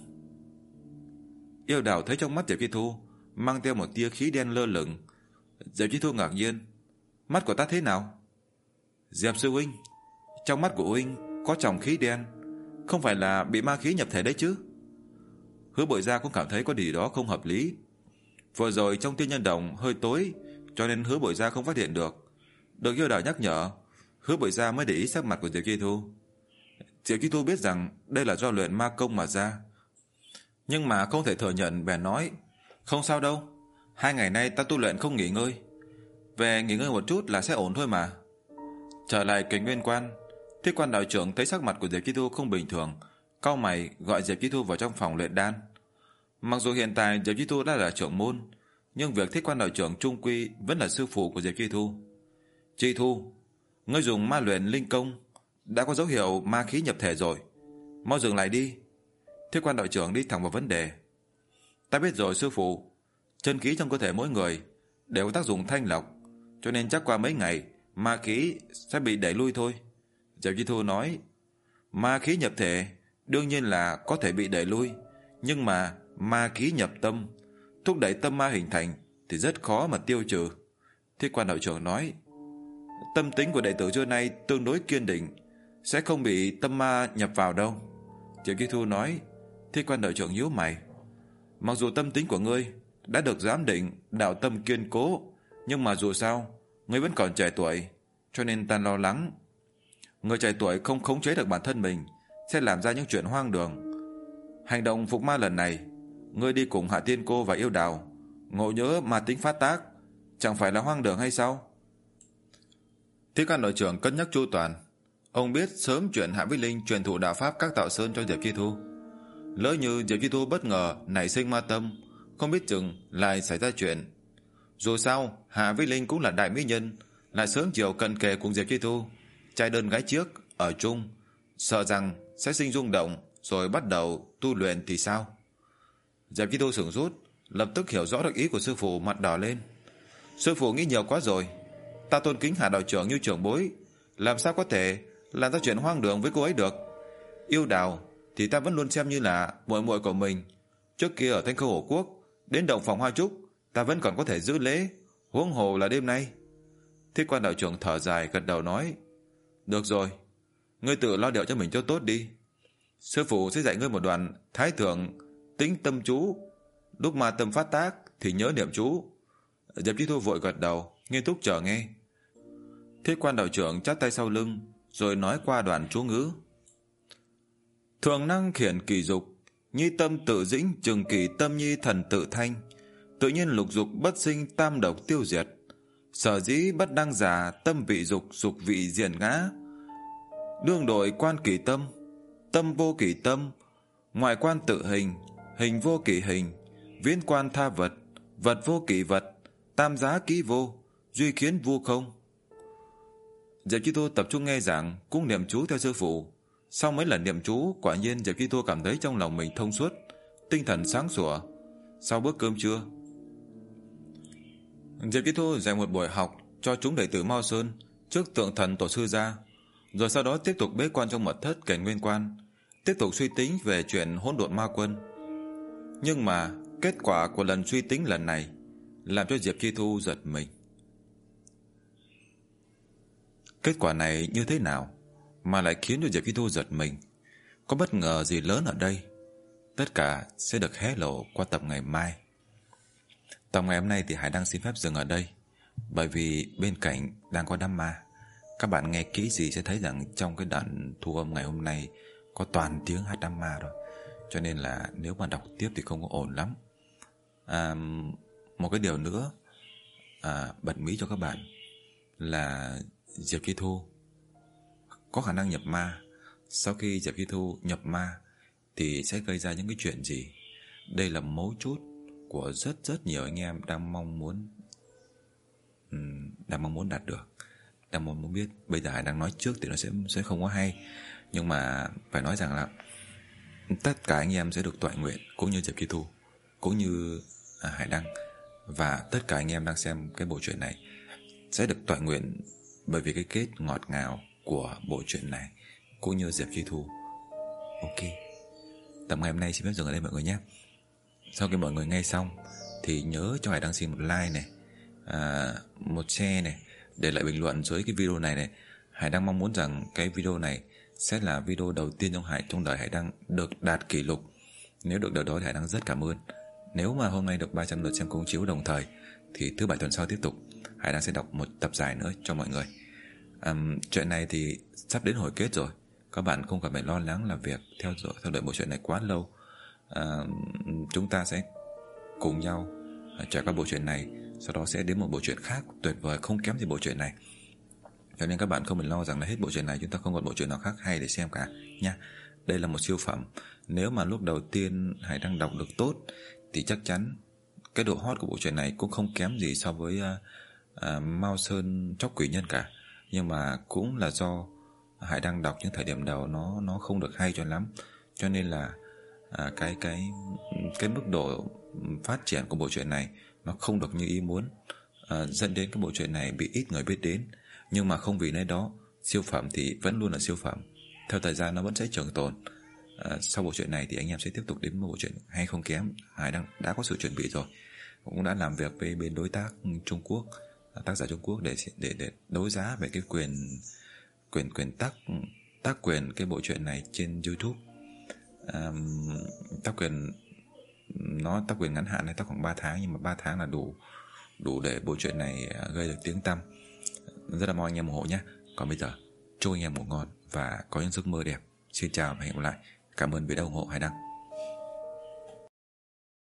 Yêu Đào thấy trong mắt Diệp Chi Thu mang theo một tia khí đen lơ lửng. Diệp Chi Thu ngạc nhiên: "Mắt của ta thế nào?" "Diệp sư huynh, trong mắt của huynh có tròng khí đen, không phải là bị ma khí nhập thể đấy chứ?" Hứa Bội Gia cũng cảm thấy có gì đó không hợp lý. Vừa rồi trong Tiên Nhân Động hơi tối, cho nên Hứa Bội Gia không phát hiện được. Được Yêu Đào nhắc nhở, Hứa Bội Gia mới để ý sắc mặt của Diệp Chi Thu. Diệp Chi Thu biết rằng đây là do luyện ma công mà ra, nhưng mà không thể thừa nhận, bèn nói: "Không sao đâu, hai ngày nay ta tu luyện không nghỉ ngơi, về nghỉ ngơi một chút là sẽ ổn thôi mà." Trở lại Kình Nguyên Quan, Thiết Quan đạo trưởng thấy sắc mặt của Diệp Chi Thu không bình thường, cau mày gọi Diệp Chi Thu vào trong phòng luyện đan. Mặc dù hiện tại Diệp Chi Thu đã là trưởng môn, nhưng việc Thiết Quan đạo trưởng trung quy vẫn là sư phụ của Diệp Chi Thu. "Chi Thu, ngươi dùng ma luyện linh công đã có dấu hiệu ma khí nhập thể rồi, mau dừng lại đi." Thiết Quan đạo trưởng đi thẳng vào vấn đề. "Ta biết rồi sư phụ, chân khí trong cơ thể mỗi người đều có tác dụng thanh lọc, cho nên chắc qua mấy ngày ma khí sẽ bị đẩy lui thôi." Diệp Chi Thu nói. "Ma khí nhập thể đương nhiên là có thể bị đẩy lui, nhưng mà ma khí nhập tâm, thúc đẩy tâm ma hình thành thì rất khó mà tiêu trừ." Thiết Quan đạo trưởng nói. Tâm tính của đệ tử trưa nay tương đối kiên định, sẽ không bị tâm ma nhập vào đâu. Diệp Chi Thu nói. Thiết Quan đội trưởng nhíu mày. Mặc dù tâm tính của ngươi đã được giám định đạo tâm kiên cố, nhưng mà dù sao ngươi vẫn còn trẻ tuổi, cho nên ta lo lắng người trẻ tuổi không khống chế được bản thân mình sẽ làm ra những chuyện hoang đường. Hành động phục ma lần này, ngươi đi cùng Hạ Tiên Cô và Yêu Đào, ngộ nhớ mà tính phát tác, chẳng phải là hoang đường hay sao? Thiết Can đội trưởng cân nhắc chu toàn. Ông biết sớm chuyện Hạ Vĩ Linh truyền thụ đạo pháp các Tạo Sơn cho Diệp Chi Thu. Lỡ như Diệp Chi Thu bất ngờ nảy sinh ma tâm, không biết chừng lại xảy ra chuyện. Dù sao Hạ Vĩ Linh cũng là đại mỹ nhân, lại sớm chiều cận kề cùng Diệp Chi Thu, trai đơn gái chiếc ở chung, sợ rằng sẽ sinh rung động rồi bắt đầu tu luyện thì sao? Diệp Chi Thu sửng sốt, lập tức hiểu rõ được ý của sư phụ, mặt đỏ lên. Sư phụ nghĩ nhiều quá rồi. Ta tôn kính Hạ đạo trưởng như trưởng bối, làm sao có thể làm ra chuyện hoang đường với cô ấy được? Yêu Đào thì ta vẫn luôn xem như là muội muội của mình. Trước kia ở Thanh Khâu Hổ Quốc, đến động phòng Hoa Trúc ta vẫn còn có thể giữ lễ, huống hồ là đêm nay. Thiết Quan đạo trưởng thở dài gật đầu nói. Được rồi, ngươi tự lo điệu cho mình cho tốt đi. Sư phụ sẽ dạy ngươi một đoạn Thái Thượng tính tâm chú, lúc mà tâm phát tác thì nhớ niệm chú. Diệp Chi Thu vội gật đầu, nghiêm túc chờ nghe. Thiết Quan đạo trưởng chắp tay sau lưng, rồi nói qua đoạn chú ngữ. Thường năng khiển kỳ dục, nhi tâm tự dĩnh, trừng kỳ tâm nhi thần tự thanh. Tự nhiên lục dục bất sinh, tam độc tiêu diệt. Sở dĩ bất đăng giả, tâm vị dục, dục vị diệt ngã. Đương đội quan kỳ tâm, tâm vô kỳ tâm. Ngoại quan tự hình, hình vô kỳ hình. Viễn quan tha vật, vật vô kỳ vật. Tam giá ký vô, duy khiến vô không. Diệp Chi Thu tập trung nghe giảng, cũng niệm chú theo sư phụ. Sau mấy lần niệm chú, quả nhiên Diệp Chi Thu cảm thấy trong lòng mình thông suốt, tinh thần sáng sủa. Sau bữa cơm trưa, Diệp Chi Thu dạy một buổi học cho chúng đệ tử Mao Sơn trước tượng thần tổ sư gia, rồi sau đó tiếp tục bế quan trong mật thất Cảnh Nguyên Quan, tiếp tục suy tính về chuyện hỗn độn ma quân. Nhưng mà kết quả của lần suy tính lần này làm cho Diệp Chi Thu giật mình. Kết quả này như thế nào mà lại khiến cho Diệp Chi Thu giật mình? Có bất ngờ gì lớn ở đây? Tất cả sẽ được hé lộ qua tập ngày mai. Tập ngày hôm nay thì Hải đang xin phép dừng ở đây, bởi vì bên cạnh đang có đám ma. Các bạn nghe kỹ gì sẽ thấy rằng trong cái đoạn thu âm ngày hôm nay có toàn tiếng hát đám ma rồi, cho nên là nếu mà đọc tiếp thì không có ổn lắm. à, Một cái điều nữa à, bật mí cho các bạn là Diệp Chi Thu có khả năng nhập ma. Sau khi Diệp Chi Thu nhập ma thì sẽ gây ra những cái chuyện gì? Đây là mấu chốt của rất rất nhiều anh em đang mong muốn um, đang mong muốn đạt được, đang mong muốn biết. Bây giờ Hải đang nói trước thì nó sẽ sẽ không có hay, nhưng mà phải nói rằng là tất cả anh em sẽ được toại nguyện, cũng như Diệp Chi Thu, cũng như à, Hải Đăng, và tất cả anh em đang xem cái bộ truyện này sẽ được toại nguyện bởi vì cái kết ngọt ngào của bộ truyện này, cũng như Diệp Chi Thu. Ok, tập ngày hôm nay xin phép dừng ở đây mọi người nhé. Sau khi mọi người nghe xong thì nhớ cho Hải Đăng xin một like này, à, một share này, để lại bình luận dưới cái video này này. Hải Đăng mong muốn rằng cái video này sẽ là video đầu tiên trong Hải trong đời Hải Đăng được đạt kỷ lục. Nếu được điều đó thì Hải Đăng rất cảm ơn. Nếu mà hôm nay được ba trăm lượt xem công chiếu đồng thời thì thứ bảy tuần sau tiếp tục Hải Đăng sẽ đọc một tập dài nữa cho mọi người. à, Chuyện này thì sắp đến hồi kết rồi, các bạn không cần phải lo lắng là việc theo dõi theo đợi bộ truyện này quá lâu. à, Chúng ta sẽ cùng nhau trải qua bộ truyện này, sau đó sẽ đến một bộ truyện khác tuyệt vời không kém gì bộ truyện này. Cho nên các bạn không phải lo rằng là hết bộ truyện này chúng ta không còn bộ truyện nào khác hay để xem cả nha. Đây là một siêu phẩm. Nếu mà lúc đầu tiên Hải đang đọc được tốt thì chắc chắn cái độ hot của bộ truyện này cũng không kém gì so với uh, uh, Mao Sơn Chóc Quỷ Nhân cả. Nhưng mà cũng là do Hải đang đọc những thời điểm đầu nó nó không được hay cho lắm, cho nên là uh, cái cái cái mức độ phát triển của bộ truyện này nó không được như ý muốn, uh, dẫn đến cái bộ truyện này bị ít người biết đến. Nhưng mà không vì nơi đó, siêu phẩm thì vẫn luôn là siêu phẩm, theo thời gian nó vẫn sẽ trường tồn. à, Sau bộ truyện này thì anh em sẽ tiếp tục đến một bộ truyện hay không kém. Hải đang đã có sự chuẩn bị rồi, cũng đã làm việc với bên đối tác Trung Quốc tác giả Trung Quốc để để để đấu giá về cái quyền quyền quyền tác tác quyền cái bộ truyện này trên YouTube. Um, tác quyền nó tác quyền ngắn hạn này tác khoảng ba tháng, nhưng mà ba tháng là đủ đủ để bộ truyện này gây được tiếng tăm. Rất là mong anh em ủng hộ nhé. Còn bây giờ chúc anh em ngủ ngon và có những giấc mơ đẹp. Xin chào và hẹn gặp lại. Cảm ơn vì đã ủng hộ Hải Đăng.